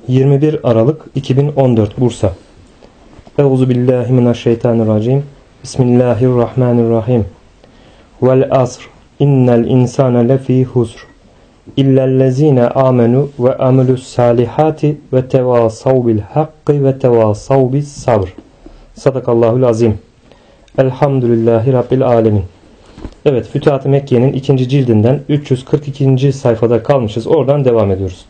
21 Aralık 2014 Bursa. Euzubillahimineşşeytanirracim. Bismillahirrahmanirrahim. Vel asr. İnnel insane lefî husr. İllellezîne âmenû ve amilussâlihâti ve tevâsav bil hakkı ve tevâsav bis sabr. Sadakallahul azim. Elhamdülillahi Rabbil alemin. Evet, Fütuhat-ı Mekke'nin 2. cildinden 342. sayfada kalmışız. Oradan devam ediyoruz.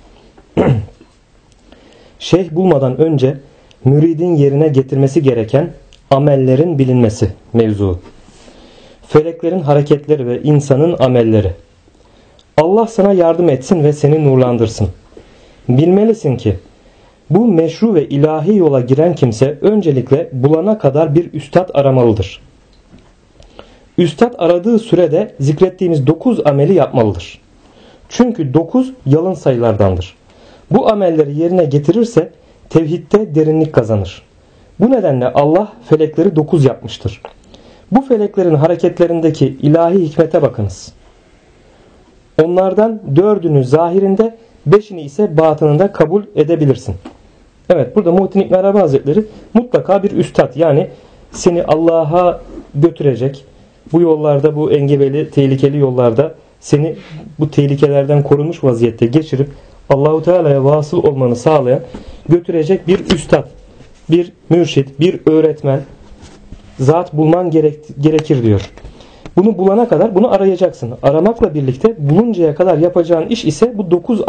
Şeyh bulmadan önce müridin yerine getirmesi gereken amellerin bilinmesi mevzu. Feleklerin hareketleri ve insanın amelleri. Allah sana yardım etsin ve seni nurlandırsın. Bilmelisin ki bu meşru ve ilahi yola giren kimse öncelikle bulana kadar bir üstad aramalıdır. Üstad aradığı sürede zikrettiğimiz 9 ameli yapmalıdır. Çünkü 9 yalın sayılardandır. Bu amelleri yerine getirirse tevhidde derinlik kazanır. Bu nedenle Allah felekleri 9 yapmıştır. Bu feleklerin hareketlerindeki ilahi hikmete bakınız. Onlardan 4'ünü zahirinde, 5'ini ise batınında kabul edebilirsin. Evet, burada Muhittin İbn Arabi Hazretleri mutlaka bir üstad, yani seni Allah'a götürecek, bu yollarda, bu engebeli, tehlikeli yollarda seni bu tehlikelerden korunmuş vaziyette geçirip Allahu Teala'ya vasıl olmanı sağlayan, götürecek bir üstad, bir mürşit, bir öğretmen zat bulman gerekir diyor. Bunu bulana kadar bunu arayacaksın. Aramakla birlikte buluncaya kadar yapacağın iş ise bu 9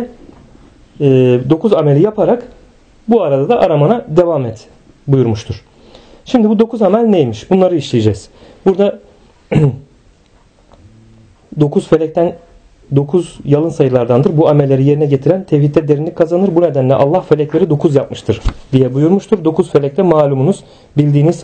ameli yaparak bu arada da aramana devam et buyurmuştur. Şimdi bu 9 amel neymiş? Bunları işleyeceğiz. Burada 9 felekten 9 yalın sayılardandır. Bu amelleri yerine getiren tevhidde derinlik kazanır. Bu nedenle Allah felekleri 9 yapmıştır diye buyurmuştur. 9 felekte malumunuz, bildiğiniz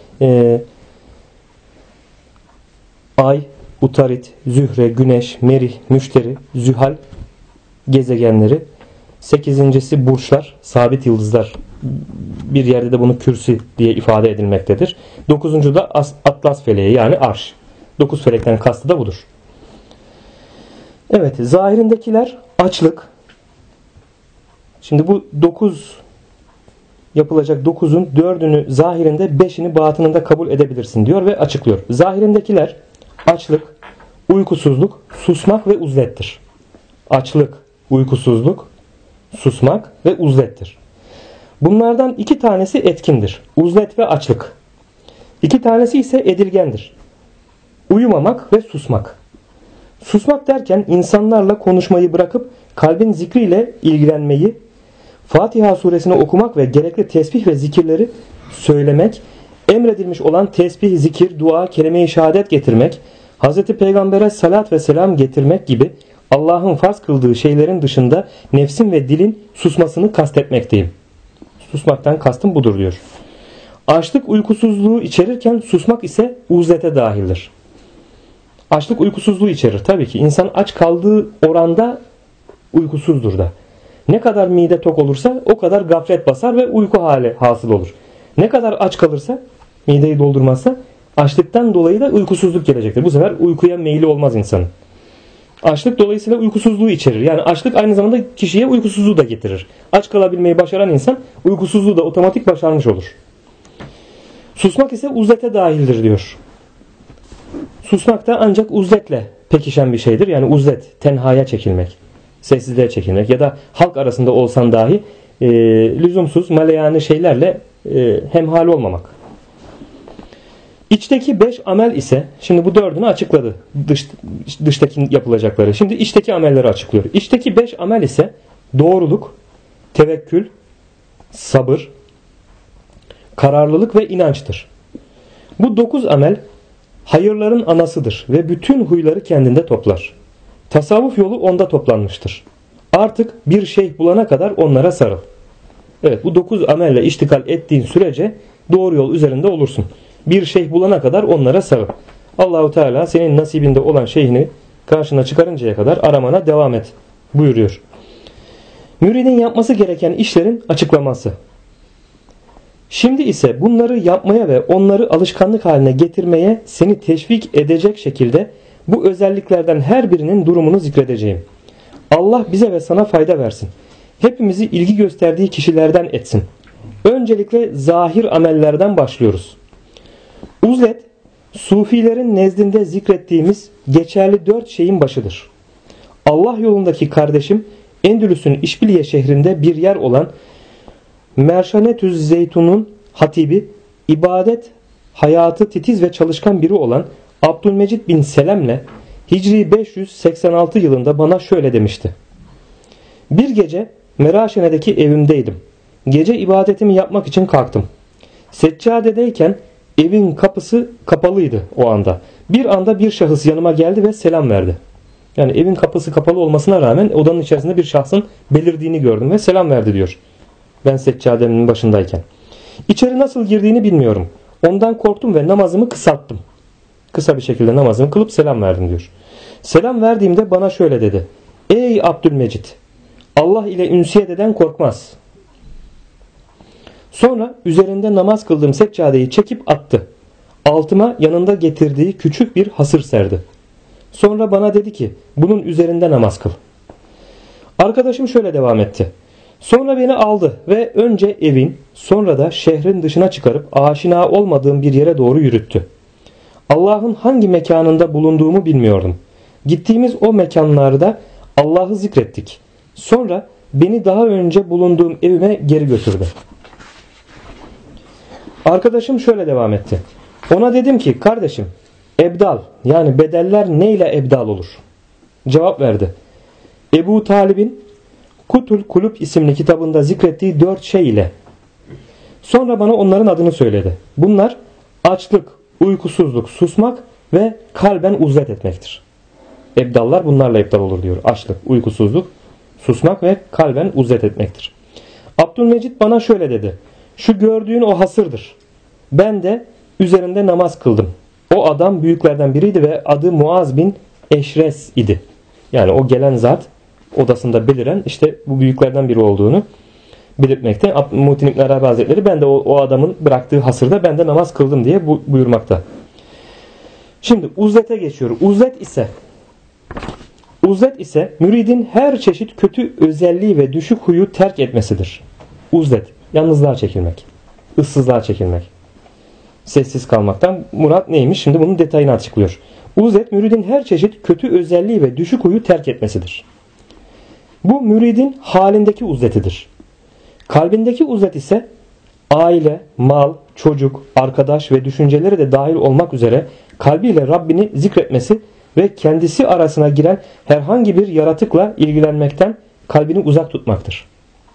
Ay, Utarit, Zühre, Güneş, Merih, Müşteri, Zühal gezegenleri. 8.'si burçlar, sabit yıldızlar. Bir yerde de bunu kürsü diye ifade edilmektedir. 9. da Atlas feleği, yani arş. 9 felekten kastı da budur. Evet, zahirindekiler açlık. Şimdi bu 9 yapılacak 9'un 4'ünü zahirinde, 5'ini batınında kabul edebilirsin diyor ve açıklıyor. Zahirindekiler açlık, uykusuzluk, susmak ve uzlettir. Açlık, uykusuzluk, susmak ve uzlettir. Bunlardan 2 tanesi etkindir. Uzlet ve açlık. 2 tanesi ise edilgendir. Uyumamak ve susmak. Susmak derken insanlarla konuşmayı bırakıp kalbin zikriyle ilgilenmeyi, Fatiha suresini okumak ve gerekli tesbih ve zikirleri söylemek, emredilmiş olan tesbih, zikir, dua, kelime-i şehadet getirmek, Hz. Peygamber'e salat ve selam getirmek gibi Allah'ın farz kıldığı şeylerin dışında nefsin ve dilin susmasını kastetmekteyim. Susmaktan kastım budur diyor. Açlık uykusuzluğu içerirken susmak ise uzlete dahildir. Açlık uykusuzluğu içerir. Tabii ki insan aç kaldığı oranda uykusuzdur da. Ne kadar mide tok olursa o kadar gaflet basar ve uyku hali hasıl olur. Ne kadar aç kalırsa, mideyi doldurmazsa açlıktan dolayı da uykusuzluk gelecektir. Bu sefer uykuya meyli olmaz insanın. Açlık dolayısıyla uykusuzluğu içerir. Yani açlık aynı zamanda kişiye uykusuzluğu da getirir. Aç kalabilmeyi başaran insan uykusuzluğu da otomatik başarmış olur. Susmak ise uzlete dahildir diyor. Susmak da ancak uzletle pekişen bir şeydir. Yani uzlet, tenhaya çekilmek, sessizliğe çekilmek ya da halk arasında olsan dahi lüzumsuz, maleyane şeylerle hemhal olmamak. İçteki 5 amel ise, şimdi bu 4'ünü açıkladı. Dıştaki yapılacakları. Şimdi içteki amelleri açıklıyor. İçteki 5 amel ise doğruluk, tevekkül, sabır, kararlılık ve inançtır. Bu 9 amel hayırların anasıdır ve bütün huyları kendinde toplar. Tasavvuf yolu onda toplanmıştır. Artık bir şeyh bulana kadar onlara sarıl. Evet, bu 9 amelle iştikal ettiğin sürece doğru yol üzerinde olursun. Bir şeyh bulana kadar onlara sarıl. Allahu Teala senin nasibinde olan şeyhini karşına çıkarıncaya kadar aramana devam et buyuruyor. Müridin yapması gereken işlerin açıklaması. Şimdi ise bunları yapmaya ve onları alışkanlık haline getirmeye seni teşvik edecek şekilde bu özelliklerden her birinin durumunu zikredeceğim. Allah bize ve sana fayda versin. hepimizi ilgi gösterdiği kişilerden etsin. Öncelikle zahir amellerden başlıyoruz. Uzlet, Sufilerin nezdinde zikrettiğimiz geçerli 4 şeyin başıdır. Allah yolundaki kardeşim, Endülüs'ün İşbiliye şehrinde bir yer olan Merşanetüz Zeytun'un hatibi, ibadet hayatı titiz ve çalışkan biri olan Abdülmecid bin Selem'le Hicri 586 yılında bana şöyle demişti. Bir gece Meraşene'deki evimdeydim. Gece ibadetimi yapmak için kalktım. Seccadedeyken evin kapısı kapalıydı o anda. Bir anda bir şahıs yanıma geldi ve selam verdi. Yani evin kapısı kapalı olmasına rağmen odanın içerisinde bir şahsın belirdiğini gördüm ve selam verdi diyor. Ben seccademin başındayken. İçeri nasıl girdiğini bilmiyorum. Ondan korktum ve namazımı kısalttım. Kısa bir şekilde namazımı kılıp selam verdim diyor. Selam verdiğimde bana şöyle dedi. Ey Abdülmecid! Allah ile ünsiyet korkmaz. Sonra üzerinde namaz kıldığım seccadeyi çekip attı. Altıma yanında getirdiği küçük bir hasır serdi. Sonra bana dedi ki bunun üzerinde namaz kıl. Arkadaşım şöyle devam etti. Sonra beni aldı ve önce evin sonra da şehrin dışına çıkarıp aşina olmadığım bir yere doğru yürüttü. Allah'ın hangi mekanında bulunduğumu bilmiyordum. Gittiğimiz o mekanlarda Allah'ı zikrettik. Sonra beni daha önce bulunduğum evime geri götürdü. Arkadaşım şöyle devam etti. Ona dedim ki kardeşim ebdal yani bedeller neyle ebdal olur? Cevap verdi. Ebu Talib'in Kutul Kulub isimli kitabında zikrettiği 4 şey ile. Sonra bana onların adını söyledi. Bunlar açlık, uykusuzluk, susmak ve kalben uzlet etmektir. Ebdallar bunlarla ebdal olur diyor. Açlık, uykusuzluk, susmak ve kalben uzlet etmektir. Abdülmecid bana şöyle dedi. Şu gördüğün o hasırdır. Ben de üzerinde namaz kıldım. O adam büyüklerden biriydi ve adı Muaz bin Eşres idi. Yani o gelen zat odasında beliren işte bu büyüklerden biri olduğunu belirtmekte. Muhittin İbn Arabi Hazretleri ben de o adamın bıraktığı hasırda ben de namaz kıldım diye buyurmakta. Şimdi uzlete geçiyor. Uzlet ise müridin her çeşit kötü özelliği ve düşük huyu terk etmesidir. Uzlet, yalnızlığa çekilmek, ıssızlığa çekilmek, sessiz kalmaktan murat neymiş? Şimdi bunun detayını açıklıyor. Uzlet müridin her çeşit kötü özelliği ve düşük huyu terk etmesidir. Bu müridin halindeki uzletidir. Kalbindeki uzlet ise aile, mal, çocuk, arkadaş ve düşünceleri de dahil olmak üzere kalbiyle Rabbini zikretmesi ve kendisi arasına giren herhangi bir yaratıkla ilgilenmekten kalbini uzak tutmaktır.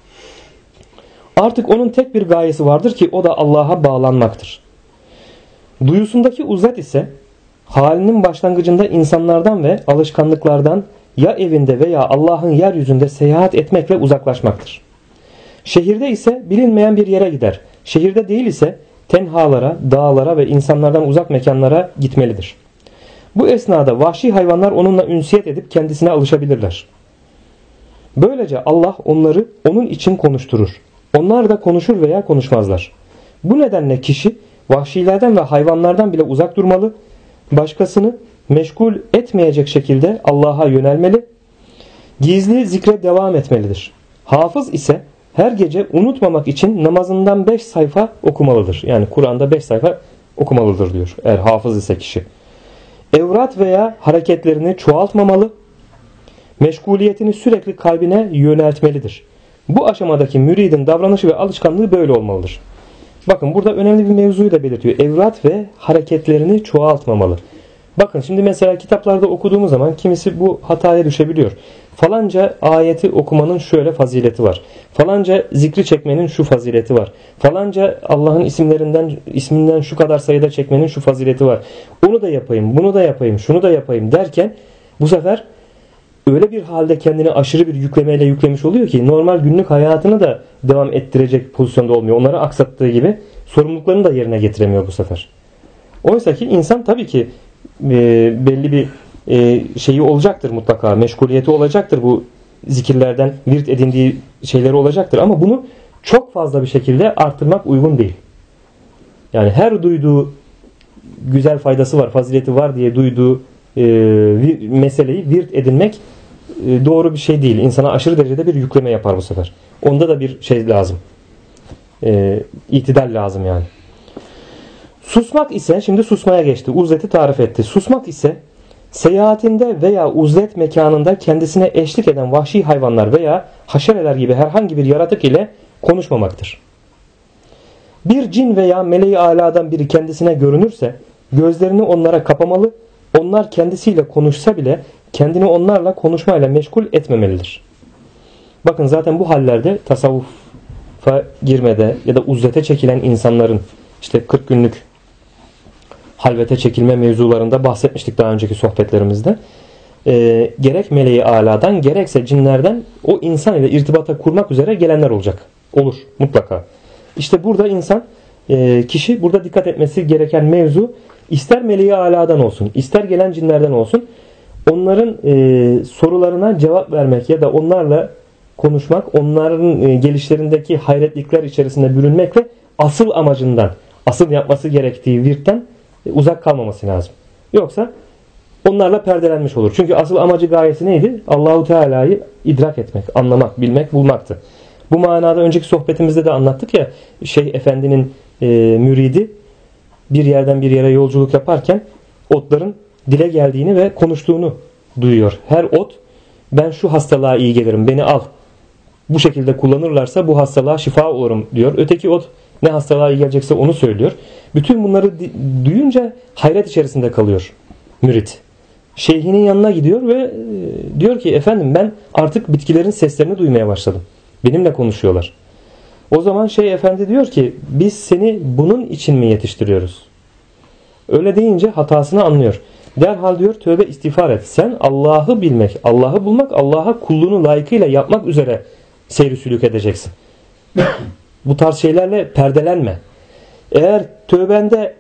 Artık onun tek bir gayesi vardır ki o da Allah'a bağlanmaktır. Duyusundaki uzlet ise halinin başlangıcında insanlardan ve alışkanlıklardan ya evinde veya Allah'ın yeryüzünde seyahat etmekle uzaklaşmaktır. Şehirde ise bilinmeyen bir yere gider. Şehirde değil ise tenhalara, dağlara ve insanlardan uzak mekanlara gitmelidir. Bu esnada vahşi hayvanlar onunla ünsiyet edip kendisine alışabilirler. Böylece Allah onları onun için konuşturur. Onlar da konuşur veya konuşmazlar. Bu nedenle kişi vahşilerden ve hayvanlardan bile uzak durmalı, başkasını meşgul etmeyecek şekilde Allah'a yönelmeli, gizli zikre devam etmelidir. Hafız ise her gece unutmamak için namazından 5 sayfa okumalıdır. Yani Kur'an'da 5 sayfa okumalıdır diyor eğer hafız ise kişi. Evrat veya hareketlerini çoğaltmamalı, meşguliyetini sürekli kalbine yöneltmelidir. Bu aşamadaki müridin davranışı ve alışkanlığı böyle olmalıdır. Bakın burada önemli bir mevzuyu da belirtiyor. Evrat ve hareketlerini çoğaltmamalı. Bakın şimdi mesela kitaplarda okuduğumuz zaman kimisi bu hataya düşebiliyor. Falanca ayeti okumanın şöyle fazileti var. Falanca zikri çekmenin şu fazileti var. Falanca Allah'ın isminden şu kadar sayıda çekmenin şu fazileti var. Onu da yapayım, bunu da yapayım, şunu da yapayım derken bu sefer öyle bir halde kendini aşırı bir yüklemeyle yüklemiş oluyor ki normal günlük hayatını da devam ettirecek pozisyonda olmuyor. Onları aksattığı gibi sorumluluklarını da yerine getiremiyor bu sefer. Oysa ki insan tabii ki belli bir şeyi olacaktır mutlaka. Meşguliyeti olacaktır bu zikirlerden virt edindiği şeyleri olacaktır. Ama bunu çok fazla bir şekilde arttırmak uygun değil. Yani her duyduğu güzel faydası var, fazileti var diye duyduğu meseleyi virt edinmek doğru bir şey değil. İnsana aşırı derecede bir yükleme yapar bu sefer. Onda da bir şey lazım. İtidal lazım yani. Susmak ise, şimdi susmaya geçti. Uzleti tarif etti. Susmak ise seyahatinde veya uzlet mekanında kendisine eşlik eden vahşi hayvanlar veya haşereler gibi herhangi bir yaratık ile konuşmamaktır. Bir cin veya meleği âlâdan biri kendisine görünürse gözlerini onlara kapamalı, onlar kendisiyle konuşsa bile kendini onlarla konuşmayla meşgul etmemelidir. Bakın zaten bu hallerde tasavvufa girmede ya da uzlete çekilen insanların işte 40 günlük halvete çekilme mevzularında bahsetmiştik daha önceki sohbetlerimizde. Gerek meleği âlâdan gerekse cinlerden o insan ile irtibata kurmak üzere gelenler olacak. Olur mutlaka. İşte burada kişi burada dikkat etmesi gereken mevzu ister meleği âlâdan olsun, ister gelen cinlerden olsun, onların sorularına cevap vermek ya da onlarla konuşmak, onların gelişlerindeki hayretlikler içerisinde bürünmekle asıl amacından, asıl yapması gerektiği virtten uzak kalmaması lazım. Yoksa onlarla perdelenmiş olur. Çünkü asıl amacı, gayesi neydi? Allahu Teala'yı idrak etmek, anlamak, bilmek, bulmaktı. Bu manada önceki sohbetimizde de anlattık ya, Şeyh Efendi'nin müridi bir yerden bir yere yolculuk yaparken otların dile geldiğini ve konuştuğunu duyuyor. Her ot, ben şu hastalığa iyi gelirim, beni al, bu şekilde kullanırlarsa bu hastalığa şifa olurum diyor. Öteki ot ne hastalığa iyi gelecekse onu söylüyor. Bütün bunları duyunca hayret içerisinde kalıyor mürit. Şeyhinin yanına gidiyor ve diyor ki efendim ben artık bitkilerin seslerini duymaya başladım. Benimle konuşuyorlar. O zaman Şeyh Efendi diyor ki biz seni bunun için mi yetiştiriyoruz? Öyle deyince hatasını anlıyor. Derhal diyor tövbe istiğfar et. Sen Allah'ı bilmek, Allah'ı bulmak, Allah'a kulluğunu layıkıyla yapmak üzere seyri sülük edeceksin. Bu tarz şeylerle perdelenme. Eğer tövbende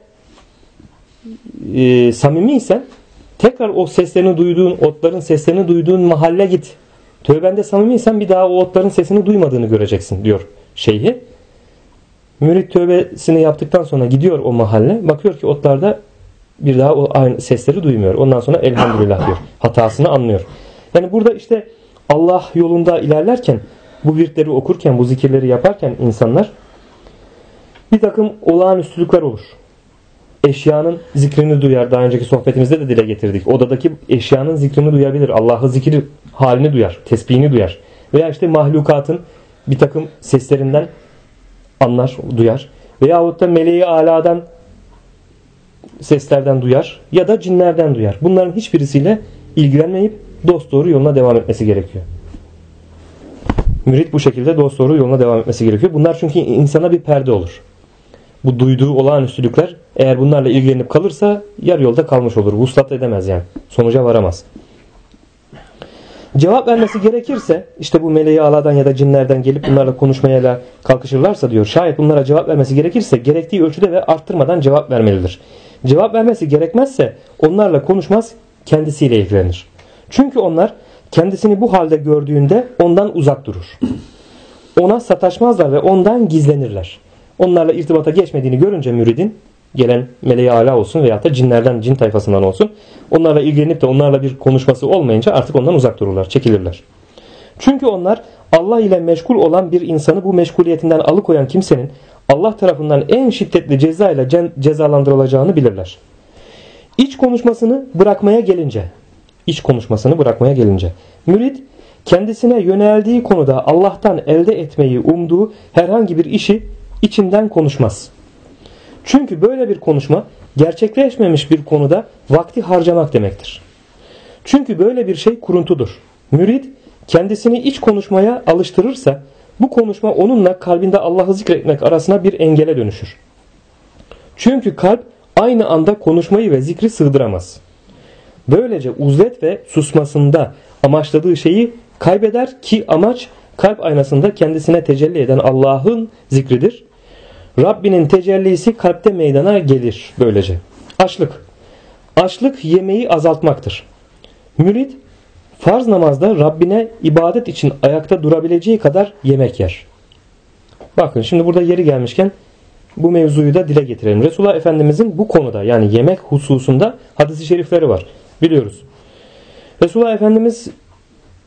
samimiysen tekrar o seslerini duyduğun, otların seslerini duyduğun mahalle git. Tövbende samimiysen bir daha o otların sesini duymadığını göreceksin diyor şeyhi. Mürit tövbesini yaptıktan sonra gidiyor o mahalle. Bakıyor ki otlarda bir daha o aynı sesleri duymuyor. Ondan sonra elhamdülillah diyor. Hatasını anlıyor. Yani burada işte Allah yolunda ilerlerken, bu virtleri okurken, bu zikirleri yaparken insanlar bir takım olağanüstülükler olur. Eşyanın zikrini duyar. Daha önceki sohbetimizde de dile getirdik. Odadaki eşyanın zikrini duyabilir. Allah'ı zikir halini duyar. Tesbihini duyar. Veya işte mahlukatın bir takım seslerinden anlar, duyar. Veyahut da meleği âlâdan seslerden duyar. Ya da cinlerden duyar. Bunların hiçbirisiyle ilgilenmeyip dosdoğru yoluna devam etmesi gerekiyor. Mürit bu şekilde dosdoğru yoluna devam etmesi gerekiyor. Bunlar çünkü insana bir perde olur. Bu duyduğu olağanüstülükler eğer bunlarla ilgilenip kalırsa yarı yolda kalmış olur. Vuslat edemez yani. Sonuca varamaz. Cevap vermesi gerekirse işte bu meleği âlâdan ya da cinlerden gelip bunlarla konuşmaya kalkışırlarsa diyor. Şayet bunlara cevap vermesi gerekirse gerektiği ölçüde ve arttırmadan cevap vermelidir. Cevap vermesi gerekmezse onlarla konuşmaz, kendisiyle ilgilenir. Çünkü onlar kendisini bu halde gördüğünde ondan uzak durur. Ona sataşmazlar ve ondan gizlenirler. Onlarla irtibata geçmediğini görünce müridin, gelen meleği âlâ olsun veya da cinlerden, cin tayfasından olsun, onlarla ilgilenip de onlarla bir konuşması olmayınca artık ondan uzak dururlar, çekilirler. Çünkü onlar Allah ile meşgul olan bir insanı bu meşguliyetinden alıkoyan kimsenin Allah tarafından en şiddetli ceza ile cezalandırılacağını bilirler. İç konuşmasını bırakmaya gelince mürid kendisine yöneldiği konuda Allah'tan elde etmeyi umduğu herhangi bir işi içinden konuşmaz. Çünkü böyle bir konuşma gerçekleşmemiş bir konuda vakti harcamak demektir. Çünkü böyle bir şey kuruntudur. Mürid kendisini iç konuşmaya alıştırırsa bu konuşma onunla kalbinde Allah'ı zikretmek arasına bir engele dönüşür. Çünkü kalp aynı anda konuşmayı ve zikri sığdıramaz. Böylece uzlet ve susmasında amaçladığı şeyi kaybeder ki amaç kalp aynasında kendisine tecelli eden Allah'ın zikridir. Rabbinin tecellisi kalpte meydana gelir böylece. Açlık. Açlık yemeği azaltmaktır. Mürid farz namazda Rabbine ibadet için ayakta durabileceği kadar yemek yer. Bakın şimdi burada yeri gelmişken bu mevzuyu da dile getirelim. Resulullah Efendimizin bu konuda yani yemek hususunda hadis-i şerifleri var. Biliyoruz. Resulullah Efendimiz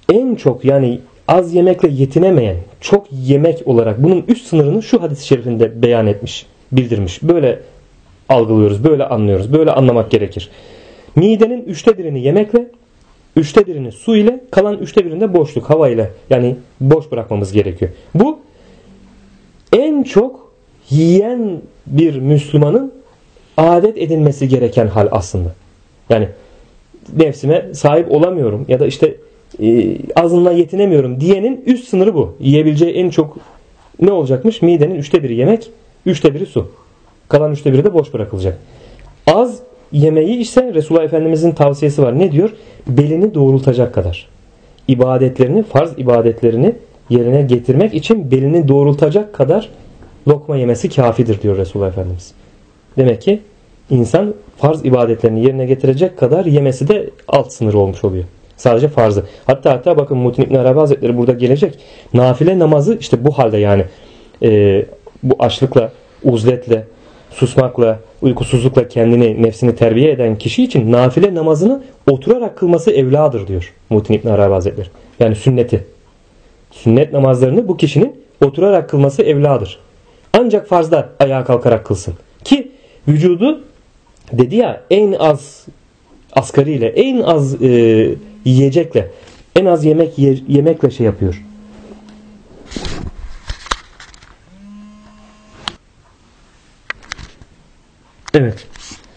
en çok, yani az yemekle yetinemeyen, çok yemek olarak bunun üst sınırını şu hadis-i şerifinde beyan etmiş, bildirmiş. Böyle algılıyoruz, böyle anlıyoruz, böyle anlamak gerekir. Midenin 1/3'ünü yemekle, 1/3'ünü su ile, kalan 1/3'ünü de boşluk, hava ile, yani boş bırakmamız gerekiyor. Bu en çok yiyen bir Müslümanın adet edinmesi gereken hal aslında. Yani nefsime sahip olamıyorum ya da işte azınla yetinemiyorum diyenin üst sınırı bu. Yiyebileceği en çok ne olacakmış? Midenin 1/3'ü yemek, 1/3'ü su. Kalan 1/3'ü de boş bırakılacak. Az yemeği ise Resulullah Efendimizin tavsiyesi var. Ne diyor? Belini doğrultacak kadar. İbadetlerini, farz ibadetlerini yerine getirmek için belini doğrultacak kadar lokma yemesi kafidir diyor Resulullah Efendimiz. Demek ki insan farz ibadetlerini yerine getirecek kadar yemesi de alt sınırı olmuş oluyor. Sadece farzı. Hatta bakın Muhittin İbn Arabi Hazretleri burada gelecek. Nafile namazı işte bu halde, yani bu açlıkla, uzletle, susmakla, uykusuzlukla kendini, nefsini terbiye eden kişi için nafile namazını oturarak kılması evladır diyor Muhittin İbn Arabi Hazretleri. Yani sünneti. Sünnet namazlarını bu kişinin oturarak kılması evladır. Ancak farzda ayağa kalkarak kılsın. Ki vücudu dedi ya, en az asgariyle, en az yiyecekle, en az yemekle şey yapıyor. Evet.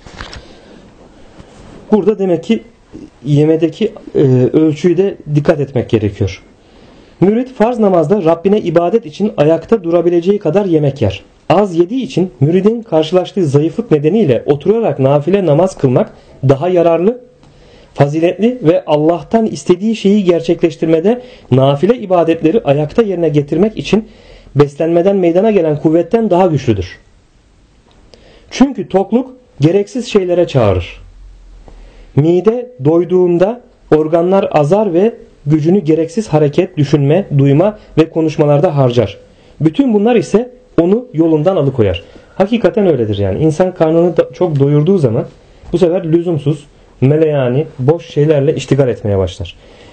Burada demek ki yemedeki ölçüyü de dikkat etmek gerekiyor. Mürit farz namazda Rabbine ibadet için ayakta durabileceği kadar yemek yer. Az yediği için müridin karşılaştığı zayıflık nedeniyle oturarak nafile namaz kılmak daha yararlı, faziletli ve Allah'tan istediği şeyi gerçekleştirmede nafile ibadetleri ayakta yerine getirmek için beslenmeden meydana gelen kuvvetten daha güçlüdür. Çünkü tokluk gereksiz şeylere çağırır. Mide doyduğunda organlar azar ve gücünü gereksiz hareket, düşünme, duyma ve konuşmalarda harcar. Bütün bunlar ise onu yolundan alıkoyar. Hakikaten öyledir yani. İnsan karnını çok doyurduğu zaman bu sefer lüzumsuz, meleyani, boş şeylerle iştigal etmeye başlar.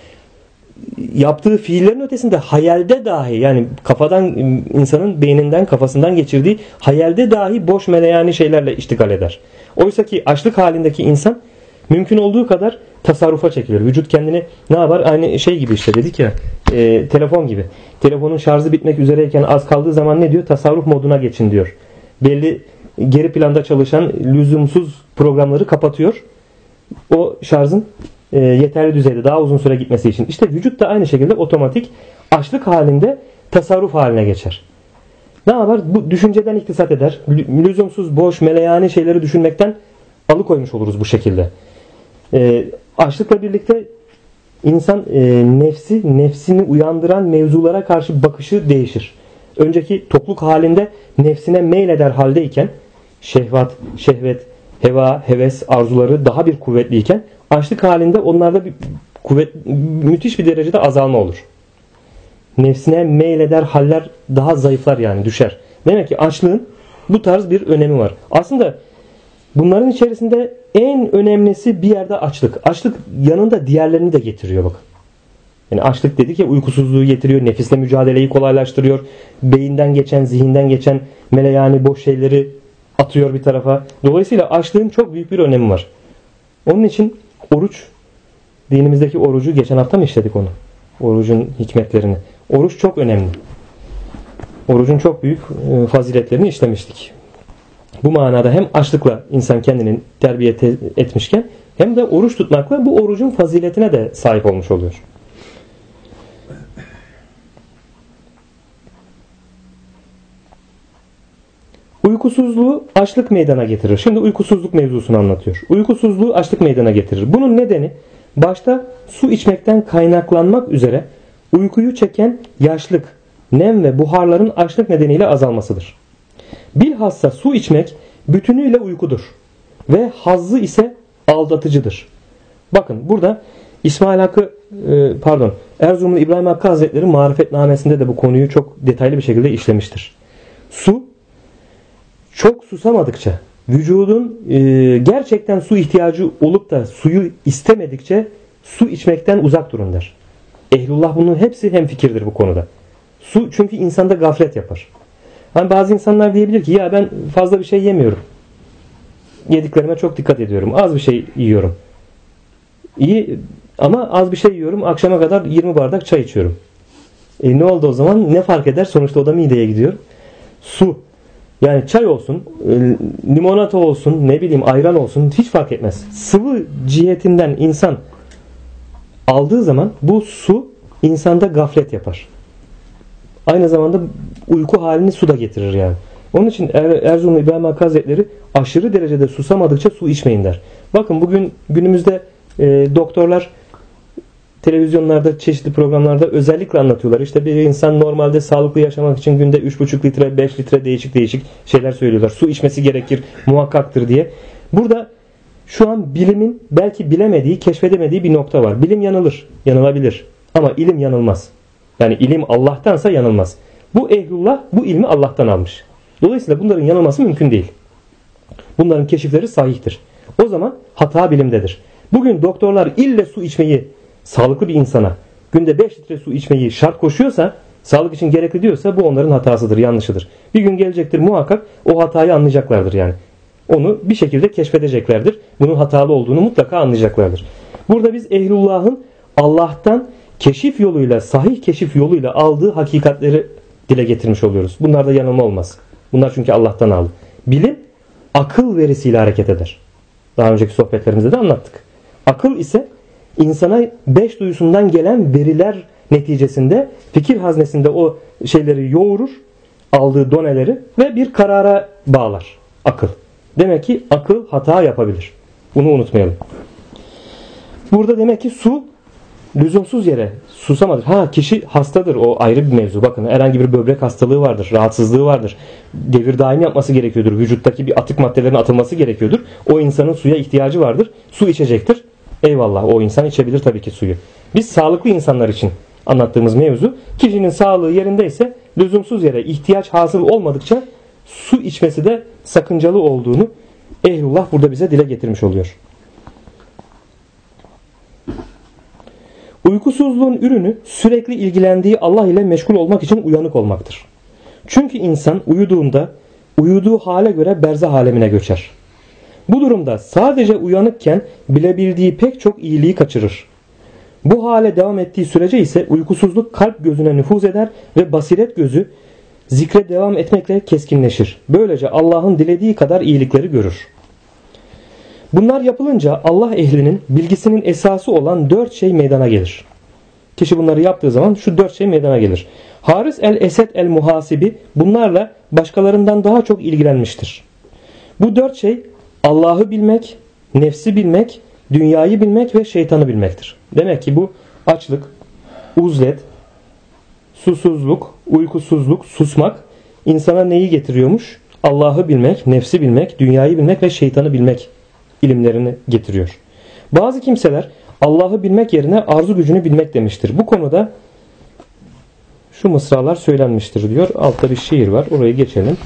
Yaptığı fiillerin ötesinde hayalde dahi, yani kafadan, insanın beyninden, kafasından geçirdiği hayalde dahi boş meleyani şeylerle iştigal eder. Oysa ki açlık halindeki insan mümkün olduğu kadar tasarrufa çekilir. Vücut kendini ne yapar? Aynı şey gibi işte dedik ya, telefon gibi. Telefonun şarjı bitmek üzereyken az kaldığı zaman ne diyor? Tasarruf moduna geçin diyor. Belli geri planda çalışan lüzumsuz programları kapatıyor. O şarjın yeterli düzeyde daha uzun süre gitmesi için. İşte vücut da aynı şekilde otomatik açlık halinde tasarruf haline geçer. Ne yapar? Bu düşünceden iktisat eder. Lüzumsuz, boş, meleyani şeyleri düşünmekten alıkoymuş oluruz bu şekilde. Açlıkla birlikte insan nefsini uyandıran mevzulara karşı bakışı değişir. Önceki tokluk halinde nefsine meyleder haldeyken şehvet, heva, heves arzuları daha bir kuvvetliyken açlık halinde onlarda müthiş bir derecede azalma olur. Nefsine meyleder haller daha zayıflar, yani düşer. Demek ki açlığın bu tarz bir önemi var. Aslında bunların içerisinde en önemlisi bir yerde açlık. Açlık yanında diğerlerini de getiriyor bak. Yani açlık dedik ya, uykusuzluğu getiriyor, nefisle mücadeleyi kolaylaştırıyor, beyinden geçen, zihinden geçen meleyani boş şeyleri atıyor bir tarafa. Dolayısıyla açlığın çok büyük bir önemi var. Onun için oruç, dinimizdeki orucu geçen hafta mı işledik onu? Orucun hikmetlerini. Oruç çok önemli. Orucun çok büyük faziletlerini işlemiştik. Bu manada hem açlıkla insan kendini terbiye etmişken hem de oruç tutmakla bu orucun faziletine de sahip olmuş oluyor. Uykusuzluğu açlık meydana getirir. Şimdi uykusuzluk mevzusunu anlatıyor. Uykusuzluğu açlık meydana getirir. Bunun nedeni başta su içmekten kaynaklanmak üzere uykuyu çeken yaşlık, nem ve buharların açlık nedeniyle azalmasıdır. Bilhassa su içmek bütünüyle uykudur ve hazzı ise aldatıcıdır. Bakın burada Erzurumlu İbrahim Hakkı Hazretleri Marifetnamesinde de bu konuyu çok detaylı bir şekilde işlemiştir. Su, çok susamadıkça, vücudun gerçekten su ihtiyacı olup da suyu istemedikçe su içmekten uzak durun der. Ehlullah bunun hepsi hemfikirdir bu konuda. Su çünkü insanda gaflet yapar. Hani bazı insanlar diyebilir ki ya ben fazla bir şey yemiyorum. Yediklerime çok dikkat ediyorum. Az bir şey yiyorum. İyi ama az bir şey yiyorum. Akşama kadar 20 bardak çay içiyorum. Ne oldu o zaman? Ne fark eder? Sonuçta o da mideye gidiyor. Su. Yani çay olsun, limonata olsun, ne bileyim ayran olsun hiç fark etmez. Sıvı cihetinden insan aldığı zaman bu su insanda gaflet yapar. Aynı zamanda uyku halini su da getirir yani. Onun için Erzurumlu İbrahim Hakkı Hazretleri aşırı derecede susamadıkça su içmeyin der. Bakın bugün günümüzde doktorlar televizyonlarda, çeşitli programlarda özellikle anlatıyorlar. İşte bir insan normalde sağlıklı yaşamak için günde 3,5 litre, 5 litre değişik şeyler söylüyorlar. Su içmesi gerekir, muhakkaktır diye. Burada şu an bilimin belki bilemediği, keşfedemediği bir nokta var. Bilim yanılır, yanılabilir. Ama ilim yanılmaz. Yani ilim Allah'tansa yanılmaz. Bu ehlullah bu ilmi Allah'tan almış. Dolayısıyla bunların yanılması mümkün değil. Bunların keşifleri sahihtir. O zaman hata bilimdedir. Bugün doktorlar ille su içmeyi sağlıklı bir insana günde 5 litre su içmeyi şart koşuyorsa, sağlık için gerekli diyorsa bu onların hatasıdır, yanlışıdır. Bir gün gelecektir muhakkak o hatayı anlayacaklardır yani. Onu bir şekilde keşfedeceklerdir. Bunun hatalı olduğunu mutlaka anlayacaklardır. Burada biz ehlullah'ın Allah'tan keşif yoluyla, sahih keşif yoluyla aldığı hakikatleri dile getirmiş oluyoruz. Bunlarda yanılma olmaz. Bunlar çünkü Allah'tan aldı. Bilim akıl verisiyle hareket eder. Daha önceki sohbetlerimizde de anlattık. Akıl ise insana 5 duyusundan gelen veriler neticesinde fikir haznesinde o şeyleri yoğurur, aldığı doneleri ve bir karara bağlar akıl. Demek ki akıl hata yapabilir. Bunu unutmayalım. Burada demek ki su lüzumsuz yere susamadır. Kişi hastadır, o ayrı bir mevzu. Bakın herhangi bir böbrek hastalığı vardır, rahatsızlığı vardır. Devir daim yapması gerekiyordur. Vücuttaki bir atık maddelerin atılması gerekiyordur. O insanın suya ihtiyacı vardır. Su içecektir. Eyvallah, o insan içebilir tabii ki suyu. Biz sağlıklı insanlar için anlattığımız mevzu, kişinin sağlığı yerindeyse lüzumsuz yere ihtiyaç hasıl olmadıkça su içmesi de sakıncalı olduğunu ehlullah burada bize dile getirmiş oluyor. Uykusuzluğun ürünü sürekli ilgilendiği Allah ile meşgul olmak için uyanık olmaktır. Çünkü insan uyuduğunda uyuduğu hale göre berzah alemine göçer. Bu durumda sadece uyanıkken bilebildiği pek çok iyiliği kaçırır. Bu hale devam ettiği sürece ise uykusuzluk kalp gözüne nüfuz eder ve basiret gözü zikre devam etmekle keskinleşir. Böylece Allah'ın dilediği kadar iyilikleri görür. Bunlar yapılınca Allah ehlinin bilgisinin esası olan 4 şey meydana gelir. Kişi bunları yaptığı zaman şu 4 şey meydana gelir. Haris el-Esed el-Muhasibi bunlarla başkalarından daha çok ilgilenmiştir. Bu 4 şey Allah'ı bilmek, nefsi bilmek, dünyayı bilmek ve şeytanı bilmektir. Demek ki bu açlık, uzlet, susuzluk, uykusuzluk, susmak insana neyi getiriyormuş? Allah'ı bilmek, nefsi bilmek, dünyayı bilmek ve şeytanı bilmek ilimlerini getiriyor. Bazı kimseler Allah'ı bilmek yerine arzu gücünü bilmek demiştir. Bu konuda şu mısralar söylenmiştir diyor. Altta bir şiir var. Orayı geçelim.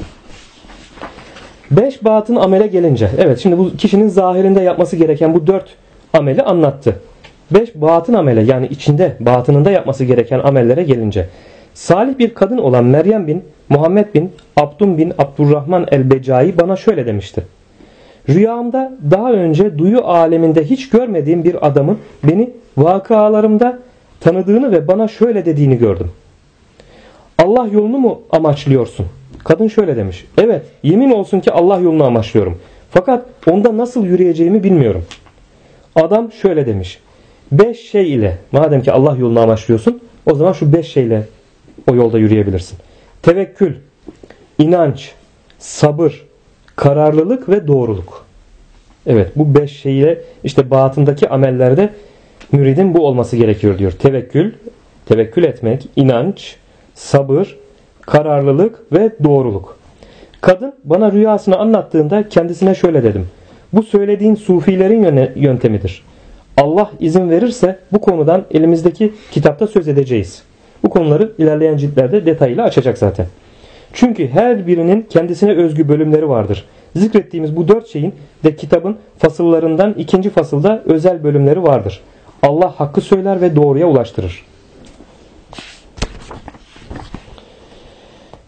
5 batın amele gelince. Evet, şimdi bu kişinin zahirinde yapması gereken bu 4 ameli anlattı. 5 batın amele, yani içinde, batınında yapması gereken amellere gelince. Salih bir kadın olan Meryem bin Muhammed bin Abdun bin Abdurrahman el-Becai bana şöyle demişti. Rüyamda daha önce duyu aleminde hiç görmediğim bir adamın beni vakalarımda tanıdığını ve bana şöyle dediğini gördüm. Allah yolunu mu amaçlıyorsun? Kadın şöyle demiş. Evet, yemin olsun ki Allah yolunu amaçlıyorum. Fakat onda nasıl yürüyeceğimi bilmiyorum. Adam şöyle demiş. 5 şey ile, madem ki Allah yolunu amaçlıyorsun, o zaman şu 5 şeyle o yolda yürüyebilirsin. Tevekkül, inanç, sabır, kararlılık ve doğruluk. Evet, bu 5 şeyle işte batındaki amellerde müridin bu olması gerekiyor diyor. Tevekkül etmek, inanç, sabır, kararlılık ve doğruluk. Kadın bana rüyasını anlattığında kendisine şöyle dedim. Bu söylediğin sufilerin yöntemidir. Allah izin verirse bu konudan elimizdeki kitapta söz edeceğiz. Bu konuları ilerleyen ciltlerde detayıyla açacak zaten. Çünkü her birinin kendisine özgü bölümleri vardır. Zikrettiğimiz bu 4 şeyin de kitabın fasıllarından 2. fasılda özel bölümleri vardır. Allah hakkı söyler ve doğruya ulaştırır.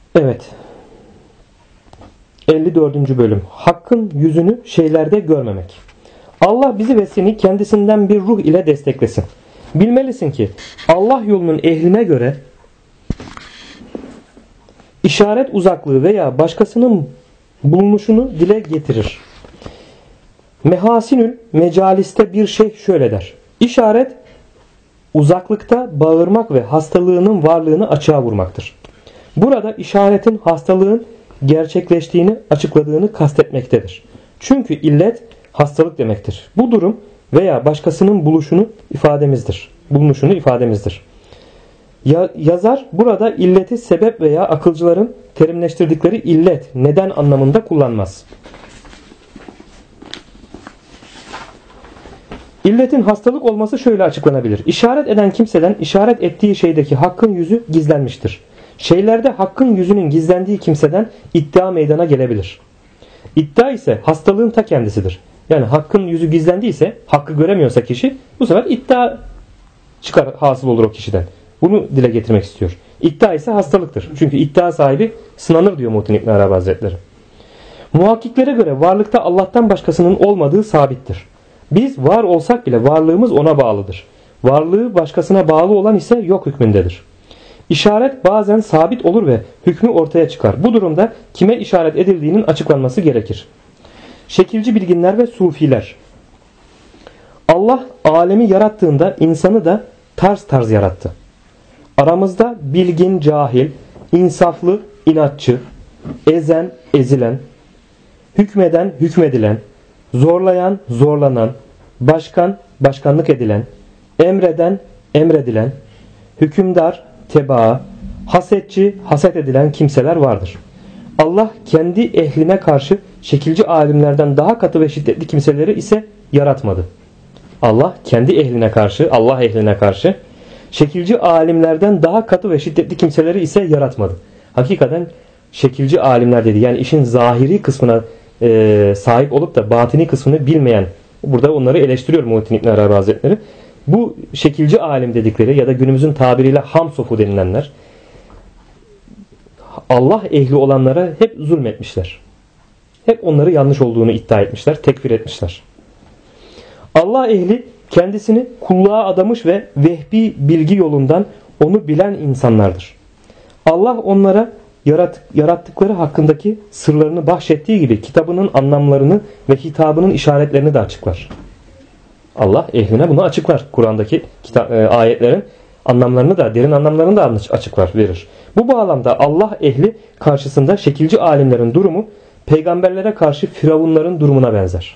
Evet. 54. bölüm. Hakkın yüzünü şeylerde görmemek. Allah bizi ve seni kendisinden bir ruh ile desteklesin. Bilmelisin ki Allah yolunun ehline göre işaret uzaklığı veya başkasının bulunuşunu dile getirir. Mehasinül Mecalis'te bir şey şöyle der. İşaret uzaklıkta bağırmak ve hastalığının varlığını açığa vurmaktır. Burada işaretin hastalığın gerçekleştiğini açıkladığını kastetmektedir. Çünkü illet hastalık demektir. Bu durum veya başkasının bulunuşunu ifademizdir. Yazar burada illeti sebep veya akılcıların terimleştirdikleri illet, neden anlamında kullanmaz. İlletin hastalık olması şöyle açıklanabilir. İşaret eden kimseden işaret ettiği şeydeki hakkın yüzü gizlenmiştir. Şeylerde hakkın yüzünün gizlendiği kimseden iddia meydana gelebilir. İddia ise hastalığın ta kendisidir. Yani hakkın yüzü gizlendiyse, hakkı göremiyorsa kişi, bu sefer iddia çıkar, hasıl olur o kişiden. Bunu dile getirmek istiyor. İddia ise hastalıktır. Çünkü iddia sahibi sınanır diyor Muhittin İbn Arabi Hazretleri. Muhakkiklere göre varlıkta Allah'tan başkasının olmadığı sabittir. Biz var olsak bile varlığımız ona bağlıdır. Varlığı başkasına bağlı olan ise yok hükmündedir. İşaret bazen sabit olur ve hükmü ortaya çıkar. Bu durumda kime işaret edildiğinin açıklanması gerekir. Şekilci bilginler ve sufiler. Allah alemi yarattığında insanı da tarz yarattı. Aramızda bilgin, cahil, insaflı, inatçı, ezen, ezilen, hükmeden, hükmedilen, zorlayan, zorlanan, başkan, başkanlık edilen, emreden, emredilen, hükümdar, tebaa, hasetçi, haset edilen kimseler vardır. Allah kendi ehline karşı şekilci alimlerden daha katı ve şiddetli kimseleri ise yaratmadı. Allah kendi ehline karşı, Allah ehline karşı şekilci alimlerden daha katı ve şiddetli kimseleri ise yaratmadı. Hakikaten şekilci alimler dedi. Yani işin zahiri kısmına sahip olup da batini kısmını bilmeyen, burada onları eleştiriyor Muhittin İbn Arabi Hazretleri. Bu şekilci alim dedikleri ya da günümüzün tabiriyle ham sofu denilenler Allah ehli olanlara hep zulmetmişler. Hep onları yanlış olduğunu iddia etmişler, tekfir etmişler. Allah ehli kendisini kulluğa adamış ve vehbi bilgi yolundan onu bilen insanlardır. Allah onlara yarattıkları hakkındaki sırlarını bahşettiği gibi kitabının anlamlarını ve hitabının işaretlerini de açıklar. Allah ehline bunu açıklar. Kur'an'daki ayetlerin anlamlarını da, derin anlamlarını da açıklar, verir. Bu bağlamda Allah ehli karşısında şekilci alimlerin durumu peygamberlere karşı firavunların durumuna benzer.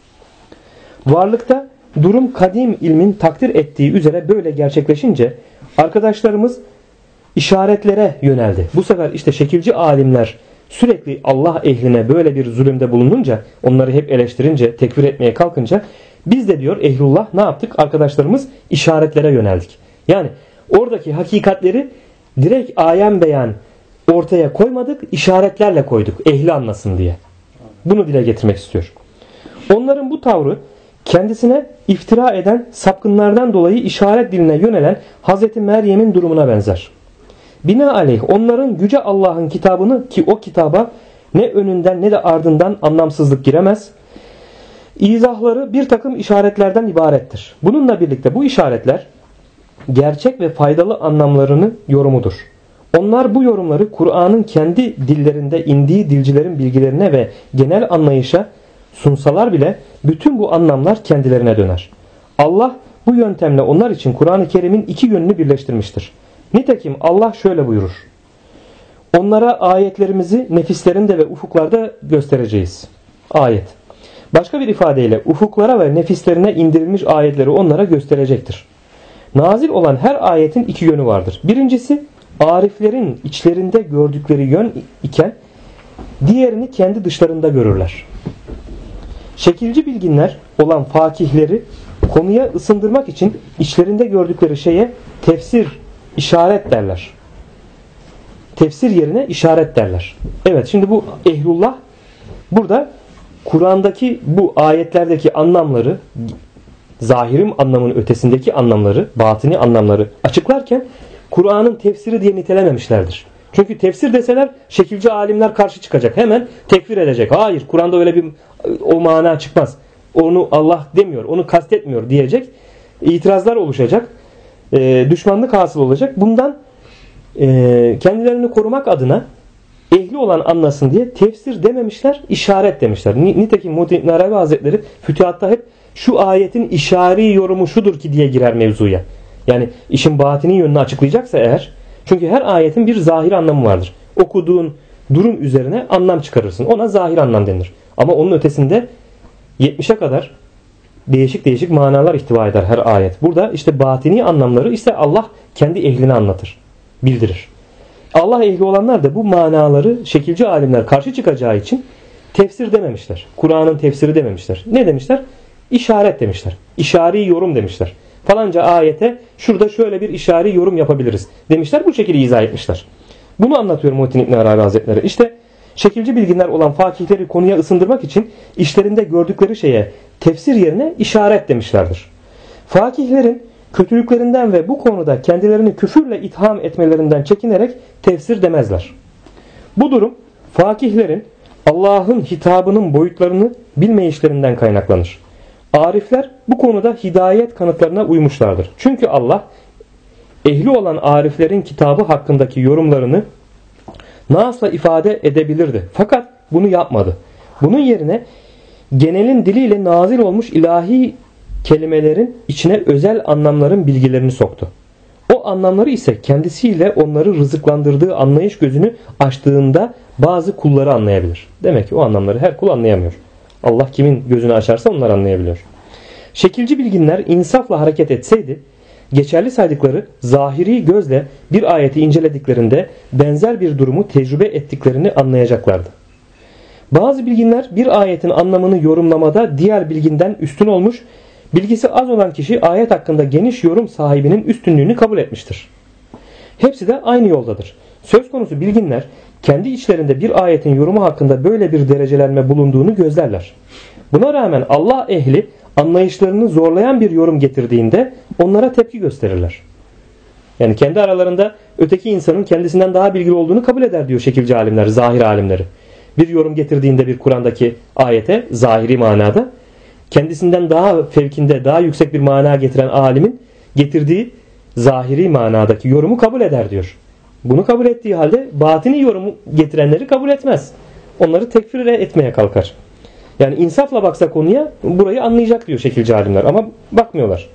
Varlıkta durum kadim ilmin takdir ettiği üzere böyle gerçekleşince arkadaşlarımız işaretlere yöneldi. Bu sefer işte şekilci alimler sürekli Allah ehline böyle bir zulümde bulununca, onları hep eleştirince, tekfir etmeye kalkınca biz de diyor ehlullah ne yaptık? Arkadaşlarımız işaretlere yöneldik. Yani oradaki hakikatleri direkt ayen beyan ortaya koymadık, işaretlerle koyduk ehli anlasın diye. Bunu dile getirmek istiyor. Onların bu tavrı kendisine iftira eden sapkınlardan dolayı işaret diline yönelen Hazreti Meryem'in durumuna benzer. Binaenaleyh onların Yüce Allah'ın kitabını, ki o kitaba ne önünden ne de ardından anlamsızlık giremez, İzahları bir takım işaretlerden ibarettir. Bununla birlikte bu işaretler gerçek ve faydalı anlamlarının yorumudur. Onlar bu yorumları Kur'an'ın kendi dillerinde indiği dilcilerin bilgilerine ve genel anlayışa sunsalar bile bütün bu anlamlar kendilerine döner. Allah bu yöntemle onlar için Kur'an-ı Kerim'in iki yönünü birleştirmiştir. Nitekim Allah şöyle buyurur. Onlara ayetlerimizi nefislerinde ve ufuklarda göstereceğiz. Ayet. Başka bir ifadeyle ufuklara ve nefislerine indirilmiş ayetleri onlara gösterecektir. Nazil olan her ayetin iki yönü vardır. Birincisi ariflerin içlerinde gördükleri yön iken diğerini kendi dışlarında görürler. Şekilci bilginler olan fakihleri konuya ısındırmak için içlerinde gördükleri şeye tefsir, işaret derler. Tefsir yerine işaret derler. Evet, şimdi bu ehlullah burada Kur'an'daki bu ayetlerdeki anlamları, zahirim anlamının ötesindeki anlamları, batini anlamları açıklarken Kur'an'ın tefsiri diye nitelememişlerdir. Çünkü tefsir deseler şekilci alimler karşı çıkacak. Hemen tekfir edecek. Hayır, Kur'an'da öyle bir o mana çıkmaz. Onu Allah demiyor, onu kastetmiyor diyecek. İtirazlar oluşacak. Düşmanlık hasıl olacak. Bundan kendilerini korumak adına ehli olan anlasın diye tefsir dememişler, işaret demişler. Nitekim Muhittin İbn Arabi Hazretleri Fütühat'ta hep şu ayetin işari yorumu şudur ki diye girer mevzuya. Yani işin batini yönünü açıklayacaksa eğer, çünkü her ayetin bir zahir anlamı vardır. Okuduğun durum üzerine anlam çıkarırsın. Ona zahir anlam denir. Ama onun ötesinde 70'e kadar değişik değişik manalar ihtiva eder her ayet. Burada işte batini anlamları ise Allah kendi ehline anlatır, bildirir. Allah ehli olanlar da bu manaları şekilci alimler karşı çıkacağı için tefsir dememişler. Kur'an'ın tefsiri dememişler. Ne demişler? İşaret demişler. İşari yorum demişler. Falanca ayete şurada şöyle bir işari yorum yapabiliriz demişler. Bu şekilde izah etmişler. Bunu anlatıyor Muhittin İbn Arabi Hazretleri. İşte şekilci bilginler olan fakihleri konuya ısındırmak için işlerinde gördükleri şeye tefsir yerine işaret demişlerdir. Fakihlerin kötülüklerinden ve bu konuda kendilerini küfürle itham etmelerinden çekinerek tefsir demezler. Bu durum fakihlerin Allah'ın hitabının boyutlarını bilmeyişlerinden kaynaklanır. Arifler bu konuda hidayet kanıtlarına uymuşlardır. Çünkü Allah ehli olan ariflerin kitabı hakkındaki yorumlarını nasla ifade edebilirdi. Fakat bunu yapmadı. Bunun yerine genelin diliyle nazil olmuş ilahi kelimelerin içine özel anlamların bilgilerini soktu. O anlamları ise kendisiyle onları rızıklandırdığı anlayış gözünü açtığında bazı kulları anlayabilir. Demek ki o anlamları her kul anlayamıyor. Allah kimin gözünü açarsa onlar anlayabiliyor. Şekilci bilginler insafla hareket etseydi, geçerli saydıkları zahiri gözle bir ayeti incelediklerinde benzer bir durumu tecrübe ettiklerini anlayacaklardı. Bazı bilginler bir ayetin anlamını yorumlamada diğer bilginden üstün olmuş, bilgisi az olan kişi ayet hakkında geniş yorum sahibinin üstünlüğünü kabul etmiştir. Hepsi de aynı yoldadır. Söz konusu bilginler kendi içlerinde bir ayetin yorumu hakkında böyle bir derecelenme bulunduğunu gözlerler. Buna rağmen Allah ehli anlayışlarını zorlayan bir yorum getirdiğinde onlara tepki gösterirler. Yani kendi aralarında öteki insanın kendisinden daha bilgili olduğunu kabul eder diyor şekilci alimler, zahir alimleri. Bir yorum getirdiğinde bir Kur'an'daki ayete zahiri manada kendisinden daha fevkinde, daha yüksek bir mana getiren alimin getirdiği zahiri manadaki yorumu kabul eder diyor. Bunu kabul ettiği halde batini yorumu getirenleri kabul etmez. Onları tekfir etmeye kalkar. Yani insafla baksa konuya burayı anlayacak diyor şekilci alimler ama bakmıyorlar.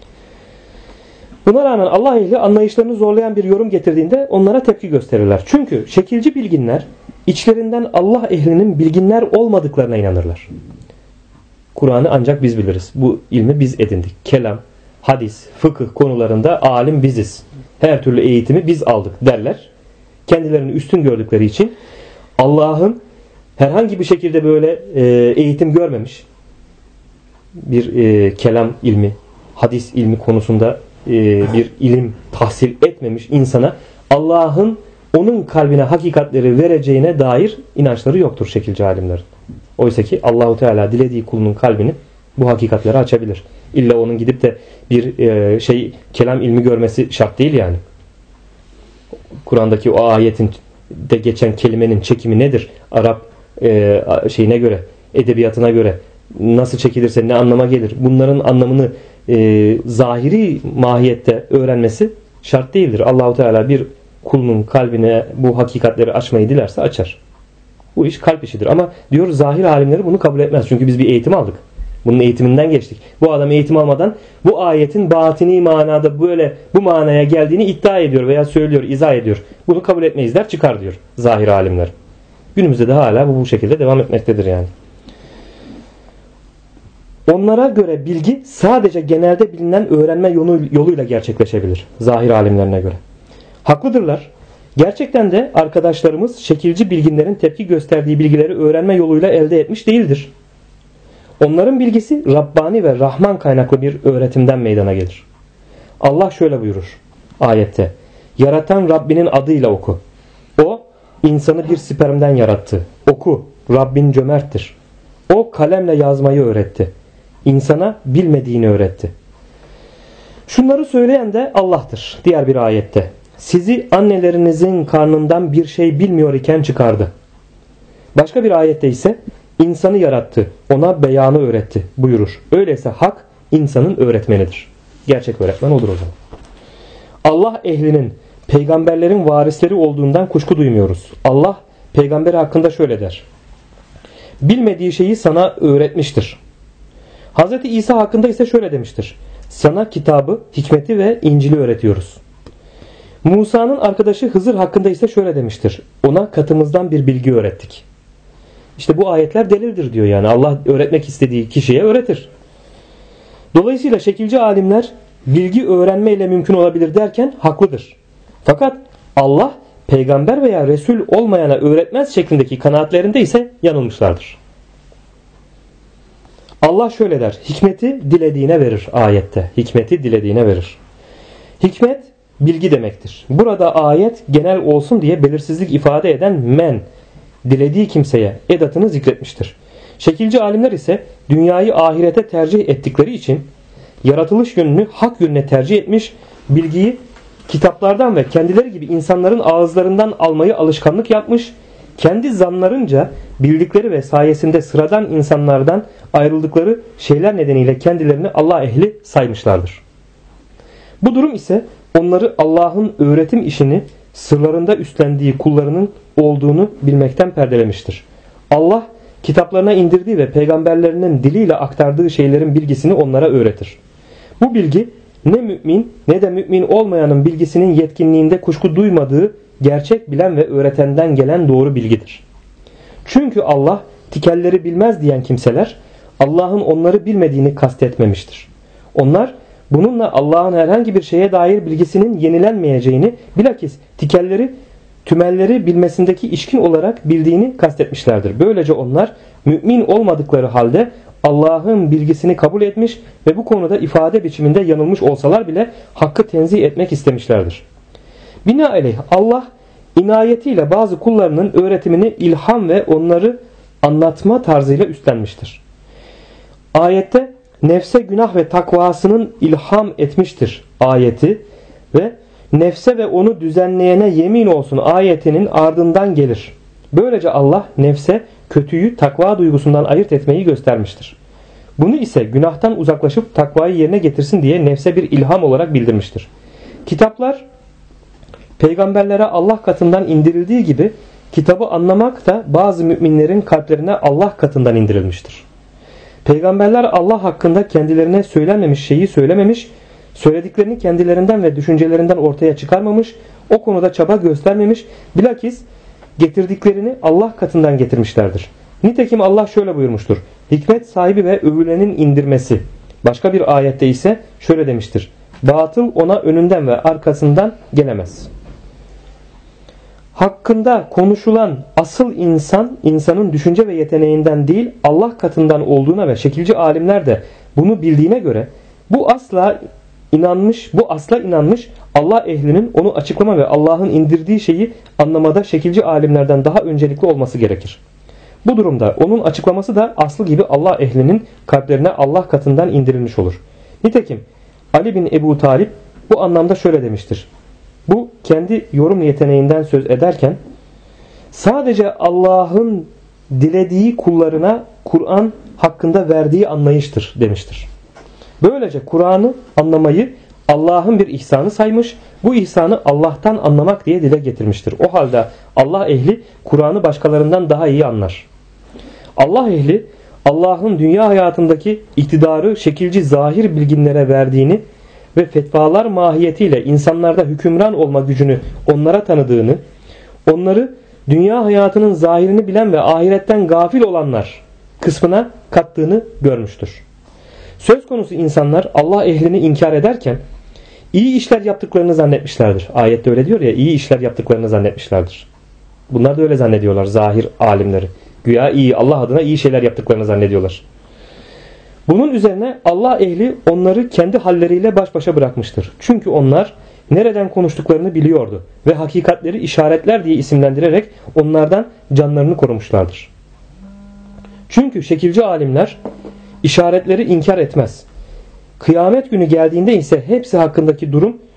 Buna rağmen Allah ehli anlayışlarını zorlayan bir yorum getirdiğinde onlara tepki gösterirler. Çünkü şekilci bilginler içlerinden Allah ehlinin bilginler olmadıklarına inanırlar. Kur'an'ı ancak biz biliriz. Bu ilmi biz edindik. Kelam, hadis, fıkıh konularında alim biziz. Her türlü eğitimi biz aldık derler. Kendilerini üstün gördükleri için Allah'ın herhangi bir şekilde böyle eğitim görmemiş bir kelam ilmi, hadis ilmi konusunda bir ilim tahsil etmemiş insana Allah'ın onun kalbine hakikatleri vereceğine dair inançları yoktur şekilci alimlerin. Oysa ki Allahu Teala dilediği kulunun kalbini bu hakikatleri açabilir. İlla onun gidip de bir kelam ilmi görmesi şart değil yani. Kur'an'daki o ayetin de geçen kelimenin çekimi nedir? Arap şeyine göre, edebiyatına göre nasıl çekilirse ne anlama gelir? Bunların anlamını zahiri mahiyette öğrenmesi şart değildir. Allahu Teala bir kulunun kalbine bu hakikatleri açmayı dilerse açar. Bu iş kalp işidir. Ama diyor zahir alimleri bunu kabul etmez. Çünkü biz bir eğitim aldık. Bunun eğitiminden geçtik. Bu adam eğitim almadan bu ayetin batini manada böyle bu manaya geldiğini iddia ediyor veya söylüyor, izah ediyor. Bunu kabul etmeyiz der çıkar diyor zahir alimler. Günümüzde de hala bu şekilde devam etmektedir yani. Onlara göre bilgi sadece genelde bilinen öğrenme yoluyla gerçekleşebilir. Zahir alimlerine göre. Haklıdırlar. Gerçekten de arkadaşlarımız şekilci bilginlerin tepki gösterdiği bilgileri öğrenme yoluyla elde etmiş değildir. Onların bilgisi Rabbani ve Rahman kaynaklı bir öğretimden meydana gelir. Allah şöyle buyurur ayette. Yaratan Rabbinin adıyla oku. O insanı bir spermden yarattı. Oku. Rabbin cömerttir. O kalemle yazmayı öğretti. İnsana bilmediğini öğretti. Şunları söyleyen de Allah'tır. Diğer bir ayette. sizi annelerinizin karnından bir şey bilmiyor iken çıkardı. Başka bir ayette ise insanı yarattı, ona beyanı öğretti buyurur. Öyleyse hak insanın öğretmenidir. Gerçek öğretmen odur o zaman. Allah ehlinin, peygamberlerin varisleri olduğundan kuşku duymuyoruz. Allah peygamberi hakkında şöyle der: bilmediği şeyi sana öğretmiştir. Hz. İsa hakkında ise şöyle demiştir: sana kitabı, hikmeti ve İncil'i öğretiyoruz. Musa'nın arkadaşı Hızır hakkında ise şöyle demiştir: ona katımızdan bir bilgi öğrettik. İşte bu ayetler delildir diyor yani. Allah öğretmek istediği kişiye öğretir. Dolayısıyla şekilci alimler bilgi öğrenmeyle mümkün olabilir derken haklıdır. Fakat Allah peygamber veya resul olmayana öğretmez şeklindeki kanaatlerinde ise yanılmışlardır. Allah şöyle der: hikmeti dilediğine verir ayette. Hikmeti dilediğine verir. Hikmet bilgi demektir. Burada ayet genel olsun diye belirsizlik ifade eden men, dilediği kimseye edatını zikretmiştir. Şekilci alimler ise dünyayı ahirete tercih ettikleri için yaratılış yönünü hak yönüne tercih etmiş, bilgiyi kitaplardan ve kendileri gibi insanların ağızlarından almayı alışkanlık yapmış, kendi zanlarınca bildikleri ve sayesinde sıradan insanlardan ayrıldıkları şeyler nedeniyle kendilerini Allah ehli saymışlardır. Bu durum ise onları Allah'ın öğretim işini sırlarında üstlendiği kullarının olduğunu bilmekten perdelemiştir. Allah kitaplarına indirdiği ve peygamberlerinin diliyle aktardığı şeylerin bilgisini onlara öğretir. Bu bilgi ne mümin ne de mümin olmayanın bilgisinin yetkinliğinde kuşku duymadığı gerçek bilen ve öğretenden gelen doğru bilgidir. Çünkü Allah tikelleri bilmez diyen kimseler Allah'ın onları bilmediğini kastetmemiştir. Onlar bununla Allah'ın herhangi bir şeye dair bilgisinin yenilenmeyeceğini, bilakis tikelleri, tümelleri bilmesindeki işkin olarak bildiğini kastetmişlerdir. Böylece onlar mümin olmadıkları halde Allah'ın bilgisini kabul etmiş ve bu konuda ifade biçiminde yanılmış olsalar bile hakkı tenzih etmek istemişlerdir. Binaenaleyh Allah inayetiyle bazı kullarının öğretimini ilham ve onları anlatma tarzıyla üstlenmiştir. Ayette nefse günah ve takvasının ilham etmiştir ayeti ve nefse ve onu düzenleyene yemin olsun ayetinin ardından gelir. Böylece Allah nefse kötüyü takva duygusundan ayırt etmeyi göstermiştir. Bunu ise günahtan uzaklaşıp takvayı yerine getirsin diye nefse bir ilham olarak bildirmiştir. Kitaplar peygamberlere Allah katından indirildiği gibi kitabı anlamak da bazı müminlerin kalplerine Allah katından indirilmiştir. Peygamberler Allah hakkında kendilerine söylenmemiş şeyi söylememiş, söylediklerini kendilerinden ve düşüncelerinden ortaya çıkarmamış, o konuda çaba göstermemiş, bilakis getirdiklerini Allah katından getirmişlerdir. Nitekim Allah şöyle buyurmuştur: hikmet sahibi ve övülenin indirmesi. Başka bir ayette ise şöyle demiştir: batıl ona önünden ve arkasından gelemez. Hakkında konuşulan asıl insanın düşünce ve yeteneğinden değil Allah katından olduğuna ve şekilci alimler de bunu bildiğine göre bu asla inanmış Allah ehlinin onu açıklama ve Allah'ın indirdiği şeyi anlamada şekilci alimlerden daha öncelikli olması gerekir. Bu durumda onun açıklaması da aslı gibi Allah ehlinin kalplerine Allah katından indirilmiş olur. Nitekim Ali bin Ebu Talib bu anlamda şöyle demiştir. Bu kendi yorum yeteneğinden söz ederken sadece Allah'ın dilediği kullarına Kur'an hakkında verdiği anlayıştır demiştir. Böylece Kur'an'ı anlamayı Allah'ın bir ihsanı saymış, bu ihsanı Allah'tan anlamak diye dile getirmiştir. O halde Allah ehli Kur'an'ı başkalarından daha iyi anlar. Allah ehli Allah'ın dünya hayatındaki iktidarı şekilci zahir bilginlere verdiğini ve fetvalar mahiyetiyle insanlarda hükümran olma gücünü onlara tanıdığını, onları dünya hayatının zahirini bilen ve ahiretten gafil olanlar kısmına kattığını görmüştür. Söz konusu insanlar Allah ehlini inkar ederken iyi işler yaptıklarını zannetmişlerdir. Ayette öyle diyor ya, iyi işler yaptıklarını zannetmişlerdir. Bunlar da öyle zannediyorlar zahir alimleri. Güya iyi, Allah adına iyi şeyler yaptıklarını zannediyorlar. Bunun üzerine Allah ehli onları kendi halleriyle baş başa bırakmıştır. Çünkü onlar nereden konuştuklarını biliyordu ve hakikatleri işaretler diye isimlendirerek onlardan canlarını korumuşlardır. Çünkü şekilci alimler işaretleri inkar etmez. Kıyamet günü geldiğinde ise hepsi hakkındaki durum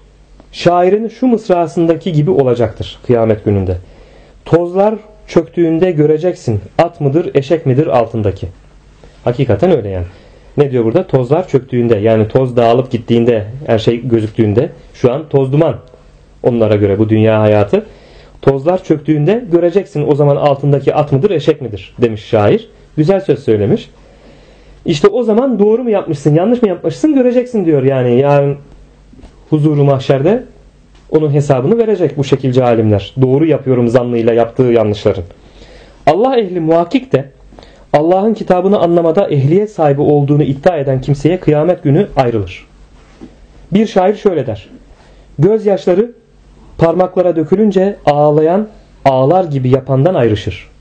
şairin şu mısrasındaki gibi olacaktır kıyamet gününde. Tozlar çöktüğünde göreceksin, at mıdır eşek midir altındaki. Hakikaten öyle yani. Ne diyor burada? Tozlar çöktüğünde, yani toz dağılıp gittiğinde, her şey gözüktüğünde, şu an toz duman onlara göre bu dünya hayatı. Tozlar çöktüğünde göreceksin o zaman altındaki at mıdır eşek midir demiş şair. Güzel söz söylemiş. İşte o zaman doğru mu yapmışsın yanlış mı yapmışsın göreceksin diyor. Yani yarın huzuru mahşerde onun hesabını verecek bu şekilci alimler. Doğru yapıyorum zannıyla yaptığı yanlışların. Allah ehli muhakkik de Allah'ın kitabını anlamada ehliyet sahibi olduğunu iddia eden kimseye kıyamet günü ayrılır. Bir şair şöyle der. Gözyaşları parmaklara dökülünce ağlayan ağlar gibi yapandan ayrışır.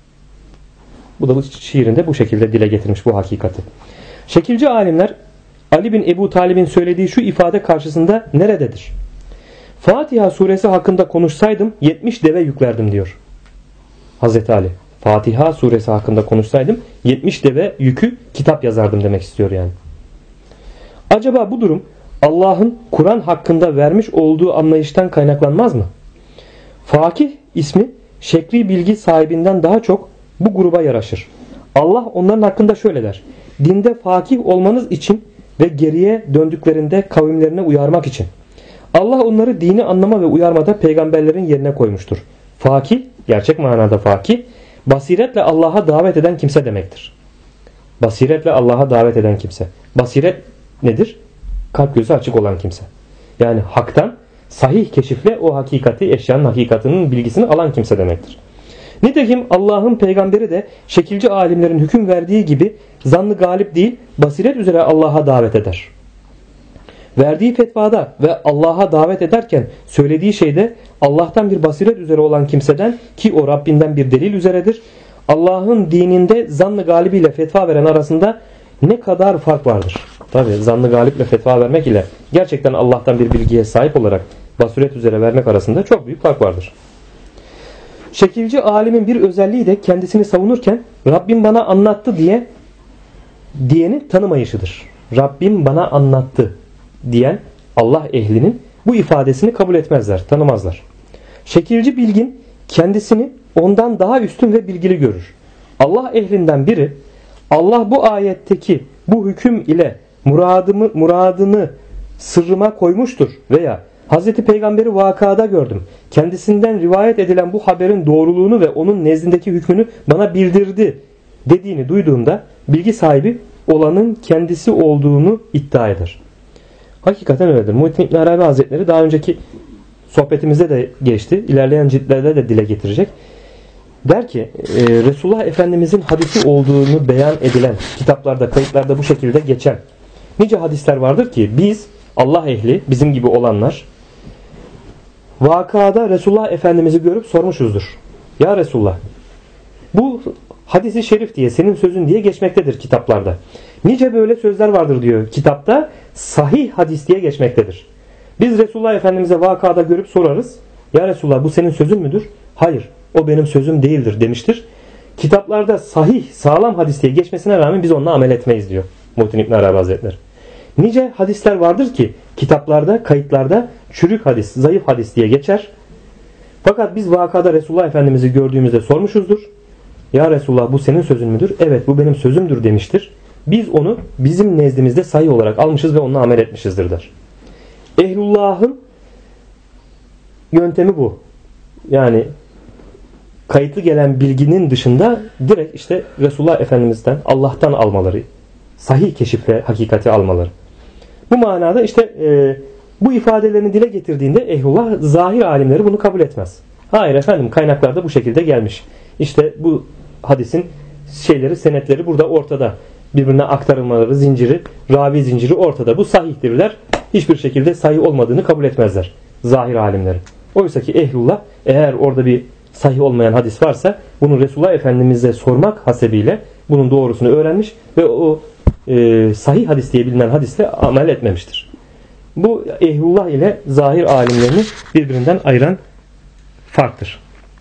Bu da bu şiirinde bu şekilde dile getirmiş bu hakikati. Şekilci alimler Ali bin Ebu Talib'in söylediği şu ifade karşısında nerededir? Fatiha suresi hakkında konuşsaydım 70 deve yüklerdim diyor Hazreti Ali. Fatiha suresi hakkında konuşsaydım 70 deve yükü kitap yazardım demek istiyor yani. Acaba bu durum Allah'ın Kur'an hakkında vermiş olduğu anlayıştan kaynaklanmaz mı? Fakih ismi şekli bilgi sahibinden daha çok bu gruba yaraşır. Allah onların hakkında şöyle der. Dinde fakih olmanız için ve geriye döndüklerinde kavimlerine uyarmak için. Allah onları dini anlama ve uyarmada peygamberlerin yerine koymuştur. Fakih, gerçek manada fakih, basiretle Allah'a davet eden kimse demektir. Basiretle Allah'a davet eden kimse. Basiret nedir? Kalp gözü açık olan kimse. Yani haktan sahih keşifle o hakikati, eşyanın hakikatinin bilgisini alan kimse demektir. Nitekim Allah'ın peygamberi de şekilci alimlerin hüküm verdiği gibi zannı galip değil, basiret üzere Allah'a davet eder. Verdiği fetvada ve Allah'a davet ederken söylediği şeyde Allah'tan bir basiret üzere olan kimseden, ki o Rabbinden bir delil üzeredir, Allah'ın dininde zannı galibiyle fetva veren arasında ne kadar fark vardır. Tabi zannı galiple fetva vermek ile gerçekten Allah'tan bir bilgiye sahip olarak basiret üzere vermek arasında çok büyük fark vardır. Şekilci alimin bir özelliği de kendisini savunurken Rabbim bana anlattı diyeni tanımayışıdır. Rabbim bana anlattı diyen Allah ehlinin bu ifadesini kabul etmezler, tanımazlar. Şekilci bilgin kendisini ondan daha üstün ve bilgili görür. Allah ehlinden biri Allah bu ayetteki bu hüküm ile muradını sırrıma koymuştur veya Hz. Peygamberi vakada gördüm, kendisinden rivayet edilen bu haberin doğruluğunu ve onun nezdindeki hükmünü bana bildirdi dediğini duyduğunda bilgi sahibi olanın kendisi olduğunu iddia eder. Hakikaten öyledir. Muhittin İbn Arabi Hazretleri daha önceki sohbetimizde de geçti. İlerleyen ciltlerde de dile getirecek. Der ki Resulullah Efendimizin hadisi olduğunu beyan edilen kitaplarda, kayıtlarda bu şekilde geçen nice hadisler vardır ki biz Allah ehli, bizim gibi olanlar vakada Resulullah Efendimiz'i görüp sormuşuzdur. Ya Resulullah, bu hadisi şerif diye, senin sözün diye geçmektedir kitaplarda. Nice böyle sözler vardır diyor kitapta, sahih hadis diye geçmektedir. Biz Resulullah Efendimiz'e vakada görüp sorarız. Ya Resulullah, bu senin sözün müdür? Hayır, o benim sözüm değildir demiştir. Kitaplarda sahih, sağlam hadis diye geçmesine rağmen biz onunla amel etmeyiz diyor Muhittin İbn Arabi Hazretleri. Nice hadisler vardır ki kitaplarda, kayıtlarda çürük hadis, zayıf hadis diye geçer. Fakat biz vakada Resulullah Efendimiz'i gördüğümüzde sormuşuzdur. Ya Resulullah, bu senin sözün müdür? Evet, bu benim sözümdür demiştir. Biz onu bizim nezdimizde sahih olarak almışız ve onunla amel etmişizdir der. Ehlullah'ın yöntemi bu. Yani kayıtlı gelen bilginin dışında direkt işte Resulullah Efendimiz'den, Allah'tan almaları, sahih keşifle hakikati almaları. Bu manada işte bu ifadelerini dile getirdiğinde ehlullah, zahir alimleri bunu kabul etmez. Hayır efendim, kaynaklarda bu şekilde gelmiş. İşte bu hadisin şeyleri, senetleri burada ortada. Birbirine aktarılmaları, zinciri, ravi zinciri ortada. Bu sahihtirler. Hiçbir şekilde sahih olmadığını kabul etmezler zahir alimleri. Oysa ki ehlullah, eğer orada bir sahih olmayan hadis varsa bunu Resulullah Efendimiz'e sormak hasebiyle bunun doğrusunu öğrenmiş ve o sahih hadis diye bilinen hadisle amel etmemiştir. Bu ehlullah ile zahir alimlerini birbirinden ayıran farktır.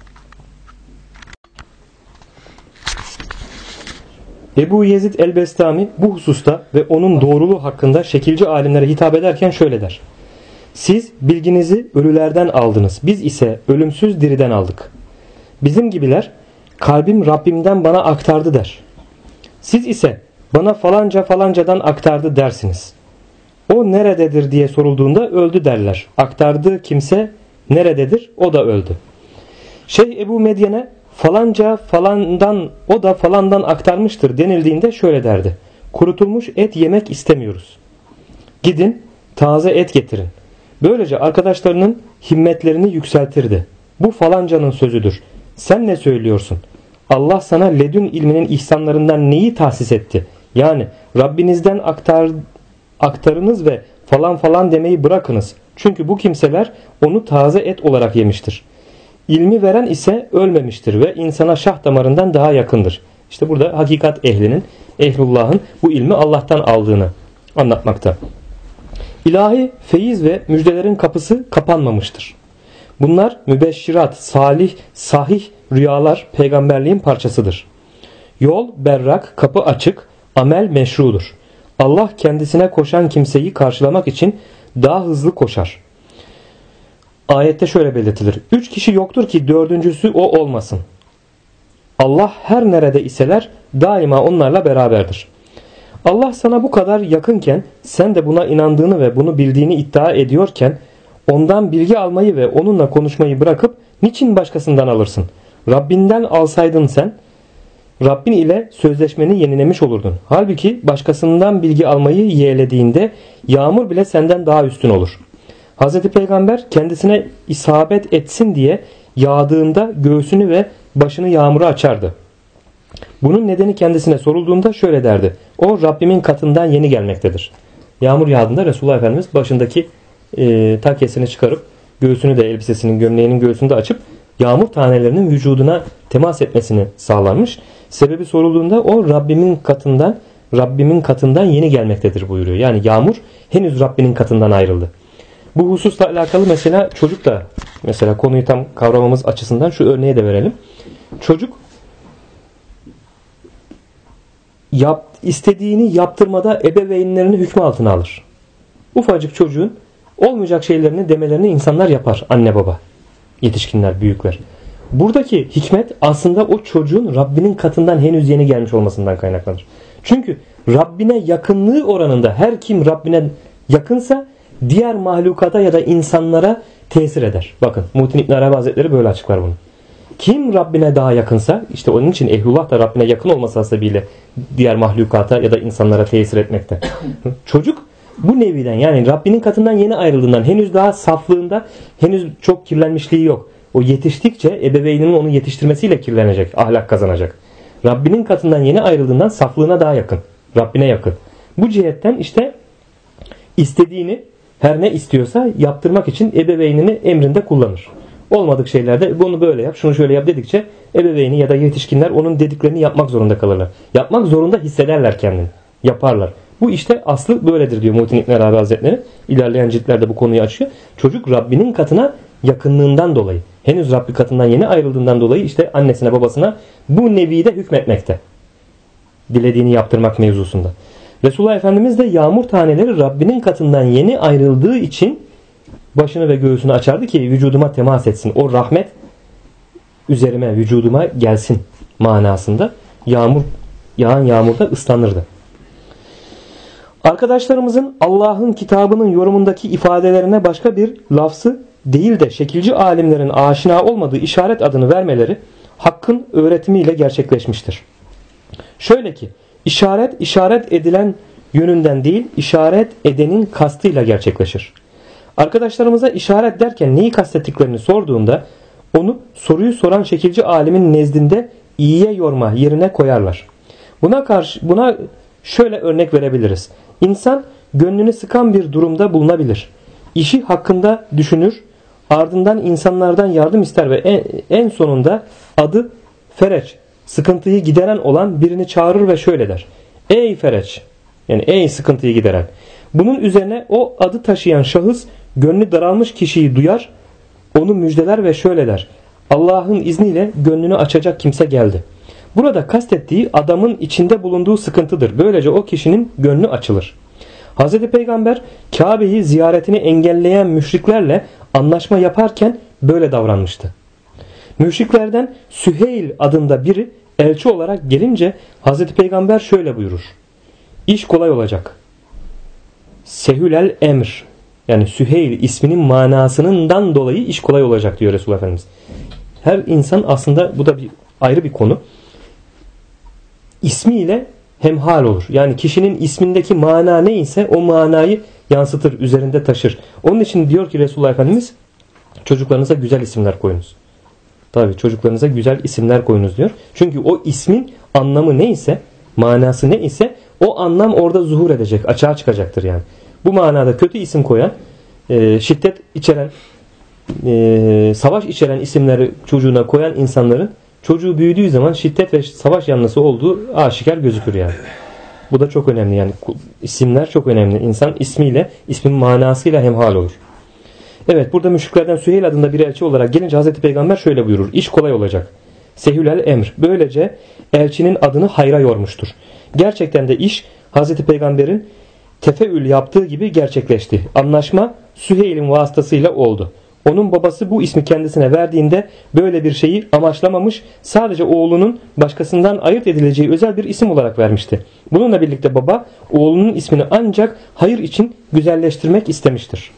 Ebu Yezid el-Bestami bu hususta ve onun doğruluğu hakkında şekilci alimlere hitap ederken şöyle der. Siz bilginizi ölülerden aldınız. Biz ise ölümsüz diriden aldık. Bizim gibiler kalbim Rabbimden bana aktardı der. Siz ise bana falanca falancadan aktardı dersiniz. O nerededir diye sorulduğunda öldü derler. Aktardığı kimse nerededir? O da öldü. Şeyh Ebu Medyen'e falanca falandan, o da falandan aktarmıştır denildiğinde şöyle derdi. Kurutulmuş et yemek istemiyoruz. Gidin taze et getirin. Böylece arkadaşlarının himmetlerini yükseltirdi. Bu falancanın sözüdür. Sen ne söylüyorsun? Allah sana ledün ilminin ihsanlarından neyi tahsis etti? Yani Rabbinizden aktarınız ve falan falan demeyi bırakınız. Çünkü bu kimseler onu taze et olarak yemiştir. İlmi veren ise ölmemiştir ve insana şah damarından daha yakındır. İşte burada hakikat ehlinin, ehlullahın bu ilmi Allah'tan aldığını anlatmakta. İlahi feyiz ve müjdelerin kapısı kapanmamıştır. Bunlar mübeşşirat, salih, sahih rüyalar peygamberliğin parçasıdır. Yol berrak, kapı açık, amel meşrudur. Allah kendisine koşan kimseyi karşılamak için daha hızlı koşar. Ayette şöyle belirtilir. 3 kişi yoktur ki dördüncüsü o olmasın. Allah her nerede iseler daima onlarla beraberdir. Allah sana bu kadar yakınken sen de buna inandığını ve bunu bildiğini iddia ediyorken ondan bilgi almayı ve onunla konuşmayı bırakıp niçin başkasından alırsın? Rabbinden alsaydın sen Rabbin ile sözleşmeni yenilemiş olurdun. Halbuki başkasından bilgi almayı yeğlediğinde yağmur bile senden daha üstün olur. Hz. Peygamber kendisine isabet etsin diye yağdığında göğsünü ve başını yağmura açardı. Bunun nedeni kendisine sorulduğunda şöyle derdi. O Rabbimin katından yeni gelmektedir. Yağmur yağdığında Resulullah Efendimiz başındaki takkesini çıkarıp göğsünü de elbisesinin gömleğinin göğsünü de açıp yağmur tanelerinin vücuduna temas etmesini sağlanmış. Sebebi sorulduğunda o Rabbimin katından yeni gelmektedir buyuruyor. Yani yağmur henüz Rabbinin katından ayrıldı. Bu hususla alakalı mesela çocuk da mesela konuyu tam kavramamız açısından şu örneği de verelim. Çocuk istediğini yaptırmada ebeveynlerini hükmü altına alır. Ufacık çocuğun olmayacak şeylerini demelerini insanlar yapar. Anne baba, yetişkinler, büyükler. Buradaki hikmet aslında o çocuğun Rabbinin katından henüz yeni gelmiş olmasından kaynaklanır. Çünkü Rabbine yakınlığı oranında her kim Rabbine yakınsa diğer mahlukata ya da insanlara tesir eder. Bakın Muhittin İbn Arabi Hazretleri böyle açıklar bunu. Kim Rabbine daha yakınsa işte onun için ehlullah da Rabbine yakın olması hasebiyle diğer mahlukata ya da insanlara tesir etmekte. Çocuk bu neviden yani Rabbinin katından yeni ayrıldığından henüz daha saflığında henüz çok kirlenmişliği yok. O yetiştikçe ebeveyninin onu yetiştirmesiyle kirlenecek, ahlak kazanacak. Rabbinin katından yeni ayrıldığından saflığına daha yakın. Rabbine yakın. Bu cihetten işte istediğini her ne istiyorsa yaptırmak için ebeveynini emrinde kullanır. Olmadık şeylerde bunu böyle yap, şunu şöyle yap dedikçe ebeveyni ya da yetişkinler onun dediklerini yapmak zorunda kalırlar. Yapmak zorunda hissederler kendini. Yaparlar. Bu işte aslı böyledir diyor Muhittin İbn Arabi Hazretleri. İlerleyen ciltlerde bu konuyu açıyor. Çocuk Rabbinin katına yakınlığından dolayı, henüz Rabbi katından yeni ayrıldığından dolayı işte annesine babasına bu nevide hükmetmekte. Dilediğini yaptırmak mevzusunda. Resulullah Efendimiz de yağmur taneleri Rabbinin katından yeni ayrıldığı için başını ve göğsünü açardı ki vücuduma temas etsin. O rahmet üzerime, vücuduma gelsin manasında yağan yağmurda ıslanırdı. Arkadaşlarımızın Allah'ın kitabının yorumundaki ifadelerine başka bir lafzı değil de şekilci alimlerin aşina olmadığı işaret adını vermeleri Hakk'ın öğretimiyle gerçekleşmiştir. Şöyle ki işaret edilen yönünden değil işaret edenin kastıyla gerçekleşir. Arkadaşlarımıza işaret derken neyi kastettiklerini sorduğunda onu soruyu soran şekilci alimin nezdinde iyiye yorma yerine koyarlar. Buna şöyle örnek verebiliriz. İnsan gönlünü sıkan bir durumda bulunabilir. İşi hakkında düşünür, ardından insanlardan yardım ister ve en sonunda adı Fereç, sıkıntıyı gideren olan birini çağırır ve şöyle der. Ey Fereç, yani ey sıkıntıyı gideren. Bunun üzerine o adı taşıyan şahıs gönlü daralmış kişiyi duyar, onu müjdeler ve şöyle der. Allah'ın izniyle gönlünü açacak kimse geldi. Burada kastettiği adamın içinde bulunduğu sıkıntıdır. Böylece o kişinin gönlü açılır. Hz. Peygamber Kabe'yi ziyaretini engelleyen müşriklerle anlaşma yaparken böyle davranmıştı. Müşriklerden Süheyl adında biri elçi olarak gelince Hz. Peygamber şöyle buyurur. İş kolay olacak. Sehülel emr. Yani Süheyl isminin manasından dolayı iş kolay olacak diyor Resulullah Efendimiz. Her insan aslında, bu da ayrı bir konu, ismiyle hemhal olur. Yani kişinin ismindeki mana neyse o manayı yansıtır, üzerinde taşır. Onun için diyor ki Resulullah Efendimiz, çocuklarınıza güzel isimler koyunuz. Tabii çocuklarınıza güzel isimler koyunuz diyor. Çünkü o ismin anlamı neyse, manası neyse o anlam orada zuhur edecek, açığa çıkacaktır yani. Bu manada kötü isim koyan, şiddet içeren, savaş içeren isimleri çocuğuna koyan insanların çocuğu büyüdüğü zaman şiddet ve savaş yanlısı olduğu aşikar gözükür yani. Bu da çok önemli yani. İsimler çok önemli. İnsan ismiyle, ismin manasıyla hemhal olur. Evet, burada müşriklerden Süheyl adında bir elçi olarak gelince Hazreti Peygamber şöyle buyurur. İş kolay olacak. Sehülel emr. Böylece elçinin adını hayra yormuştur. Gerçekten de iş Hazreti Peygamber'in tefeül yaptığı gibi gerçekleşti. Anlaşma Süheyl'in vasıtasıyla oldu. Onun babası bu ismi kendisine verdiğinde böyle bir şeyi amaçlamamış, sadece oğlunun başkasından ayırt edileceği özel bir isim olarak vermişti. Bununla birlikte baba oğlunun ismini ancak hayır için güzelleştirmek istemiştir.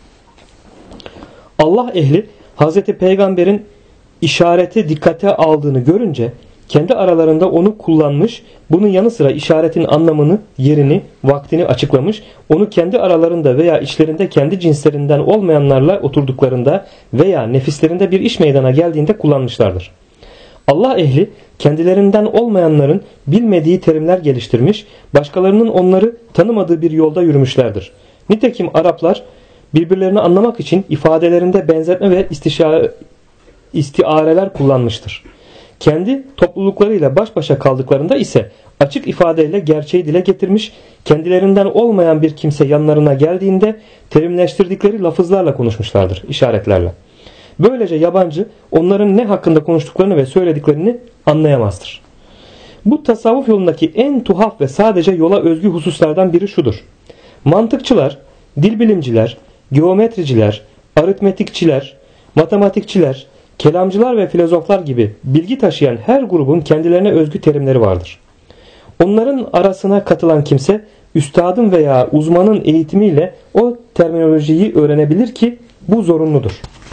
Allah ehli Hazreti Peygamber'in işareti dikkate aldığını görünce kendi aralarında onu kullanmış, bunun yanı sıra işaretin anlamını, yerini, vaktini açıklamış, onu kendi aralarında veya işlerinde kendi cinslerinden olmayanlarla oturduklarında veya nefislerinde bir iş meydana geldiğinde kullanmışlardır. Allah ehli kendilerinden olmayanların bilmediği terimler geliştirmiş, başkalarının onları tanımadığı bir yolda yürümüşlerdir. Nitekim Araplar birbirlerini anlamak için ifadelerinde benzetme ve istiareler kullanmıştır. Kendi topluluklarıyla baş başa kaldıklarında ise açık ifadeyle gerçeği dile getirmiş, kendilerinden olmayan bir kimse yanlarına geldiğinde terimleştirdikleri lafızlarla konuşmuşlardır, işaretlerle. Böylece yabancı onların ne hakkında konuştuklarını ve söylediklerini anlayamazdır. Bu tasavvuf yolundaki en tuhaf ve sadece yola özgü hususlardan biri şudur. Mantıkçılar, dilbilimciler, geometriciler, aritmetikçiler, matematikçiler, kelamcılar ve filozoflar gibi bilgi taşıyan her grubun kendilerine özgü terimleri vardır. Onların arasına katılan kimse üstadın veya uzmanın eğitimiyle o terminolojiyi öğrenebilir ki bu zorunludur.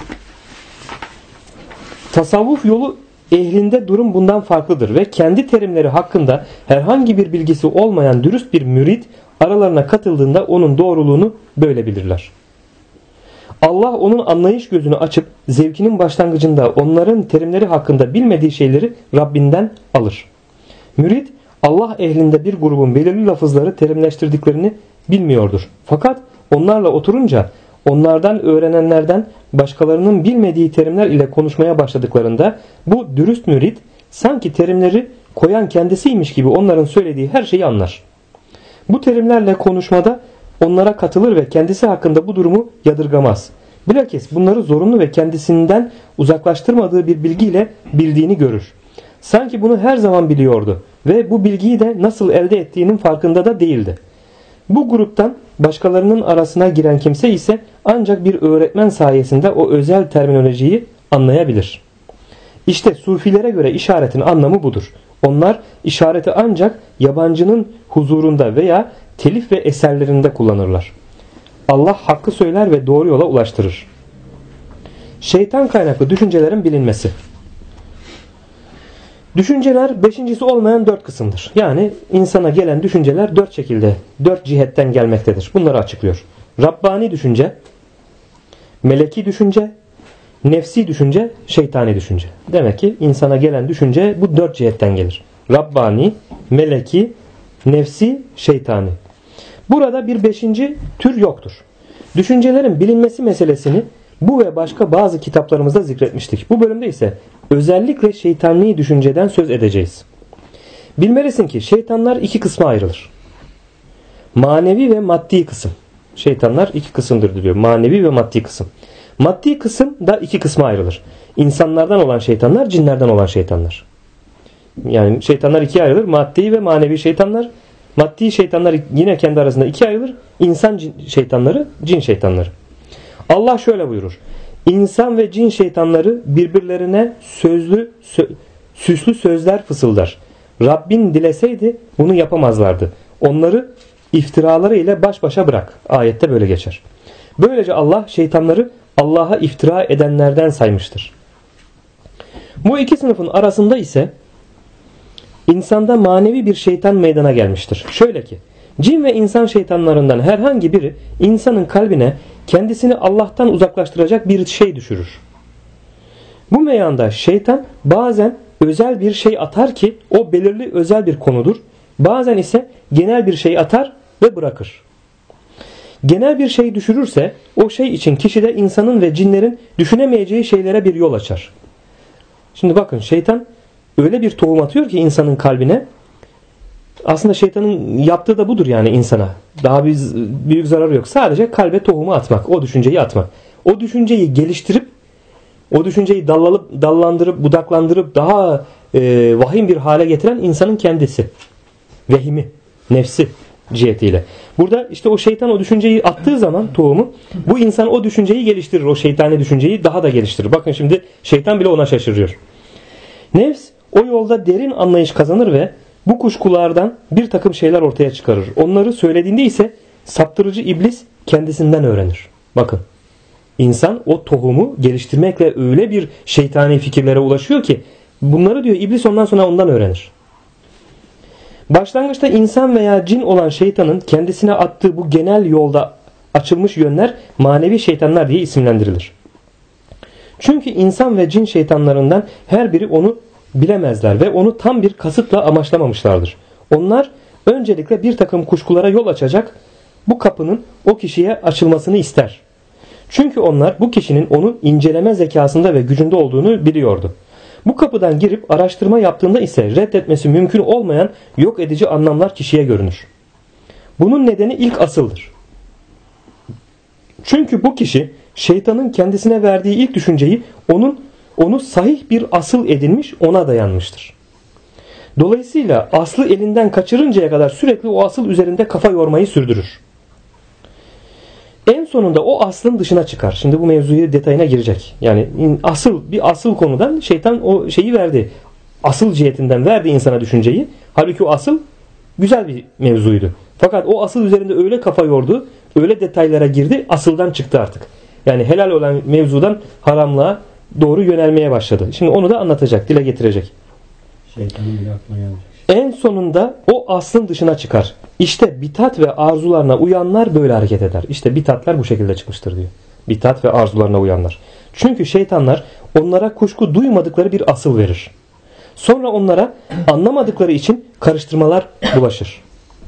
Tasavvuf yolu ehlinde durum bundan farklıdır ve kendi terimleri hakkında herhangi bir bilgisi olmayan dürüst bir mürit aralarına katıldığında onun doğruluğunu böyle bilirler. Allah onun anlayış gözünü açıp zevkinin başlangıcında onların terimleri hakkında bilmediği şeyleri Rabbinden alır. Mürit Allah ehlinde bir grubun belirli lafızları terimleştirdiklerini bilmiyordur. Fakat onlarla oturunca onlardan öğrenenlerden başkalarının bilmediği terimler ile konuşmaya başladıklarında bu dürüst mürit sanki terimleri koyan kendisiymiş gibi onların söylediği her şeyi anlar. Bu terimlerle konuşmada onlara katılır ve kendisi hakkında bu durumu yadırgamaz. Bilakis bunları zorunlu ve kendisinden uzaklaştırmadığı bir bilgiyle bildiğini görür. Sanki bunu her zaman biliyordu ve bu bilgiyi de nasıl elde ettiğinin farkında da değildi. Bu gruptan başkalarının arasına giren kimse ise ancak bir öğretmen sayesinde o özel terminolojiyi anlayabilir. İşte sufilere göre işaretin anlamı budur. Onlar işareti ancak yabancının huzurunda veya telif ve eserlerinde kullanırlar. Allah hakkı söyler ve doğru yola ulaştırır. Şeytan kaynaklı düşüncelerin bilinmesi. Düşünceler beşincisi olmayan 4 kısımdır. Yani insana gelen düşünceler 4 şekilde, 4 cihetten gelmektedir. Bunları açıklıyor. Rabbani düşünce, meleki düşünce, nefsi düşünce, şeytani düşünce. Demek ki insana gelen düşünce bu 4 cihetten gelir. Rabbani, meleki, nefsi, şeytani. Burada bir 5. tür yoktur. Düşüncelerin bilinmesi meselesini bu ve başka bazı kitaplarımızda zikretmiştik. Bu bölümde ise özellikle şeytani düşünceden söz edeceğiz. Bilmelisin ki şeytanlar 2 kısma ayrılır. Manevi ve maddi kısım. Şeytanlar 2 kısımdır diyor. Manevi ve maddi kısım. Maddi kısım da 2 kısma ayrılır. İnsanlardan olan şeytanlar, cinlerden olan şeytanlar. Yani şeytanlar 2'ye ayrılır. Maddi ve manevi şeytanlar. Maddi şeytanlar yine kendi arasında ikiye ayrılır. İnsan şeytanları, cin şeytanları. Allah şöyle buyurur. İnsan ve cin şeytanları birbirlerine süslü sözler fısıldar. Rabbin dileseydi bunu yapamazlardı. Onları iftiraları ile baş başa bırak. Ayette böyle geçer. Böylece Allah şeytanları Allah'a iftira edenlerden saymıştır. Bu iki sınıfın arasında ise insanda manevi bir şeytan meydana gelmiştir. Şöyle ki, cin ve insan şeytanlarından herhangi biri insanın kalbine kendisini Allah'tan uzaklaştıracak bir şey düşürür. Bu meyanda şeytan bazen özel bir şey atar ki o belirli özel bir konudur. Bazen ise genel bir şey atar ve bırakır. Genel bir şey düşürürse o şey için kişide insanın ve cinlerin düşünemeyeceği şeylere bir yol açar. Şimdi bakın, şeytan öyle bir tohum atıyor ki insanın kalbine. Aslında şeytanın yaptığı da budur yani insana. Daha büyük zararı yok. Sadece kalbe tohumu atmak, o düşünceyi atmak. O düşünceyi geliştirip, o düşünceyi dallandırıp, budaklandırıp daha vahim bir hale getiren insanın kendisi. Vehimi, nefsi cihetiyle. Burada işte o şeytan o düşünceyi attığı zaman tohumu, bu insan o düşünceyi geliştirir. O şeytani düşünceyi daha da geliştirir. Bakın şimdi şeytan bile ona şaşırıyor. Nefs o yolda derin anlayış kazanır ve bu kuşkulardan bir takım şeyler ortaya çıkarır. Onları söylediğinde ise saptırıcı iblis kendisinden öğrenir. Bakın, insan o tohumu geliştirmekle öyle bir şeytani fikirlere ulaşıyor ki bunları diyor iblis ondan sonra ondan öğrenir. Başlangıçta insan veya cin olan şeytanın kendisine attığı bu genel yolda açılmış yönler manevi şeytanlar diye isimlendirilir. Çünkü insan ve cin şeytanlarından her biri onu bilemezler ve onu tam bir kasıtla amaçlamamışlardır. Onlar öncelikle bir takım kuşkulara yol açacak bu kapının o kişiye açılmasını ister. Çünkü onlar bu kişinin onu inceleme zekasında ve gücünde olduğunu biliyordu. Bu kapıdan girip araştırma yaptığında ise reddetmesi mümkün olmayan yok edici anlamlar kişiye görünür. Bunun nedeni ilk asıldır. Çünkü bu kişi şeytanın kendisine verdiği ilk düşünceyi onu sahih bir asıl edinmiş, ona dayanmıştır. Dolayısıyla aslı elinden kaçırıncaya kadar sürekli o asıl üzerinde kafa yormayı sürdürür. En sonunda o aslın dışına çıkar. Şimdi bu mevzuyu detayına girecek. Yani bir asıl konudan şeytan o şeyi verdi. Asıl cihetinden verdi insana düşünceyi. Halbuki o asıl güzel bir mevzuydu. Fakat o asıl üzerinde öyle kafa yordu, öyle detaylara girdi, asıldan çıktı artık. Yani helal olan mevzudan haramlığa doğru yönelmeye başladı. Şimdi onu da anlatacak, dile getirecek. Şeytanın bile aklına gelmeyecek. En sonunda o aslın dışına çıkar. İşte bitat ve arzularına uyanlar böyle hareket eder. İşte bitatlar bu şekilde çıkmıştır diyor. Bitat ve arzularına uyanlar. Çünkü şeytanlar onlara kuşku duymadıkları bir asıl verir. Sonra onlara anlamadıkları için karıştırmalar bulaşır.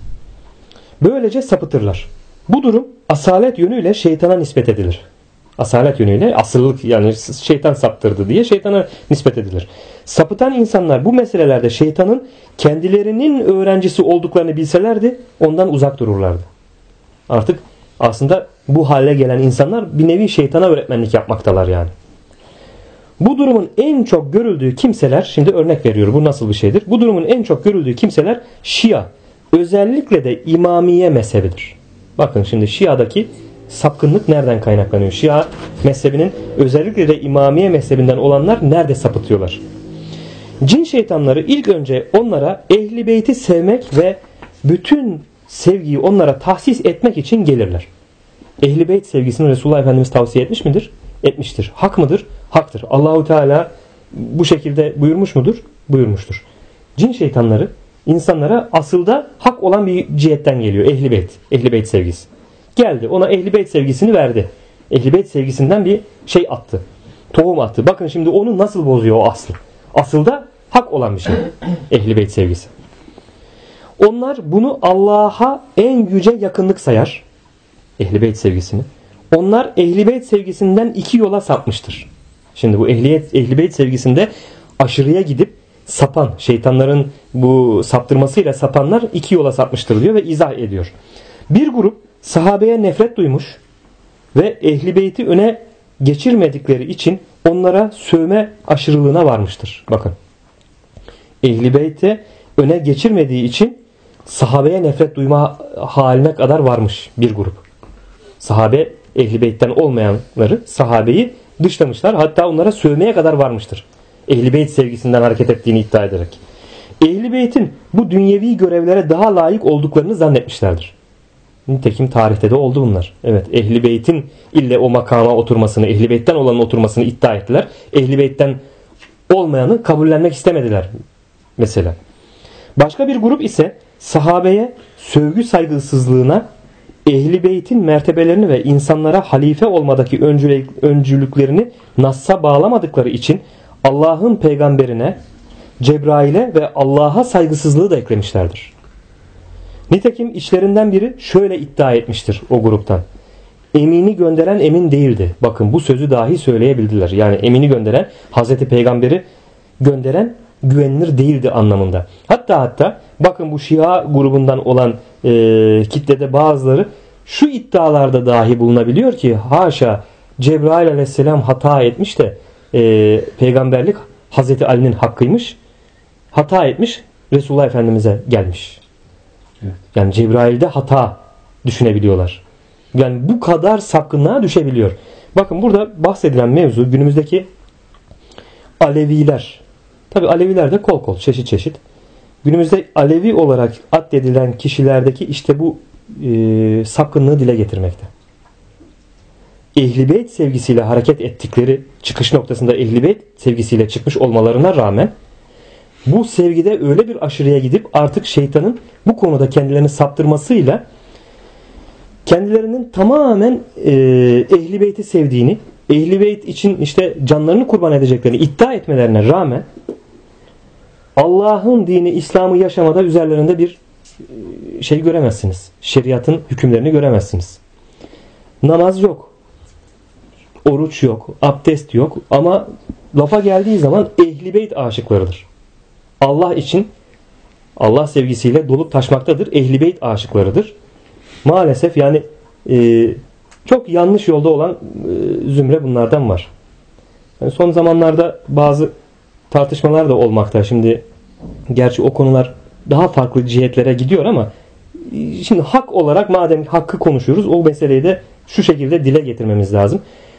Böylece sapıtırlar. Bu durum asalet yönüyle şeytana nispet edilir. Asalet yönüyle asıllık, yani şeytan saptırdı diye şeytana nispet edilir. Sapıtan insanlar bu meselelerde şeytanın kendilerinin öğrencisi olduklarını bilselerdi ondan uzak dururlardı. Artık aslında bu hale gelen insanlar bir nevi şeytana öğretmenlik yapmaktalar yani. Bu durumun en çok görüldüğü kimseler, şimdi örnek veriyor bu nasıl bir şeydir. Bu durumun en çok görüldüğü kimseler Şia, özellikle de İmamiye mezhebidir. Bakın şimdi Şia'daki sapkınlık nereden kaynaklanıyor? Şia mezhebinin özellikle de İmamiye mezhebinden olanlar nerede sapıtıyorlar? Cin şeytanları ilk önce onlara Ehli Beyt'i sevmek ve bütün sevgiyi onlara tahsis etmek için gelirler. Ehli Beyt sevgisini Resulullah Efendimiz tavsiye etmiş midir? Etmiştir. Hak mıdır? Haktır. Allahu Teala bu şekilde buyurmuş mudur? Buyurmuştur. Cin şeytanları insanlara asılda hak olan bir cihetten geliyor. Ehli Beyt. Ehli Beyt sevgisi. Geldi. Ona Ehli Beyt sevgisini verdi. Ehli Beyt sevgisinden bir şey attı. Tohum attı. Bakın şimdi onu nasıl bozuyor o aslı. Asılda hak olan bir şey. Ehli Beyt sevgisi. Onlar bunu Allah'a en yüce yakınlık sayar. Ehli Beyt sevgisini. Onlar Ehli Beyt sevgisinden iki yola sapmıştır. Şimdi bu Ehli Beyt sevgisinde aşırıya gidip sapan, şeytanların bu saptırmasıyla sapanlar iki yola sapmıştır diyor ve izah ediyor. Bir grup sahabeye nefret duymuş ve Ehli Beyt'i öne geçirmedikleri için onlara sövme aşırılığına varmıştır. Bakın. Ehli Beyt'i öne geçirmediği için sahabeye nefret duyma haline kadar varmış bir grup. Sahabe Ehl-i Beyt'ten olmayanları, sahabeyi dışlamışlar. Hatta onlara sövmeye kadar varmıştır. Ehl-i Beyt sevgisinden hareket ettiğini iddia ederek. Ehl-i Beyt'in bu dünyevi görevlere daha layık olduklarını zannetmişlerdir. Nitekim tarihte de oldu bunlar. Evet, Ehl-i Beyt'in ille o makama oturmasını, Ehl-i Beyt'ten olanın oturmasını iddia ettiler. Ehl-i Beyt'ten olmayanı kabullenmek istemediler mesela. Başka bir grup ise sahabeye sövgü saygısızlığına, Ehl-i Beyt'in mertebelerini ve insanlara halife olmadaki öncülüklerini Nass'a bağlamadıkları için Allah'ın peygamberine, Cebrail'e ve Allah'a saygısızlığı da eklemişlerdir. Nitekim içlerinden biri şöyle iddia etmiştir o gruptan. Emini gönderen emin değildi. Bakın bu sözü dahi söyleyebildiler. Yani emini gönderen, Hazreti Peygamber'i gönderen güvenilir değildi anlamında. Hatta bakın bu Şia grubundan olan kitlede bazıları şu iddialarda dahi bulunabiliyor ki haşa Cebrail aleyhisselam hata etmiş de peygamberlik Hazreti Ali'nin hakkıymış. Hata etmiş, Resulullah Efendimiz'e gelmiş. Evet. Yani Cebrail'de hata düşünebiliyorlar. Yani bu kadar sapkınlığa düşebiliyor. Bakın burada bahsedilen mevzu günümüzdeki Aleviler. Tabi Aleviler de kol çeşit çeşit. Günümüzde Alevi olarak addedilen kişilerdeki işte bu sapkınlığı dile getirmekte. Ehl-i Beyt sevgisiyle hareket ettikleri çıkış noktasında Ehl-i Beyt sevgisiyle çıkmış olmalarına rağmen bu sevgide öyle bir aşırıya gidip artık şeytanın bu konuda kendilerini saptırmasıyla kendilerinin tamamen Ehl-i Beyt'i sevdiğini, Ehl-i Beyt için işte canlarını kurban edeceklerini iddia etmelerine rağmen Allah'ın dini İslam'ı yaşamada üzerlerinde bir şey göremezsiniz. Şeriatın hükümlerini göremezsiniz. Namaz yok. Oruç yok. Abdest yok. Ama lafa geldiği zaman Ehl-i Beyt aşıklarıdır. Allah için Allah sevgisiyle dolup taşmaktadır. Ehl-i Beyt aşıklarıdır. Maalesef yani çok yanlış yolda olan zümre bunlardan var. Yani son zamanlarda bazı tartışmalar da olmakta. Şimdi gerçi o konular daha farklı cihetlere gidiyor ama şimdi hak olarak madem hakkı konuşuyoruz o meseleyi de şu şekilde dile getirmemiz lazım.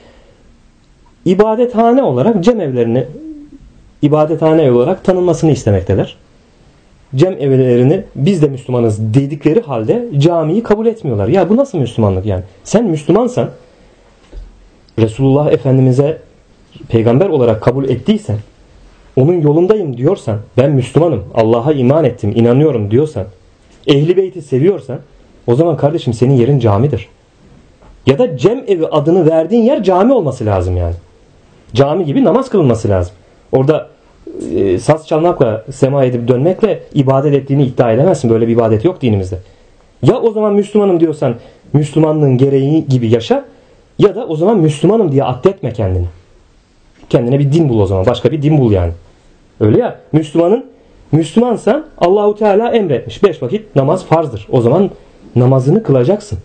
İbadethane olarak cemevlerini ibadethane olarak tanınmasını istemekteler. Cemevlerini biz de Müslümanız dedikleri halde camiyi kabul etmiyorlar. Ya bu nasıl Müslümanlık yani? Sen Müslümansan Resulullah Efendimiz'e peygamber olarak kabul ettiysen onun yolundayım diyorsan ben Müslümanım, Allah'a iman ettim, inanıyorum diyorsan Ehl-i Beyt'i seviyorsan o zaman kardeşim senin yerin camidir. Ya da cemevi adını verdiğin yer cami olması lazım yani. Cami gibi namaz kılınması lazım. Orada saz çalmakla, sema edip dönmekle ibadet ettiğini iddia edemezsin. Böyle bir ibadet yok dinimizde. Ya o zaman Müslümanım diyorsan Müslümanlığın gereği gibi yaşa ya da o zaman Müslümanım diye addetme kendini. Kendine bir din bul o zaman. Başka bir din bul yani. Öyle ya. Müslümansan Allahu Teala emretmiş. 5 vakit namaz farzdır. O zaman namazını kılacaksın.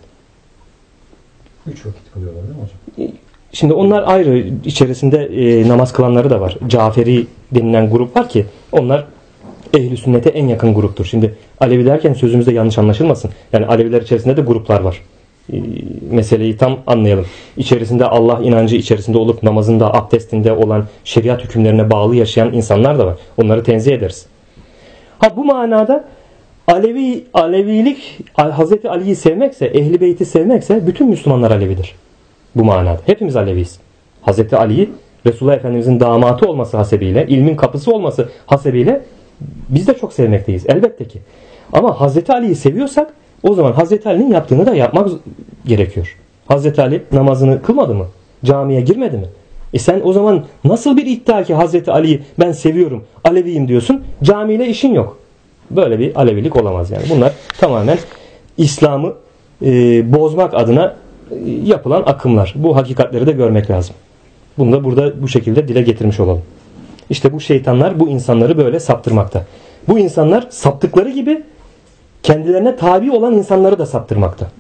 3 vakit kılıyorlar değil mi hocam? Şimdi onlar ayrı. İçerisinde namaz kılanları da var. Caferi denilen grup var ki onlar Ehl-i Sünnet'e en yakın gruptur. Şimdi Alevi derken sözümüzde yanlış anlaşılmasın. Yani Aleviler içerisinde de gruplar var. Meseleyi tam anlayalım. İçerisinde Allah inancı içerisinde olup namazında, abdestinde olan şeriat hükümlerine bağlı yaşayan insanlar da var. Onları tenzih ederiz. Bu manada Alevilik Hazreti Ali'yi sevmekse, Ehl-i Beyt'i sevmekse bütün Müslümanlar Alevidir. Bu manada. Hepimiz Aleviyiz. Hazreti Ali'yi Resulullah Efendimizin damatı olması hasebiyle, ilmin kapısı olması hasebiyle biz de çok sevmekteyiz. Elbette ki. Ama Hazreti Ali'yi seviyorsak o zaman Hazreti Ali'nin yaptığını da yapmak gerekiyor. Hazreti Ali namazını kılmadı mı? Camiye girmedi mi? Sen o zaman nasıl bir iddia ki Hazreti Ali'yi ben seviyorum, Aleviyim diyorsun, camiyle işin yok. Böyle bir Alevilik olamaz yani. Bunlar tamamen İslam'ı bozmak adına yapılan akımlar. Bu hakikatleri de görmek lazım. Bunu da burada bu şekilde dile getirmiş olalım. İşte bu şeytanlar bu insanları böyle saptırmakta. Bu insanlar saptıkları gibi kendilerine tabi olan insanları da saptırmakta.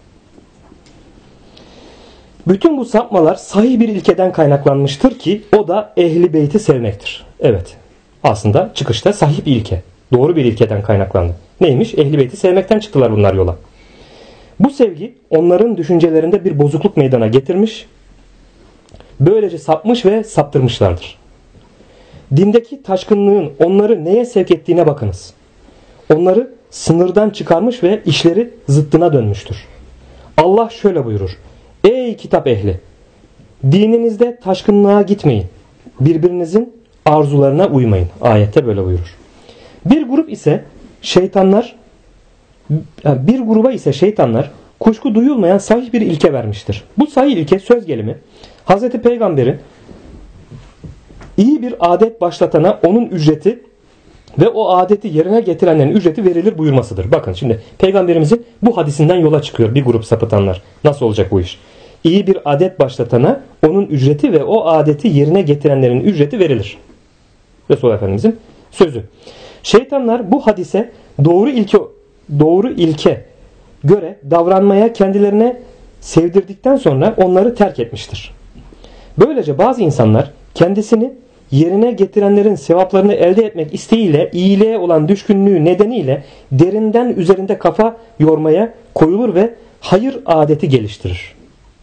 Bütün bu sapmalar sahih bir ilkeden kaynaklanmıştır ki o da Ehl-i Beyt'i sevmektir. Evet. Aslında çıkışta sahih bir ilke. Doğru bir ilkeden kaynaklandı. Neymiş? Ehl-i Beyt'i sevmekten çıktılar bunlar yola. Bu sevgi onların düşüncelerinde bir bozukluk meydana getirmiş. Böylece sapmış ve saptırmışlardır. Dindeki taşkınlığın onları neye sevk ettiğine bakınız. Onları sınırdan çıkarmış ve işleri zıttına dönmüştür. Allah şöyle buyurur. Ey kitap ehli! Dininizde taşkınlığa gitmeyin. Birbirinizin arzularına uymayın. Ayette böyle buyurur. Bir gruba ise şeytanlar kuşku duyulmayan sahih bir ilke vermiştir. Bu sahih ilke söz gelimi Hz. Peygamber'in iyi bir adet başlatana onun ücreti ve o adeti yerine getirenlerin ücreti verilir buyurmasıdır. Bakın şimdi Peygamberimizin bu hadisinden yola çıkıyor bir grup sapıtanlar. Nasıl olacak bu iş? İyi bir adet başlatana onun ücreti ve o adeti yerine getirenlerin ücreti verilir. Resulullah Efendimizin sözü. Şeytanlar bu hadise doğru ilke göre davranmaya kendilerine sevdirdikten sonra onları terk etmiştir. Böylece bazı insanlar kendisini yerine getirenlerin sevaplarını elde etmek isteğiyle iyiliğe olan düşkünlüğü nedeniyle derinden üzerinde kafa yormaya koyulur ve hayır adeti geliştirir.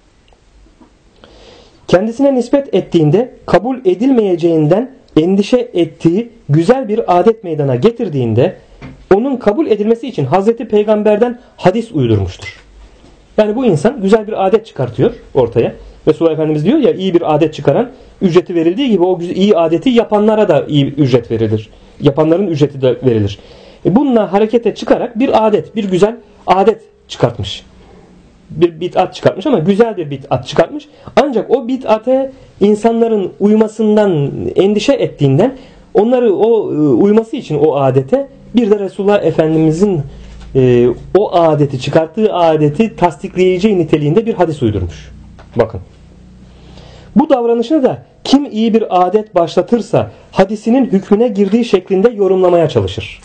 Kendisine nispet ettiğinde kabul edilmeyeceğinden endişe ettiği güzel bir adet meydana getirdiğinde onun kabul edilmesi için Hazreti Peygamber'den hadis uydurmuştur. Yani bu insan güzel bir adet çıkartıyor ortaya. Resulullah Efendimiz diyor ya iyi bir adet çıkaran ücreti verildiği gibi o iyi adeti yapanlara da iyi ücret verilir. Yapanların ücreti de verilir. Bununla harekete çıkarak bir adet, bir güzel adet çıkartmış. Bir bid'at çıkartmış ama güzel bir bid'at çıkartmış. Ancak o bid'ate insanların uymasından endişe ettiğinden onları o uyması için o adete bir de Resulullah Efendimizin o adeti çıkarttığı adeti tasdikleyeceği niteliğinde bir hadis uydurmuş. Bakın. Bu davranışını da kim iyi bir adet başlatırsa hadisinin hükmüne girdiği şeklinde yorumlamaya çalışır.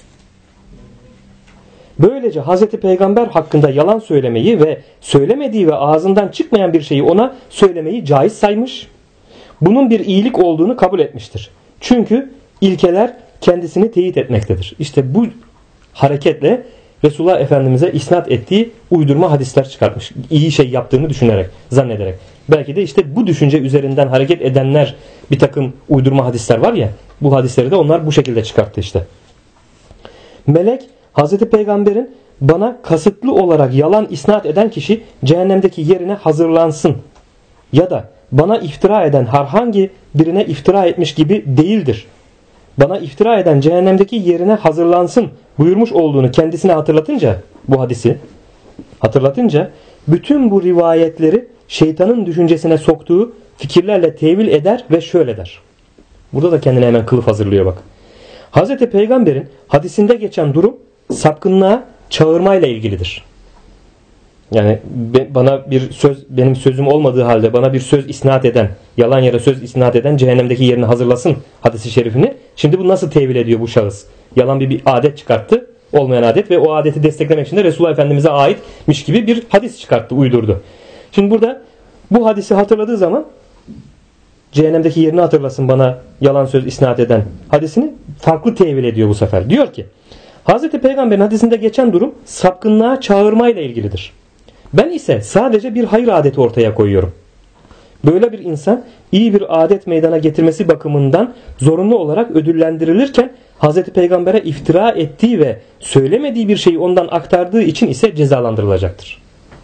Böylece Hz. Peygamber hakkında yalan söylemeyi ve söylemediği ve ağzından çıkmayan bir şeyi ona söylemeyi caiz saymış. Bunun bir iyilik olduğunu kabul etmiştir. Çünkü ilkeler kendisini teyit etmektedir. İşte bu hareketle Resulullah Efendimiz'e isnat ettiği uydurma hadisler çıkartmış. İyi şey yaptığını düşünerek, zannederek. Belki de işte bu düşünce üzerinden hareket edenler bir takım uydurma hadisler var ya, bu hadisleri de onlar bu şekilde çıkarttı işte. Melek, Hazreti Peygamber'in bana kasıtlı olarak yalan isnat eden kişi cehennemdeki yerine hazırlansın ya da bana iftira eden herhangi birine iftira etmiş gibi değildir. Bana iftira eden cehennemdeki yerine hazırlansın buyurmuş olduğunu kendisine hatırlatınca, bu hadisi hatırlatınca bütün bu rivayetleri şeytanın düşüncesine soktuğu fikirlerle tevil eder ve şöyle der. Burada da kendine hemen kılıf hazırlıyor bak. Hazreti Peygamber'in hadisinde geçen durum sapkınlığa çağırmayla ilgilidir. Yani bana bir söz, benim sözüm olmadığı halde bana bir söz isnat eden, yalan yere söz isnat eden cehennemdeki yerini hazırlasın hadisi şerifini. Şimdi bu nasıl tevil ediyor bu şahıs? Yalan bir adet çıkarttı, olmayan adet ve o adeti desteklemek için de Resulullah Efendimiz'e aitmiş gibi bir hadis çıkarttı, uydurdu. Şimdi burada bu hadisi hatırladığı zaman cehennemdeki yerini hatırlasın bana yalan söz isnat eden hadisini farklı tevil ediyor bu sefer. Diyor ki Hz. Peygamber'in hadisinde geçen durum sapkınlığa çağırmayla ilgilidir. Ben ise sadece bir hayır adeti ortaya koyuyorum. Böyle bir insan iyi bir adet meydana getirmesi bakımından zorunlu olarak ödüllendirilirken Hz. Peygamber'e iftira ettiği ve söylemediği bir şeyi ondan aktardığı için ise cezalandırılacaktır.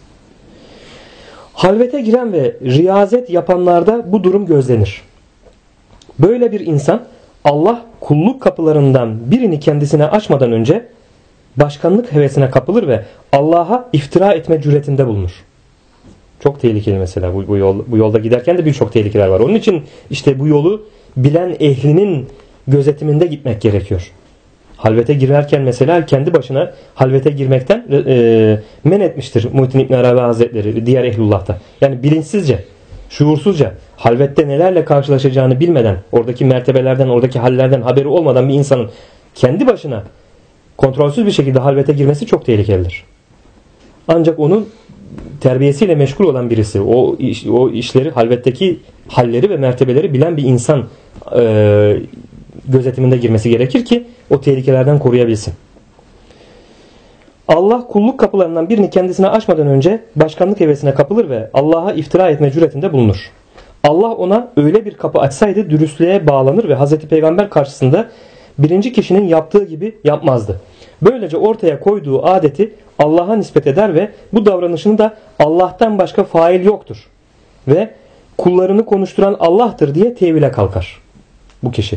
Halvete giren ve riyazet yapanlarda bu durum gözlenir. Böyle bir insan Allah kulluk kapılarından birini kendisine açmadan önce başkanlık hevesine kapılır ve Allah'a iftira etme cüretinde bulunur. Çok tehlikeli mesela bu yolda giderken de birçok tehlikeler var. Onun için işte bu yolu bilen ehlinin gözetiminde gitmek gerekiyor. Halvete girerken mesela kendi başına halvete girmekten men etmiştir Muhittin İbn Arabi Hazretleri diğer ehlullah'ta. Yani bilinçsizce, şuursuzca halvette nelerle karşılaşacağını bilmeden, oradaki mertebelerden, oradaki hallerden haberi olmadan bir insanın kendi başına kontrolsüz bir şekilde halvete girmesi çok tehlikelidir. Ancak onun terbiyesiyle meşgul olan birisi, o işleri, halvetteki halleri ve mertebeleri bilen bir insan gözetiminde girmesi gerekir ki o tehlikelerden koruyabilsin. Allah kulluk kapılarından birini kendisine açmadan önce başkanlık hevesine kapılır ve Allah'a iftira etme cüretinde bulunur. Allah ona öyle bir kapı açsaydı dürüstlüğe bağlanır ve Hazreti Peygamber karşısında birinci kişinin yaptığı gibi yapmazdı. Böylece ortaya koyduğu adeti Allah'a nispet eder ve bu davranışını da Allah'tan başka fail yoktur ve kullarını konuşturan Allah'tır diye tevhile kalkar bu kişi.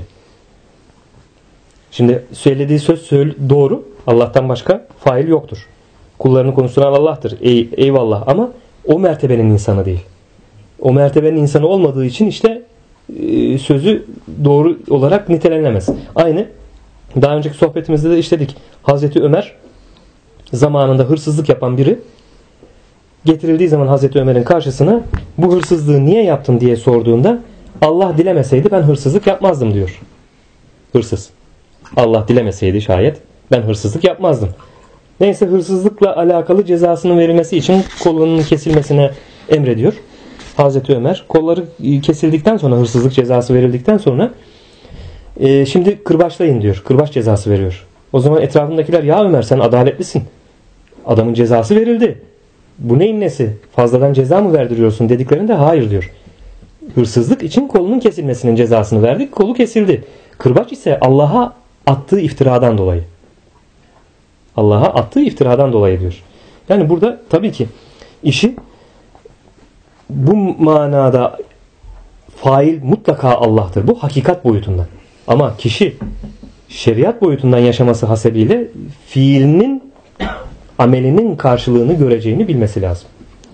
Şimdi söylediği söz doğru. Allah'tan başka fail yoktur. Kullarını konuşturan Allah'tır. Eyvallah, ama o mertebenin insanı değil. O mertebenin insanı olmadığı için işte sözü doğru olarak nitelenemez. Aynı daha önceki sohbetimizde de işledik. Hazreti Ömer zamanında hırsızlık yapan biri getirildiği zaman Hazreti Ömer'in karşısına bu hırsızlığı niye yaptın diye sorduğunda Allah dilemeseydi ben hırsızlık yapmazdım diyor. Hırsız. Allah dilemeseydi şayet ben hırsızlık yapmazdım. Neyse, hırsızlıkla alakalı cezasının verilmesi için kolunun kesilmesine emrediyor Hazreti Ömer. Kolları kesildikten sonra, hırsızlık cezası verildikten sonra şimdi kırbaçlayın diyor. Kırbaç cezası veriyor. O zaman etrafındakiler ya Ömer sen adaletlisin. Adamın cezası verildi. Bu neyin nesi? Fazladan ceza mı verdiriyorsun dediklerinde hayır diyor. Hırsızlık için kolunun kesilmesinin cezasını verdik. Kolu kesildi. Kırbaç ise Allah'a attığı iftiradan dolayı. Allah'a attığı iftiradan dolayı diyor. Yani burada tabii ki işi bu manada fail mutlaka Allah'tır. Bu hakikat boyutundan. Ama kişi şeriat boyutundan yaşaması hasebiyle fiilinin, amelinin karşılığını göreceğini bilmesi lazım.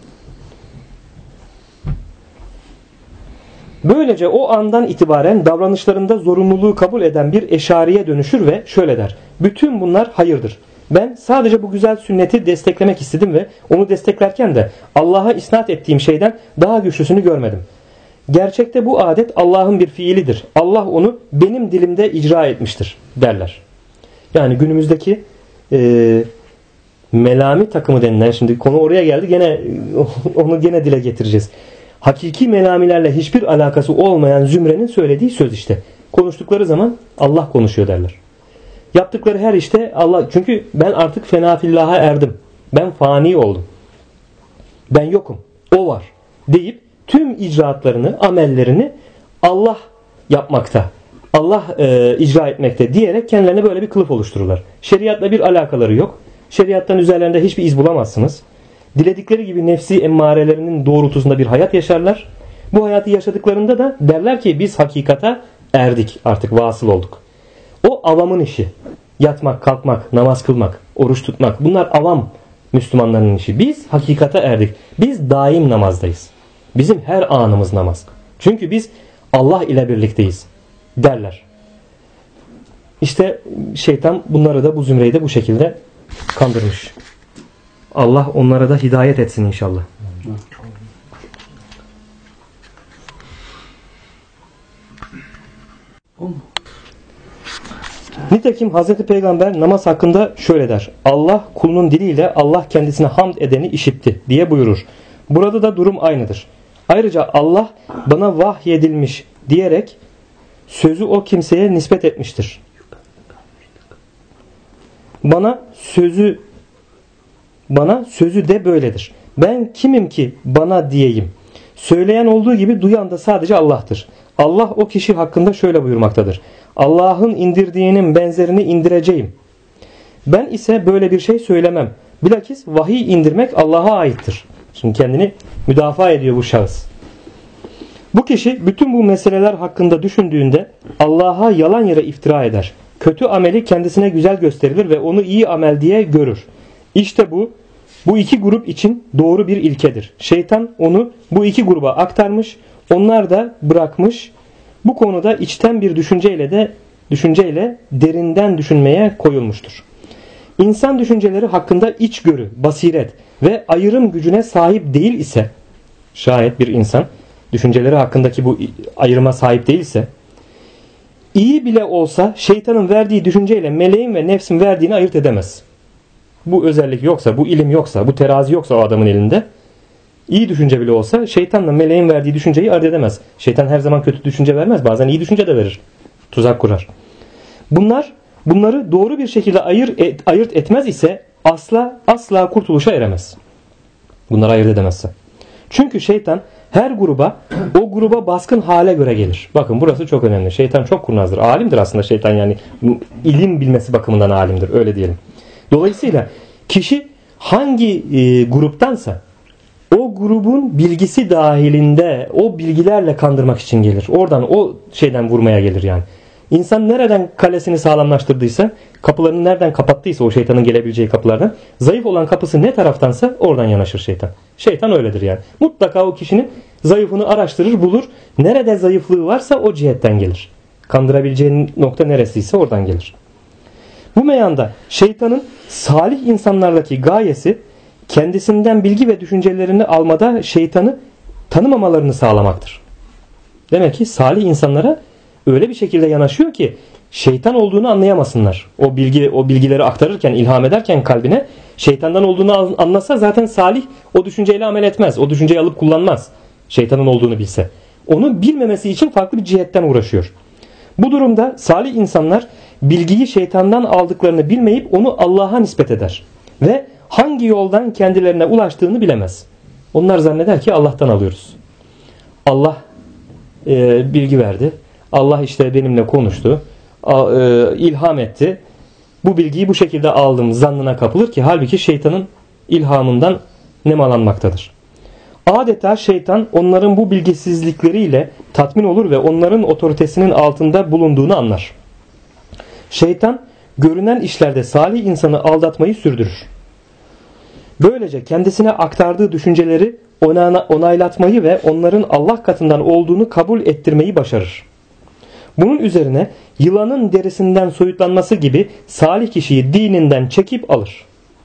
Böylece o andan itibaren davranışlarında zorunluluğu kabul eden bir eşariye dönüşür ve şöyle der: bütün bunlar hayırdır. Ben sadece bu güzel sünneti desteklemek istedim ve onu desteklerken de Allah'a isnat ettiğim şeyden daha güçlüsünü görmedim. Gerçekte bu adet Allah'ın bir fiilidir. Allah onu benim dilimde icra etmiştir derler. Yani günümüzdeki melami takımı denilen, şimdi konu oraya geldi, gene onu gene dile getireceğiz. Hakiki melamilerle hiçbir alakası olmayan zümrenin söylediği söz işte. Konuştukları zaman Allah konuşuyor derler. Yaptıkları her işte Allah, çünkü ben artık fena fillaha erdim. Ben fani oldum. Ben yokum. O var deyip tüm icraatlarını, amellerini Allah yapmakta, Allah icra etmekte diyerek kendilerine böyle bir kılıf oluştururlar. Şeriatla bir alakaları yok. Şeriattan üzerlerinde hiçbir iz bulamazsınız. Diledikleri gibi nefsi emmarelerinin doğrultusunda bir hayat yaşarlar. Bu hayatı yaşadıklarında da derler ki biz hakikata erdik, artık vasıl olduk. O avamın işi. Yatmak, kalkmak, namaz kılmak, oruç tutmak, bunlar avam Müslümanların işi. Biz hakikate erdik. Biz daim namazdayız. Bizim her anımız namaz. Çünkü biz Allah ile birlikteyiz derler. İşte şeytan bunları da, bu zümreyi de bu şekilde kandırmış. Allah onlara da hidayet etsin inşallah. Nitekim Hazreti Peygamber namaz hakkında şöyle der: Allah kulunun diliyle Allah kendisine hamd edeni işitti diye buyurur. Burada da durum aynıdır. Ayrıca Allah bana vahyedilmiş diyerek sözü o kimseye nispet etmiştir. Bana sözü de böyledir. Ben kimim ki bana diyeyim? Söyleyen olduğu gibi duyan da sadece Allah'tır. Allah o kişi hakkında şöyle buyurmaktadır: Allah'ın indirdiğinin benzerini indireceğim. Ben ise böyle bir şey söylemem. Bilakis vahiy indirmek Allah'a aittir. Şimdi kendini müdafaa ediyor bu şahıs. Bu kişi bütün bu meseleler hakkında düşündüğünde Allah'a yalan yere iftira eder. Kötü ameli kendisine güzel gösterilir ve onu iyi amel diye görür. İşte bu iki grup için doğru bir ilkedir. Şeytan onu bu iki gruba aktarmış, onlar da bırakmış. Bu konuda içten bir düşünceyle derinden düşünmeye koyulmuştur. İnsan düşünceleri hakkında içgörü, basiret ve ayrım gücüne sahip değil ise, şayet bir insan düşünceleri hakkındaki bu ayrıma sahip değilse, iyi bile olsa şeytanın verdiği düşünceyle meleğin ve nefsin verdiğini ayırt edemez. Bu özellik yoksa, bu ilim yoksa, bu terazi yoksa o adamın elinde, iyi düşünce bile olsa şeytanla meleğin verdiği düşünceyi ayırt edemez. Şeytan her zaman kötü düşünce vermez. Bazen iyi düşünce de verir. Tuzak kurar. Bunları doğru bir şekilde ayırt etmez ise asla kurtuluşa eremez. Bunları ayırt edemezse. Çünkü şeytan her gruba, o gruba baskın hale göre gelir. Bakın burası çok önemli. Şeytan çok kurnazdır. Alimdir aslında şeytan, yani ilim bilmesi bakımından alimdir. Öyle diyelim. Dolayısıyla kişi hangi gruptansa o grubun bilgisi dahilinde o bilgilerle kandırmak için gelir. Oradan, o şeyden vurmaya gelir yani. İnsan nereden kalesini sağlamlaştırdıysa, kapılarını nereden kapattıysa o şeytanın gelebileceği kapılardan, zayıf olan kapısı ne taraftansa oradan yanaşır şeytan. Şeytan öyledir yani. Mutlaka o kişinin zayıfını araştırır, bulur. Nerede zayıflığı varsa o cihetten gelir. Kandırabileceğin nokta neresiyse oradan gelir. Bu meyanda şeytanın salih insanlardaki gayesi, kendisinden bilgi ve düşüncelerini almada şeytanı tanımamalarını sağlamaktır. Demek ki salih insanlara öyle bir şekilde yanaşıyor ki şeytan olduğunu anlayamasınlar. O bilgileri aktarırken, ilham ederken kalbine şeytandan olduğunu anlasa zaten salih o düşünceyle amel etmez. O düşünceyi alıp kullanmaz. Şeytanın olduğunu bilse. Onu bilmemesi için farklı bir cihetten uğraşıyor. Bu durumda salih insanlar bilgiyi şeytandan aldıklarını bilmeyip onu Allah'a nispet eder. Ve hangi yoldan kendilerine ulaştığını bilemez. Onlar zanneder ki Allah'tan alıyoruz. Allah bilgi verdi. Allah işte benimle konuştu. İlham etti. Bu bilgiyi bu şekilde aldım zannına kapılır ki halbuki şeytanın ilhamından nemalanmaktadır. Adeta şeytan onların bu bilgisizlikleriyle tatmin olur ve onların otoritesinin altında bulunduğunu anlar. Şeytan görünen işlerde salih insanı aldatmayı sürdürür. Böylece kendisine aktardığı düşünceleri onaylatmayı ve onların Allah katından olduğunu kabul ettirmeyi başarır. Bunun üzerine yılanın derisinden soyutlanması gibi salih kişiyi dininden çekip alır.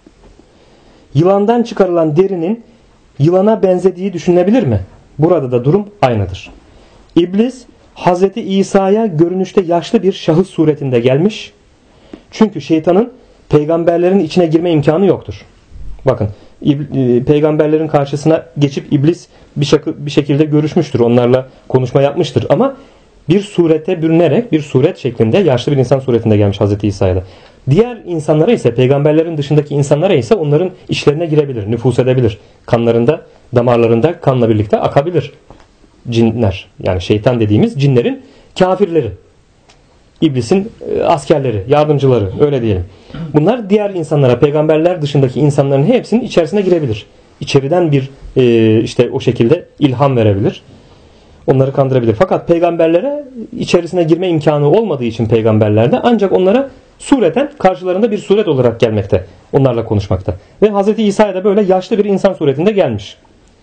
Yılandan çıkarılan derinin yılana benzediği düşünülebilir mi? Burada da durum aynıdır. İblis Hazreti İsa'ya görünüşte yaşlı bir şahıs suretinde gelmiş. Çünkü şeytanın peygamberlerin içine girme imkanı yoktur. Bakın, peygamberlerin karşısına geçip iblis bir şekilde görüşmüştür. Onlarla konuşma yapmıştır ama bir surete bürünerek, bir suret şeklinde yaşlı bir insan suretinde gelmiş Hazreti İsa'ya da. Diğer insanlara ise, peygamberlerin dışındaki insanlara ise onların işlerine girebilir, nüfuz edebilir. Kanlarında, damarlarında kanla birlikte akabilir cinler. Yani şeytan dediğimiz cinlerin kafirleri. İblisin askerleri, yardımcıları, öyle diyelim. Bunlar diğer insanlara, peygamberler dışındaki insanların hepsinin içerisine girebilir. İçeriden bir işte o şekilde ilham verebilir. Onları kandırabilir. Fakat peygamberlere içerisine girme imkanı olmadığı için peygamberlerde ancak onlara sureten karşılarında bir suret olarak gelmekte. Onlarla konuşmakta. Ve Hz. İsa'ya da böyle yaşlı bir insan suretinde gelmiş.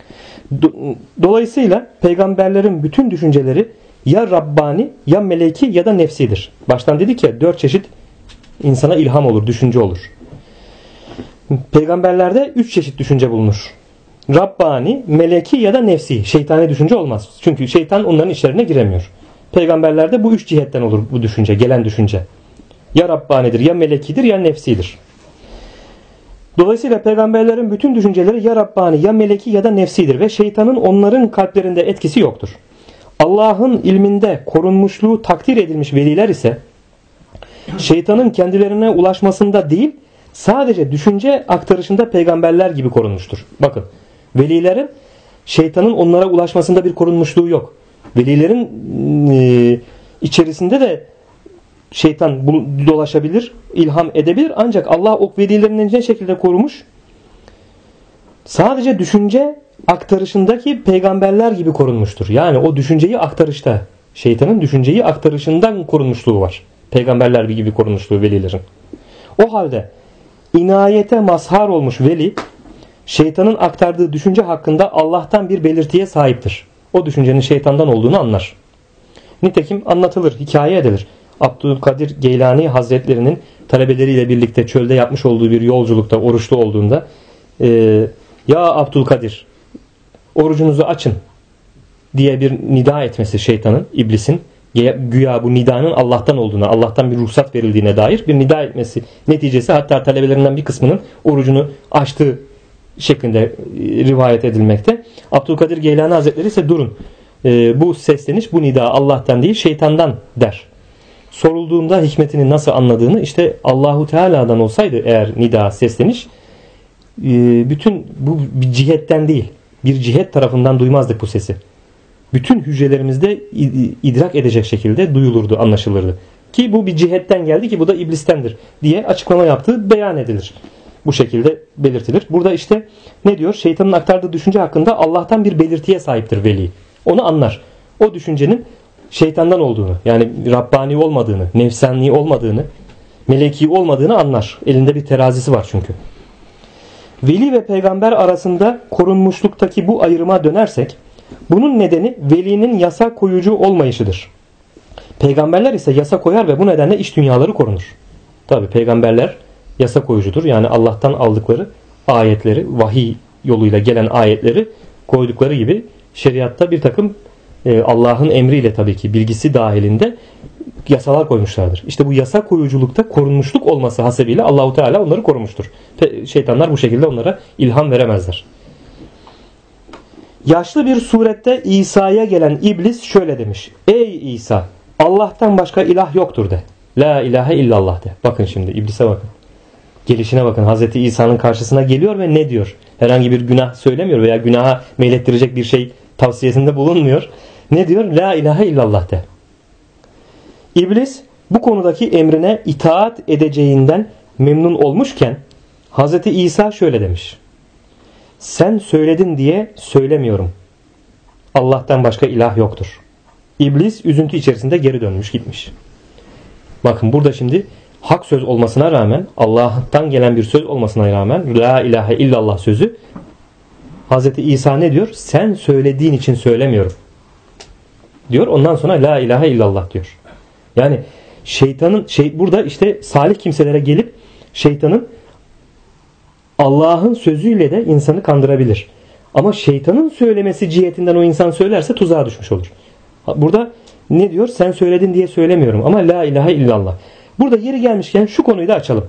Dolayısıyla peygamberlerin bütün düşünceleri ya Rabbani, ya meleki ya da nefsidir. Baştan dedik ya 4 çeşit insana ilham olur, düşünce olur. Peygamberlerde 3 çeşit düşünce bulunur. Rabbani, meleki ya da nefsi. Şeytani düşünce olmaz. Çünkü şeytan onların içlerine giremiyor. Peygamberlerde bu 3 cihetten olur bu düşünce, gelen düşünce. Ya Rabbanidir, ya melekidir, ya nefsidir. Dolayısıyla peygamberlerin bütün düşünceleri ya Rabbani, ya meleki ya da nefsidir ve şeytanın onların kalplerinde etkisi yoktur. Allah'ın ilminde korunmuşluğu takdir edilmiş veliler ise şeytanın kendilerine ulaşmasında değil, sadece düşünce aktarışında peygamberler gibi korunmuştur. Bakın, velilerin şeytanın onlara ulaşmasında bir korunmuşluğu yok. Velilerin içerisinde de şeytan dolaşabilir, ilham edebilir ancak Allah o velilerini ne şekilde korumuş? Sadece düşünce aktarışındaki peygamberler gibi korunmuştur. Yani o düşünceyi aktarışta, şeytanın düşünceyi aktarışından korunmuşluğu var. Peygamberler gibi korunmuşluğu velilerin. O halde inayete mazhar olmuş veli, şeytanın aktardığı düşünce hakkında Allah'tan bir belirtiye sahiptir. O düşüncenin şeytandan olduğunu anlar. Nitekim anlatılır, hikaye edilir. Abdülkadir Geylani Hazretlerinin talebeleriyle birlikte çölde yapmış olduğu bir yolculukta oruçlu olduğunda ya Abdülkadir orucunuzu açın diye bir nida etmesi şeytanın, iblisin güya bu nidanın Allah'tan olduğuna, Allah'tan bir ruhsat verildiğine dair bir nida etmesi neticesi hatta talebelerinden bir kısmının orucunu açtığı şeklinde rivayet edilmekte. Abdülkadir Geylani Hazretleri ise durun. Bu sesleniş, bu nida Allah'tan değil şeytandan der. sorulduğunda hikmetini nasıl anladığını, işte Allahu Teala'dan olsaydı eğer nida, sesleniş, bütün bu bir cihetten değil, bir cihet tarafından duymazdık bu sesi. Bütün hücrelerimizde idrak edecek şekilde duyulurdu, anlaşılırdı. Ki bu bir cihetten geldi, ki bu da iblistendir diye açıklama yaptığı beyan edilir. Bu şekilde belirtilir. Burada işte ne diyor? Şeytanın aktardığı düşünce hakkında Allah'tan bir belirtiye sahiptir veli. Onu anlar. O düşüncenin şeytandan olduğunu, yani Rabbani olmadığını, nefsani olmadığını, meleki olmadığını anlar. Elinde bir terazisi var çünkü. Veli ve peygamber arasında korunmuşluktaki bu ayrıma dönersek, bunun nedeni velinin yasa koyucu olmayışıdır. Peygamberler ise yasa koyar ve bu nedenle iç dünyaları korunur. Tabi peygamberler yasa koyucudur. Yani Allah'tan aldıkları ayetleri, vahiy yoluyla gelen ayetleri koydukları gibi şeriatta bir takım Allah'ın emriyle, tabii ki bilgisi dahilinde yasalar koymuşlardır. İşte bu yasa koyuculukta korunmuşluk olması hasebiyle Allahu Teala onları korumuştur. Şeytanlar bu şekilde onlara ilham veremezler. Yaşlı bir surette İsa'ya gelen iblis şöyle demiş: Ey İsa, Allah'tan başka ilah yoktur de. La ilahe illallah de. Bakın şimdi iblise bakın. Gelişine bakın. Hazreti İsa'nın karşısına geliyor ve ne diyor? Herhangi bir günah söylemiyor veya günaha meylettirecek bir şey tavsiyesinde bulunmuyor. Ne diyor? La ilahe illallah de. İblis bu konudaki emrine itaat edeceğinden memnun olmuşken Hazreti İsa şöyle demiş: Sen söyledin diye söylemiyorum. Allah'tan başka ilah yoktur. İblis üzüntü içerisinde geri dönmüş gitmiş. Bakın burada şimdi hak söz olmasına rağmen, Allah'tan gelen bir söz olmasına rağmen La ilahe illallah sözü, Hazreti İsa ne diyor? Sen söylediğin için söylemiyorum diyor. Ondan sonra La ilahe illallah diyor. Yani şeytanın burada işte salih kimselere gelip şeytanın Allah'ın sözüyle de insanı kandırabilir. Ama şeytanın söylemesi cihetinden o insan söylerse tuzağa düşmüş olur. Burada ne diyor? Sen söyledin diye söylemiyorum ama la ilahe illallah. Burada yeri gelmişken şu konuyu da açalım.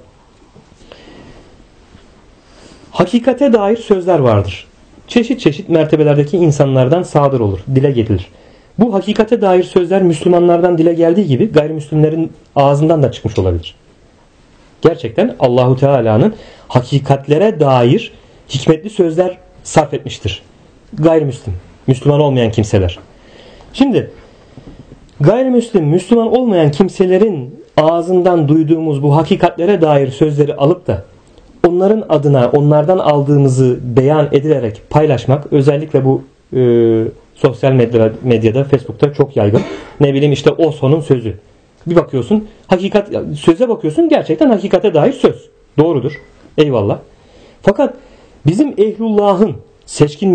Hakikate dair sözler vardır. Çeşit çeşit mertebelerdeki insanlardan sadır olur, dile getirilir. Bu hakikate dair sözler Müslümanlardan dile geldiği gibi gayrimüslimlerin ağzından da çıkmış olabilir. Gerçekten Allahu Teala'nın hakikatlere dair hikmetli sözler sarf etmiştir gayrimüslim, Müslüman olmayan kimseler. Şimdi gayrimüslim, Müslüman olmayan kimselerin ağzından duyduğumuz bu hakikatlere dair sözleri alıp da onların adına onlardan aldığımızı beyan edilerek paylaşmak, özellikle bu sosyal medyada, Facebook'ta çok yaygın. Ne bileyim işte Osho'nun sözü. Bir bakıyorsun, söze bakıyorsun, gerçekten hakikate dair söz. Doğrudur. Eyvallah. Fakat bizim ehlullahın, seçkin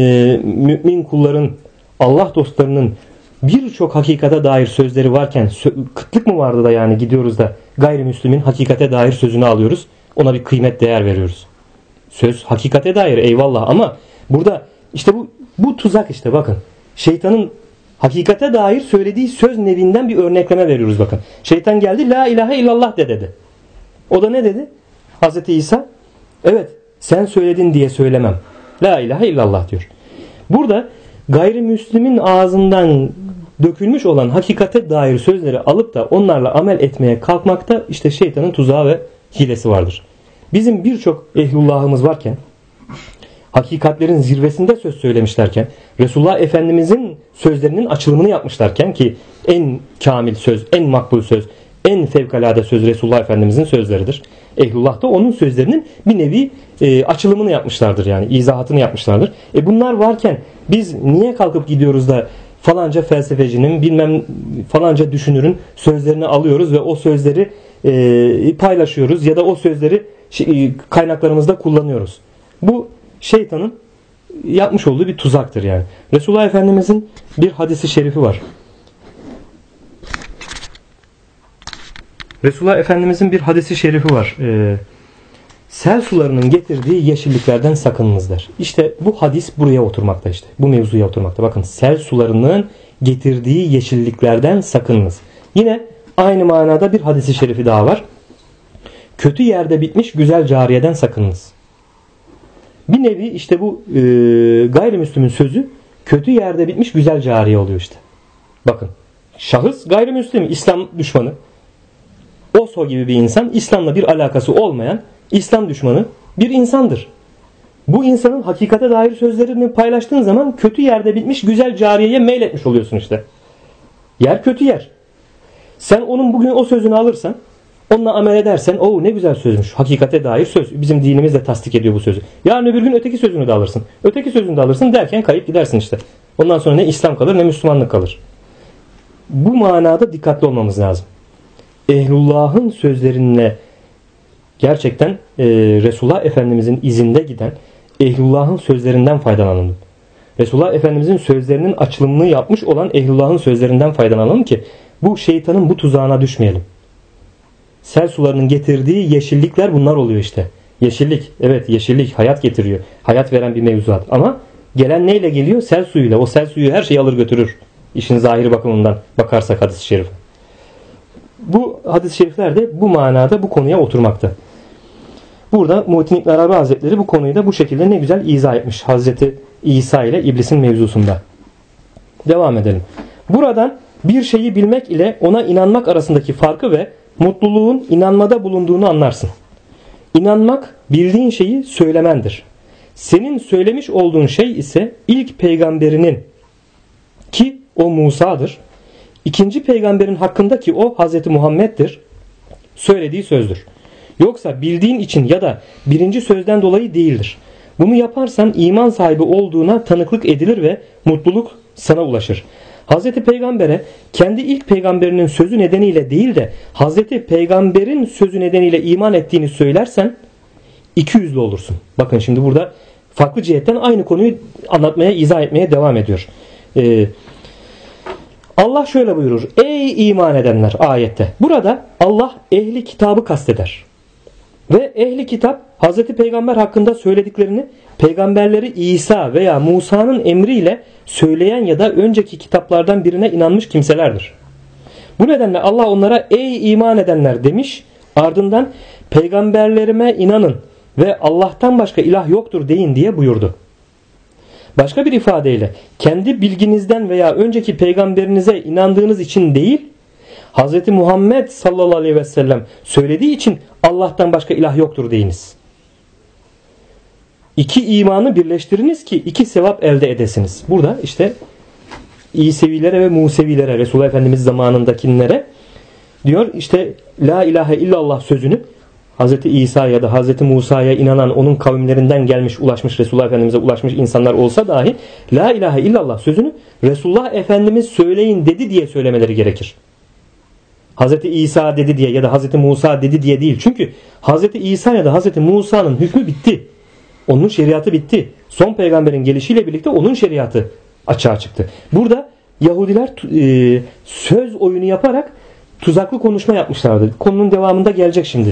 mümin kulların, Allah dostlarının birçok hakikate dair sözleri varken kıtlık mı vardı da yani gidiyoruz da gayrimüslimin hakikate dair sözünü alıyoruz. Ona bir kıymet, değer veriyoruz. Söz hakikate dair, eyvallah, ama burada işte bu tuzak işte, bakın. Şeytanın hakikate dair söylediği söz nevinden bir örnekleme veriyoruz, bakın. Şeytan geldi, la ilahe illallah de dedi. O da ne dedi? Hazreti İsa, evet sen söyledin diye söylemem. La ilahe illallah diyor. Burada gayrimüslimin ağzından dökülmüş olan hakikate dair sözleri alıp da onlarla amel etmeye kalkmakta işte şeytanın tuzağı ve hilesi vardır. Bizim birçok ehlullahımız varken, hakikatlerin zirvesinde söz söylemişlerken, Resulullah Efendimizin sözlerinin açılımını yapmışlarken, ki en kamil söz, en makbul söz, en fevkalade söz Resulullah Efendimizin sözleridir. Ehlullah da onun sözlerinin bir nevi açılımını yapmışlardır, yani izahatını yapmışlardır. Bunlar varken biz niye kalkıp gidiyoruz da falanca felsefecinin, bilmem falanca düşünürün sözlerini alıyoruz ve o sözleri paylaşıyoruz ya da o sözleri kaynaklarımızda kullanıyoruz? Bu şeytanın yapmış olduğu bir tuzaktır yani. Resulullah Efendimizin bir hadisi şerifi var. Resulullah Efendimizin bir hadisi şerifi var. Sel sularının getirdiği yeşilliklerden sakınınız der. İşte bu hadis buraya oturmakta işte. Bu mevzuya oturmakta. Bakın, sel sularının getirdiği yeşilliklerden sakınınız. Yine aynı manada bir hadisi şerifi daha var. Kötü yerde bitmiş güzel cariyeden sakınınız. Bir nevi işte bu gayrimüslimin sözü kötü yerde bitmiş güzel cariye oluyor işte. Bakın, şahıs gayrimüslim, İslam düşmanı. Oso gibi bir insan, İslam'la bir alakası olmayan İslam düşmanı bir insandır. Bu insanın hakikate dair sözlerini paylaştığın zaman kötü yerde bitmiş güzel cariyeye meyletmiş oluyorsun işte. Yer kötü yer. Sen onun bugün o sözünü alırsan, onunla amel edersen, o ne güzel sözmüş, hakikate dair söz. Bizim dinimiz de tasdik ediyor bu sözü. Yarın öbür gün öteki sözünü de alırsın. Öteki sözünü de alırsın derken kayıp gidersin işte. Ondan sonra ne İslam kalır ne Müslümanlık kalır. Bu manada dikkatli olmamız lazım. Ehlullah'ın sözlerine gerçekten Resulullah Efendimizin izinde giden Ehlullah'ın sözlerinden faydalanalım. Resulullah Efendimizin sözlerinin açılımını yapmış olan Ehlullah'ın sözlerinden faydalanalım ki bu şeytanın bu tuzağına düşmeyelim. Sel sularının getirdiği yeşillikler bunlar oluyor işte. Yeşillik, evet yeşillik hayat getiriyor. Hayat veren bir mevzuat. Ama gelen neyle geliyor? Sel suyuyla. O sel suyu her şeyi alır götürür. İşin zahiri bakımından bakarsak hadis-i şerif. Bu hadis-i şerifler de bu manada bu konuya oturmakta. Burada Muhittin İbn Arabi Hazretleri bu konuyu da bu şekilde ne güzel izah etmiş. Hazreti İsa ile iblisin mevzusunda. Devam edelim. Buradan bir şeyi bilmek ile ona inanmak arasındaki farkı ve mutluluğun inanmada bulunduğunu anlarsın. İnanmak bildiğin şeyi söylemendir. Senin söylemiş olduğun şey ise ilk peygamberinin ki o Musa'dır. İkinci peygamberin hakkında ki o Hazreti Muhammed'dir. Söylediği sözdür. Yoksa bildiğin için ya da birinci sözden dolayı değildir. Bunu yaparsan iman sahibi olduğuna tanıklık edilir ve mutluluk sana ulaşır. Hazreti Peygamber'e kendi ilk peygamberinin sözü nedeniyle değil de Hazreti Peygamber'in sözü nedeniyle iman ettiğini söylersen ikiyüzlü olursun. Bakın şimdi burada farklı cihetten aynı konuyu anlatmaya, izah etmeye devam ediyor. Allah şöyle buyurur. Ey iman edenler ayette. Burada Allah ehli kitabı kasteder. Ve ehli kitap Hazreti Peygamber hakkında söylediklerini peygamberleri İsa veya Musa'nın emriyle söyleyen ya da önceki kitaplardan birine inanmış kimselerdir. Bu nedenle Allah onlara ey iman edenler demiş, ardından peygamberlerime inanın ve Allah'tan başka ilah yoktur deyin diye buyurdu. Başka bir ifadeyle kendi bilginizden veya önceki peygamberinize inandığınız için değil, Hz. Muhammed sallallahu aleyhi ve sellem söylediği için Allah'tan başka ilah yoktur deyiniz. İki imanı birleştiriniz ki iki sevap elde edesiniz. Burada işte İsevilere ve Musevilere, Resulullah Efendimiz zamanındakilere diyor işte la ilahe illallah sözünü Hz. İsa ya da Hz. Musa'ya inanan onun kavimlerinden gelmiş, ulaşmış, Resulullah Efendimiz'e ulaşmış insanlar olsa dahi la ilahe illallah sözünü Resulullah Efendimiz söyleyin dedi diye söylemeleri gerekir. Hz. İsa dedi diye ya da Hz. Musa dedi diye değil. Çünkü Hz. İsa ya da Hz. Musa'nın hükmü bitti. Onun şeriatı bitti. Son peygamberin gelişiyle birlikte onun şeriatı açığa çıktı. Burada Yahudiler söz oyunu yaparak tuzaklı konuşma yapmışlardı. Konunun devamında gelecek şimdi.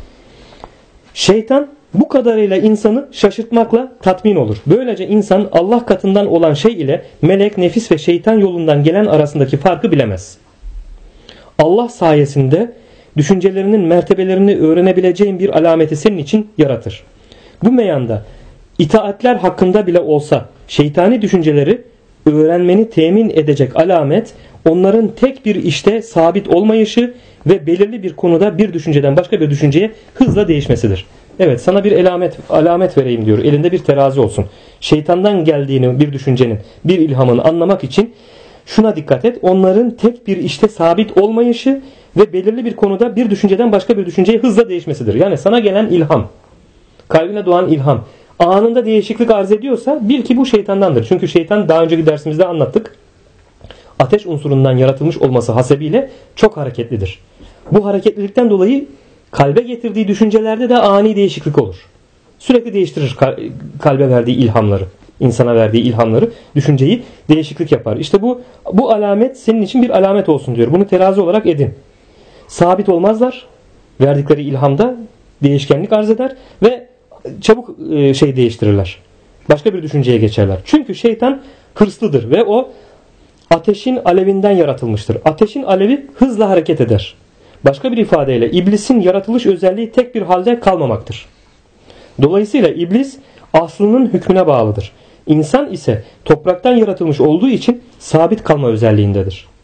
Şeytan bu kadarıyla insanı şaşırtmakla tatmin olur. Böylece insan Allah katından olan şey ile melek, nefis ve şeytan yolundan gelen arasındaki farkı bilemez. Allah sayesinde düşüncelerinin mertebelerini öğrenebileceğin bir alameti senin için yaratır. Bu meyanda itaatler hakkında bile olsa şeytani düşünceleri öğrenmeni temin edecek alamet onların tek bir işte sabit olmayışı ve belirli bir konuda bir düşünceden başka bir düşünceye hızla değişmesidir. Evet, sana bir alamet vereyim diyor. Elinde bir terazi olsun. Şeytandan geldiğini bir düşüncenin, bir ilhamın anlamak için şuna dikkat et. Onların tek bir işte sabit olmayışı ve belirli bir konuda bir düşünceden başka bir düşünceye hızla değişmesidir. Yani sana gelen ilham, kalbine doğan ilham anında değişiklik arz ediyorsa bil ki bu şeytandandır. Çünkü şeytan daha önceki dersimizde anlattık. Ateş unsurundan yaratılmış olması hasebiyle çok hareketlidir. Bu hareketlilikten dolayı kalbe getirdiği düşüncelerde de ani değişiklik olur. Sürekli değiştirir kalbe verdiği ilhamları, insana verdiği ilhamları, düşünceyi değişiklik yapar. İşte bu alamet senin için bir alamet olsun diyor. Bunu terazi olarak edin. Sabit olmazlar. Verdikleri ilhamda değişkenlik arz eder ve çabuk değiştirirler. Başka bir düşünceye geçerler. Çünkü şeytan hırslıdır ve o ateşin alevinden yaratılmıştır. Ateşin alevi hızla hareket eder. Başka bir ifadeyle iblisin yaratılış özelliği tek bir halde kalmamaktır. Dolayısıyla iblis aslının hükmüne bağlıdır. İnsan ise topraktan yaratılmış olduğu için sabit kalma özelliğindedir.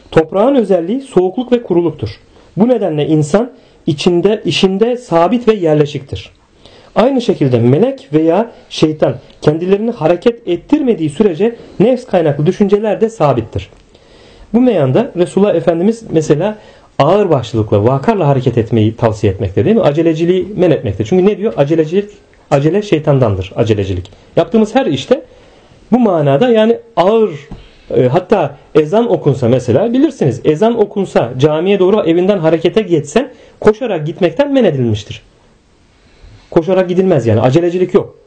Toprağın özelliği soğukluk ve kuruluktur. Bu nedenle insan işinde sabit ve yerleşiktir. Aynı şekilde melek veya şeytan kendilerini hareket ettirmediği sürece nefs kaynaklı düşünceler de sabittir. Bu meyanda Resulullah Efendimiz mesela ağırbaşlılıkla, vakarla hareket etmeyi tavsiye etmekte, değil mi? Aceleciliği men etmekte. Çünkü ne diyor? Acele şeytandandır, acelecilik. Yaptığımız her işte bu manada, yani ağır, hatta ezan okunsa mesela, bilirsiniz, ezan okunsa camiye doğru evinden harekete geçsen koşarak gitmekten men edilmiştir. Koşarak gidilmez, yani acelecilik yok.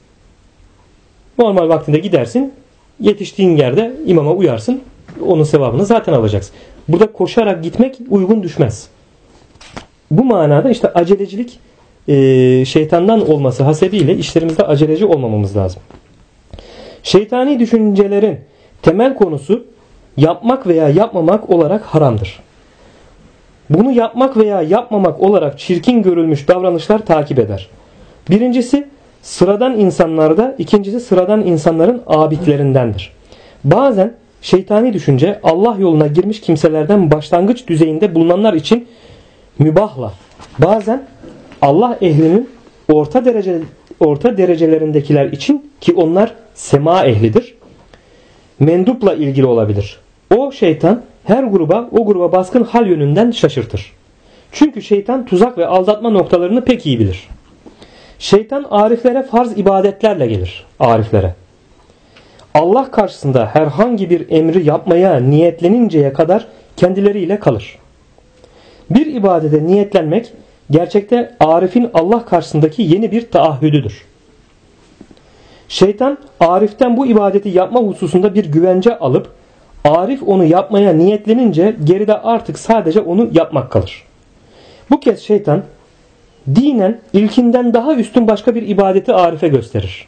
Normal vaktinde gidersin, yetiştiğin yerde imama uyarsın, onun sevabını zaten alacaksın. Burada koşarak gitmek uygun düşmez. Bu manada işte acelecilik şeytandan olması hasebiyle işlerimizde aceleci olmamamız lazım. Şeytani düşüncelerin temel konusu yapmak veya yapmamak olarak haramdır. Bunu yapmak veya yapmamak olarak çirkin görülmüş davranışlar takip eder. Birincisi sıradan insanlarda, ikincisi sıradan insanların abidlerindendir. Bazen şeytani düşünce Allah yoluna girmiş kimselerden başlangıç düzeyinde bulunanlar için mübahla, bazen Allah ehlinin orta derecelerindekiler için, ki onlar sema ehlidir, mendupla ilgili olabilir. O şeytan her o gruba baskın hal yönünden şaşırtır. Çünkü şeytan tuzak ve aldatma noktalarını pek iyi bilir. Şeytan ariflere farz ibadetlerle gelir. Ariflere. Allah karşısında herhangi bir emri yapmaya niyetleninceye kadar kendileriyle kalır. Bir ibadete niyetlenmek gerçekte arifin Allah karşısındaki yeni bir taahhüdüdür. Şeytan ariften bu ibadeti yapma hususunda bir güvence alıp arif onu yapmaya niyetlenince geride artık sadece onu yapmak kalır. Bu kez şeytan dinen ilkinden daha üstün başka bir ibadeti arife gösterir.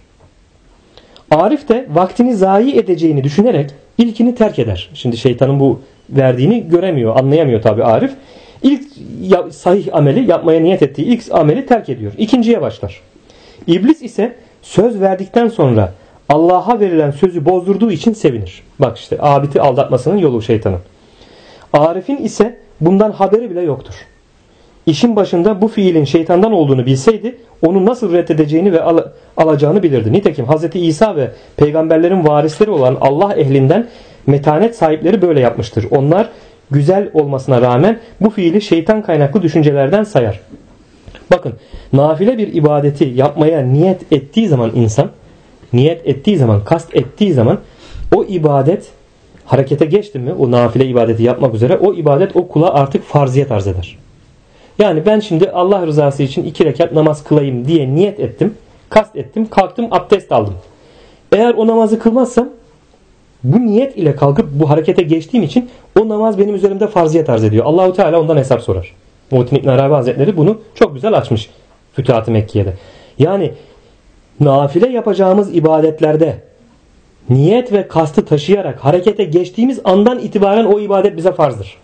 Arif de vaktini zayi edeceğini düşünerek ilkini terk eder. Şimdi şeytanın bu verdiğini göremiyor, anlayamıyor tabi Arif. İlk sahih ameli, yapmaya niyet ettiği ilk ameli terk ediyor. İkinciye başlar. İblis ise söz verdikten sonra Allah'a verilen sözü bozdurduğu için sevinir. Bak işte abidi aldatmasının yolu şeytanın. Arif'in ise bundan haberi bile yoktur. İşin başında bu fiilin şeytandan olduğunu bilseydi onu nasıl reddedeceğini ve alacağını bilirdi. Nitekim Hz. İsa ve peygamberlerin varisleri olan Allah ehlinden metanet sahipleri böyle yapmıştır. Onlar güzel olmasına rağmen bu fiili şeytan kaynaklı düşüncelerden sayar. Bakın, nafile bir ibadeti yapmaya niyet ettiği zaman insan, kast ettiği zaman o ibadet harekete geçti mi, o nafile ibadeti yapmak üzere, o ibadet o kula artık farziyet arz eder. Yani ben şimdi Allah rızası için 2 rekat namaz kılayım diye niyet ettim, kast ettim, kalktım, abdest aldım. Eğer o namazı kılmazsam bu niyet ile kalkıp bu harekete geçtiğim için o namaz benim üzerimde farziyet arz ediyor. Allahu Teala ondan hesap sorar. Muhittin İbn Arabi Hazretleri bunu çok güzel açmış Fütuhat-ı Mekke'de. Yani nafile yapacağımız ibadetlerde niyet ve kastı taşıyarak harekete geçtiğimiz andan itibaren o ibadet bize farzdır.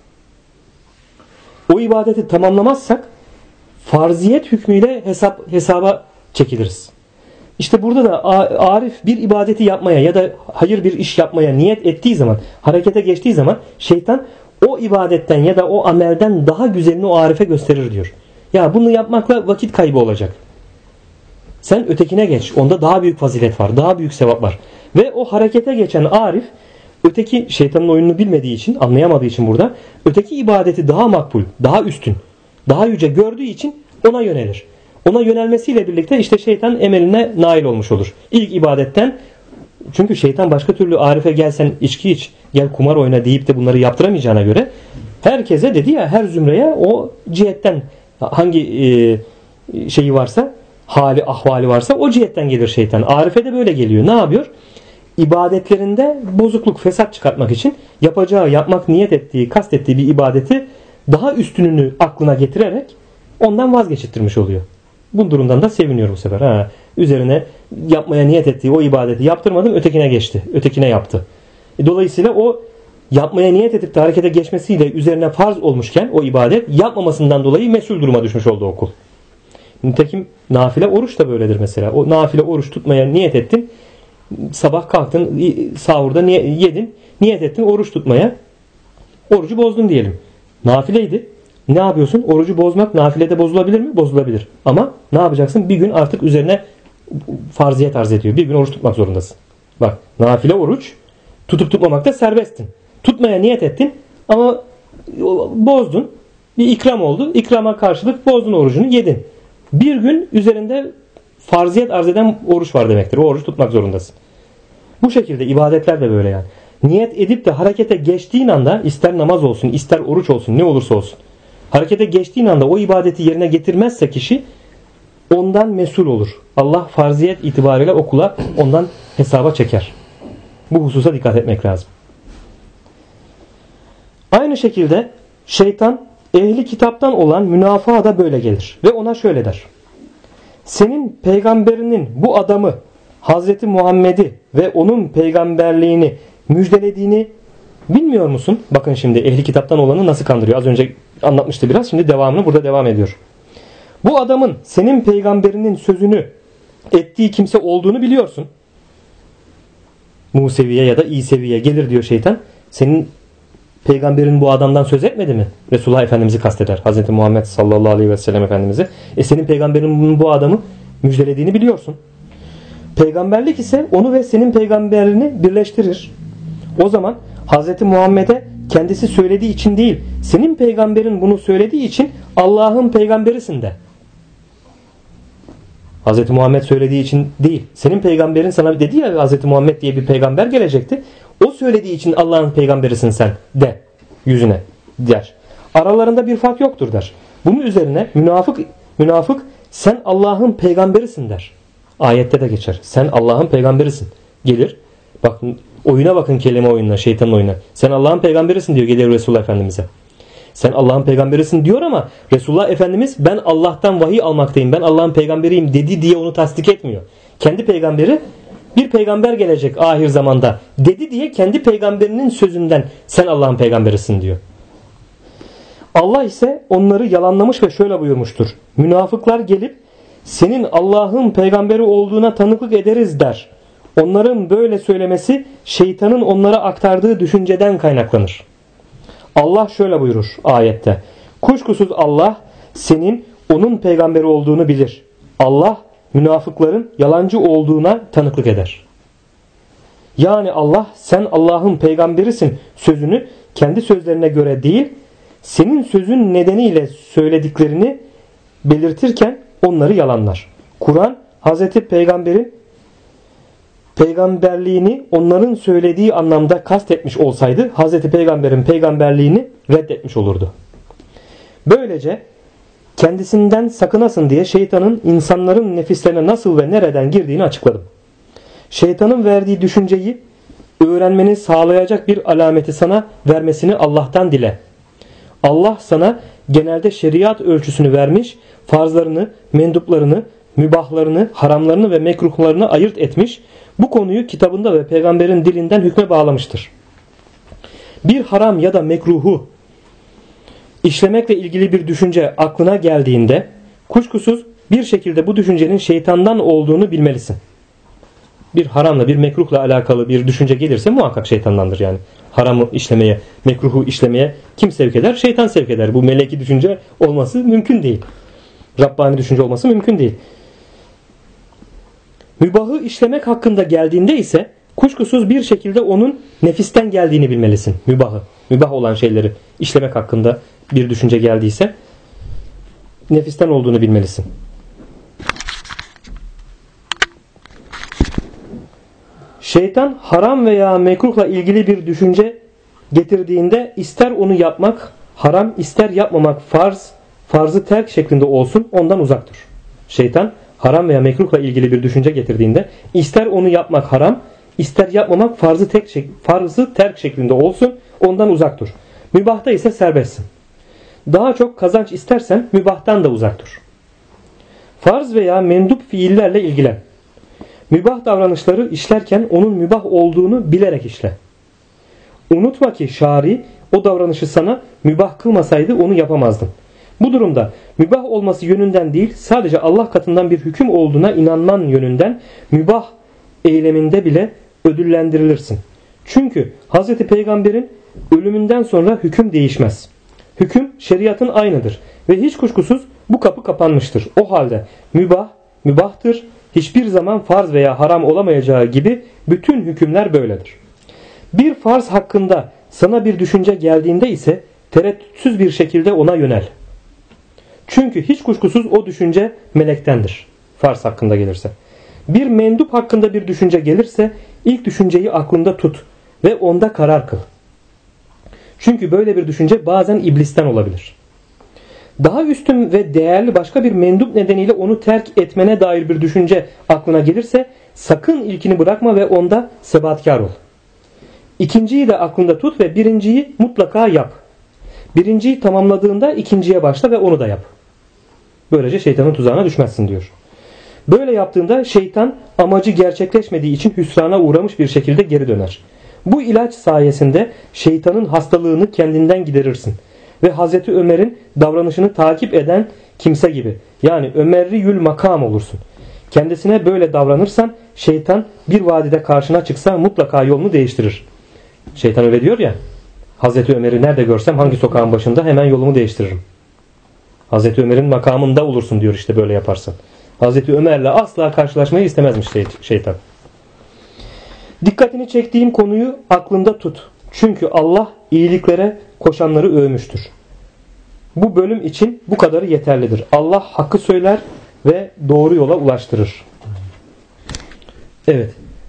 O ibadeti tamamlamazsak farziyet hükmüyle hesaba çekiliriz. İşte burada da arif bir ibadeti yapmaya ya da hayır bir iş yapmaya niyet ettiği zaman, harekete geçtiği zaman şeytan o ibadetten ya da o amelden daha güzelini o arife gösterir diyor. Ya bunu yapmakla vakit kaybı olacak. Sen ötekine geç. Onda daha büyük fazilet var. Daha büyük sevap var. Ve o harekete geçen arif öteki şeytanın oyununu bilmediği için, anlayamadığı için burada öteki ibadeti daha makbul, daha üstün, daha yüce gördüğü için ona yönelir. Ona yönelmesiyle birlikte işte şeytan emeline nail olmuş olur. İlk ibadetten, çünkü şeytan başka türlü arife gelsen içki iç, gel kumar oyna deyip de bunları yaptıramayacağına göre herkese dedi ya, her zümreye o cihetten hangi şeyi varsa, hali ahvali varsa o cihetten gelir şeytan. Arife de böyle geliyor. Ne yapıyor? İbadetlerinde bozukluk, fesat çıkartmak için yapmak niyet ettiği, kastettiği bir ibadeti daha üstününü aklına getirerek ondan vazgeçirtmiş oluyor. Bu durumdan da seviniyor bu sefer. Üzerine yapmaya niyet ettiği o ibadeti yaptırmadım, ötekine geçti. Ötekine yaptı. Dolayısıyla o yapmaya niyet edip de harekete geçmesiyle üzerine farz olmuşken o ibadet yapmamasından dolayı mesul duruma düşmüş oldu o kul. Nitekim nafile oruç da böyledir mesela. O nafile oruç tutmaya niyet ettin. Sabah kalktın, sahurda yedin, niyet ettin oruç tutmaya. Orucu bozdun diyelim. Nafileydi. Ne yapıyorsun? Orucu bozmak nafilede bozulabilir mi? Bozulabilir. Ama ne yapacaksın? Bir gün artık üzerine farziyet arz ediyor. Bir gün oruç tutmak zorundasın. Bak, nafile oruç, tutup tutmamakta serbesttin. Tutmaya niyet ettin ama bozdun. Bir ikram oldu. İkrama karşılık bozdun orucunu, yedin. Bir gün üzerinde farziyet arz eden oruç var demektir. O oruç tutmak zorundasın. Bu şekilde ibadetler de böyle yani. Niyet edip de harekete geçtiğin anda, ister namaz olsun, ister oruç olsun, ne olursa olsun, harekete geçtiğin anda o ibadeti yerine getirmezse kişi ondan mesul olur. Allah farziyet itibariyle o kula ondan hesaba çeker. Bu hususa dikkat etmek lazım. Aynı şekilde şeytan ehli kitaptan olan münafığa da böyle gelir. Ve ona şöyle der: senin peygamberinin bu adamı Hazreti Muhammed'i ve onun peygamberliğini müjdelediğini bilmiyor musun? Bakın şimdi ehli kitaptan olanı nasıl kandırıyor. Az önce anlatmıştı biraz. Şimdi devamını burada devam ediyor. Bu adamın senin peygamberinin sözünü ettiği kimse olduğunu biliyorsun. Museviye ya da İseviye gelir diyor şeytan. Senin peygamberin bu adamdan söz etmedi mi? Resulullah Efendimiz'i kasteder. Hazreti Muhammed sallallahu aleyhi ve sellem Efendimiz'i. Senin peygamberin bu adamı müjdelediğini biliyorsun. Peygamberlik ise onu ve senin peygamberini birleştirir. O zaman Hazreti Muhammed'e kendisi söylediği için değil, senin peygamberin bunu söylediği için Allah'ın peygamberisin de. Hazreti Muhammed söylediği için değil. Senin peygamberin sana dedi ya, Hazreti Muhammed diye bir peygamber gelecekti. O söylediği için Allah'ın peygamberisin sen de yüzüne der. Aralarında bir fark yoktur der. Bunun üzerine münafık sen Allah'ın peygamberisin der. Ayette de geçer. Sen Allah'ın peygamberisin. Gelir. Bak, oyuna bakın, kelime oyununa, şeytanın oyununa. Sen Allah'ın peygamberisin diyor, gelir Resulullah Efendimiz'e. Sen Allah'ın peygamberisin diyor ama Resulullah Efendimiz ben Allah'tan vahiy almaktayım, ben Allah'ın peygamberiyim dedi diye onu tasdik etmiyor. Kendi peygamberi, bir peygamber gelecek ahir zamanda dedi diye kendi peygamberinin sözünden sen Allah'ın peygamberisin diyor. Allah ise onları yalanlamış ve şöyle buyurmuştur: münafıklar gelip senin Allah'ın peygamberi olduğuna tanıklık ederiz der. Onların böyle söylemesi şeytanın onlara aktardığı düşünceden kaynaklanır. Allah şöyle buyurur ayette: kuşkusuz Allah senin onun peygamberi olduğunu bilir. Allah münafıkların yalancı olduğuna tanıklık eder. Yani Allah sen Allah'ın peygamberisin sözünü kendi sözlerine göre değil, senin sözün nedeniyle söylediklerini belirtirken onları yalanlar. Kur'an Hazreti Peygamber'in peygamberliğini onların söylediği anlamda kastetmiş olsaydı Hazreti Peygamber'in peygamberliğini reddetmiş olurdu. Böylece kendisinden sakınasın diye şeytanın insanların nefislerine nasıl ve nereden girdiğini açıkladım. Şeytanın verdiği düşünceyi öğrenmeni sağlayacak bir alameti sana vermesini Allah'tan dile. Allah sana genelde şeriat ölçüsünü vermiş, farzlarını, menduplarını, mübahlarını, haramlarını ve mekruhlarını ayırt etmiş, bu konuyu kitabında ve peygamberin dilinden hükme bağlamıştır. Bir haram ya da mekruhu işlemekle ilgili bir düşünce aklına geldiğinde kuşkusuz bir şekilde bu düşüncenin şeytandan olduğunu bilmelisin. Bir haramla, bir mekruhla alakalı bir düşünce gelirse muhakkak şeytandandır yani. Haramı işlemeye, mekruhu işlemeye kim sevk eder? Şeytan sevk eder. Bu meleki düşünce olması mümkün değil. Rabbani düşünce olması mümkün değil. Mübahı işlemek hakkında geldiğinde ise kuşkusuz bir şekilde onun nefisten geldiğini bilmelisin. Mübah olan şeyleri işlemek hakkında bir düşünce geldiyse nefisten olduğunu bilmelisin. Şeytan haram veya mekruhla ilgili bir düşünce getirdiğinde ister onu yapmak haram, ister yapmamak farzı terk şeklinde olsun ondan uzaktır. Şeytan haram veya mekruhla ilgili bir düşünce getirdiğinde ister onu yapmak haram, ister yapmamak farzı terk şeklinde olsun ondan uzak dur. Mübahta ise serbestsin. Daha çok kazanç istersen mübahtan da uzak dur. Farz veya mendup fiillerle ilgilen. Mübah davranışları işlerken onun mübah olduğunu bilerek işle. Unutma ki şari o davranışı sana mübah kılmasaydı onu yapamazdın. Bu durumda mübah olması yönünden değil, sadece Allah katından bir hüküm olduğuna inanman yönünden mübah eyleminde bile ödüllendirilirsin. Çünkü Hz. Peygamber'in ölümünden sonra hüküm değişmez. Hüküm şeriatın aynıdır ve hiç kuşkusuz bu kapı kapanmıştır. O halde mübahtır, hiçbir zaman farz veya haram olamayacağı gibi bütün hükümler böyledir. Bir farz hakkında sana bir düşünce geldiğinde ise tereddütsüz bir şekilde ona yönel. Çünkü hiç kuşkusuz o düşünce melektendir. Farz hakkında gelirse. Bir mendup hakkında bir düşünce gelirse ilk düşünceyi aklında tut ve onda karar kıl. Çünkü böyle bir düşünce bazen iblisten olabilir. Daha üstün ve değerli başka bir mendup nedeniyle onu terk etmene dair bir düşünce aklına gelirse sakın ilkini bırakma ve onda sebatkar ol. İkinciyi de aklında tut ve birinciyi mutlaka yap. Birinciyi tamamladığında ikinciye başla ve onu da yap. Böylece şeytanın tuzağına düşmezsin diyor. Böyle yaptığında şeytan amacı gerçekleşmediği için hüsrana uğramış bir şekilde geri döner. Bu ilaç sayesinde şeytanın hastalığını kendinden giderirsin. Ve Hazreti Ömer'in davranışını takip eden kimse gibi. Yani Ömerriyül makam olursun. Kendisine böyle davranırsan şeytan bir vadide karşına çıksa mutlaka yolunu değiştirir. Şeytan öyle diyor ya. Hazreti Ömer'i nerede görsem hangi sokağın başında hemen yolumu değiştiririm. Hazreti Ömer'in makamında olursun diyor işte böyle yaparsan. Hazreti Ömer'le asla karşılaşmayı istemezmiş şeytan. Dikkatini çektiğim konuyu aklında tut. Çünkü Allah iyiliklere koşanları övmüştür. Bu bölüm için bu kadarı yeterlidir. Allah hakkı söyler ve doğru yola ulaştırır. Evet.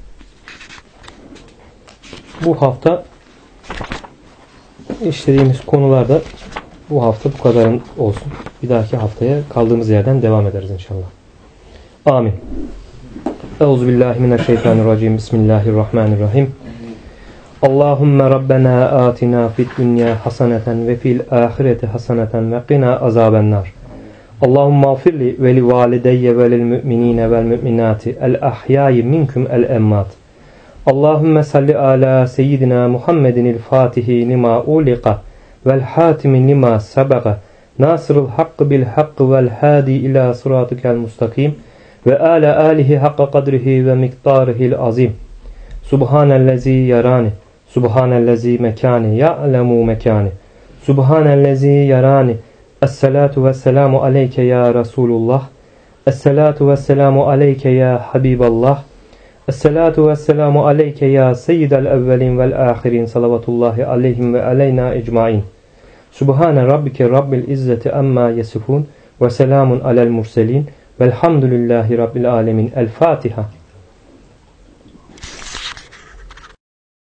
Bu hafta işlediğimiz konularda bu hafta bu kadarın olsun. Bir dahaki haftaya kaldığımız yerden devam ederiz inşallah. Amin. Euzubillahimineşşeytanirracim. Bismillahirrahmanirrahim. Allahümme Rabbena atina fid dünya haseneten ve fil ahireti haseneten ve qina azabennar. Allahümme afirli ve li valideyye ve lil müminine vel müminati el ahyayi minkum el emmat. Allahümme salli ala seyyidina Muhammedinil fatihi lima uliqa vel hatimi lima sabaga nasırıl hakkı bil hakkı vel hadi ila sıratikel mustakim ve ala alihi hakka kadrihi ve miktarihil azim. Subhanellezi yarani Subhanellezi mekani ya'lemu mekani Subhanellezi yarani Esselatu vesselamu aleyke ya Resulullah Esselatu vesselamu aleyke ya Habiballah Esselatu vesselamu aleyke ya Seyyidel evvelin vel ahirin Salavatullahi aleyhim ve aleyna ecmain. Subhane rabbike rabbil izzeti amma yasifun ve selamun alel murselin velhamdülillahi rabbil alemin. El Fatiha.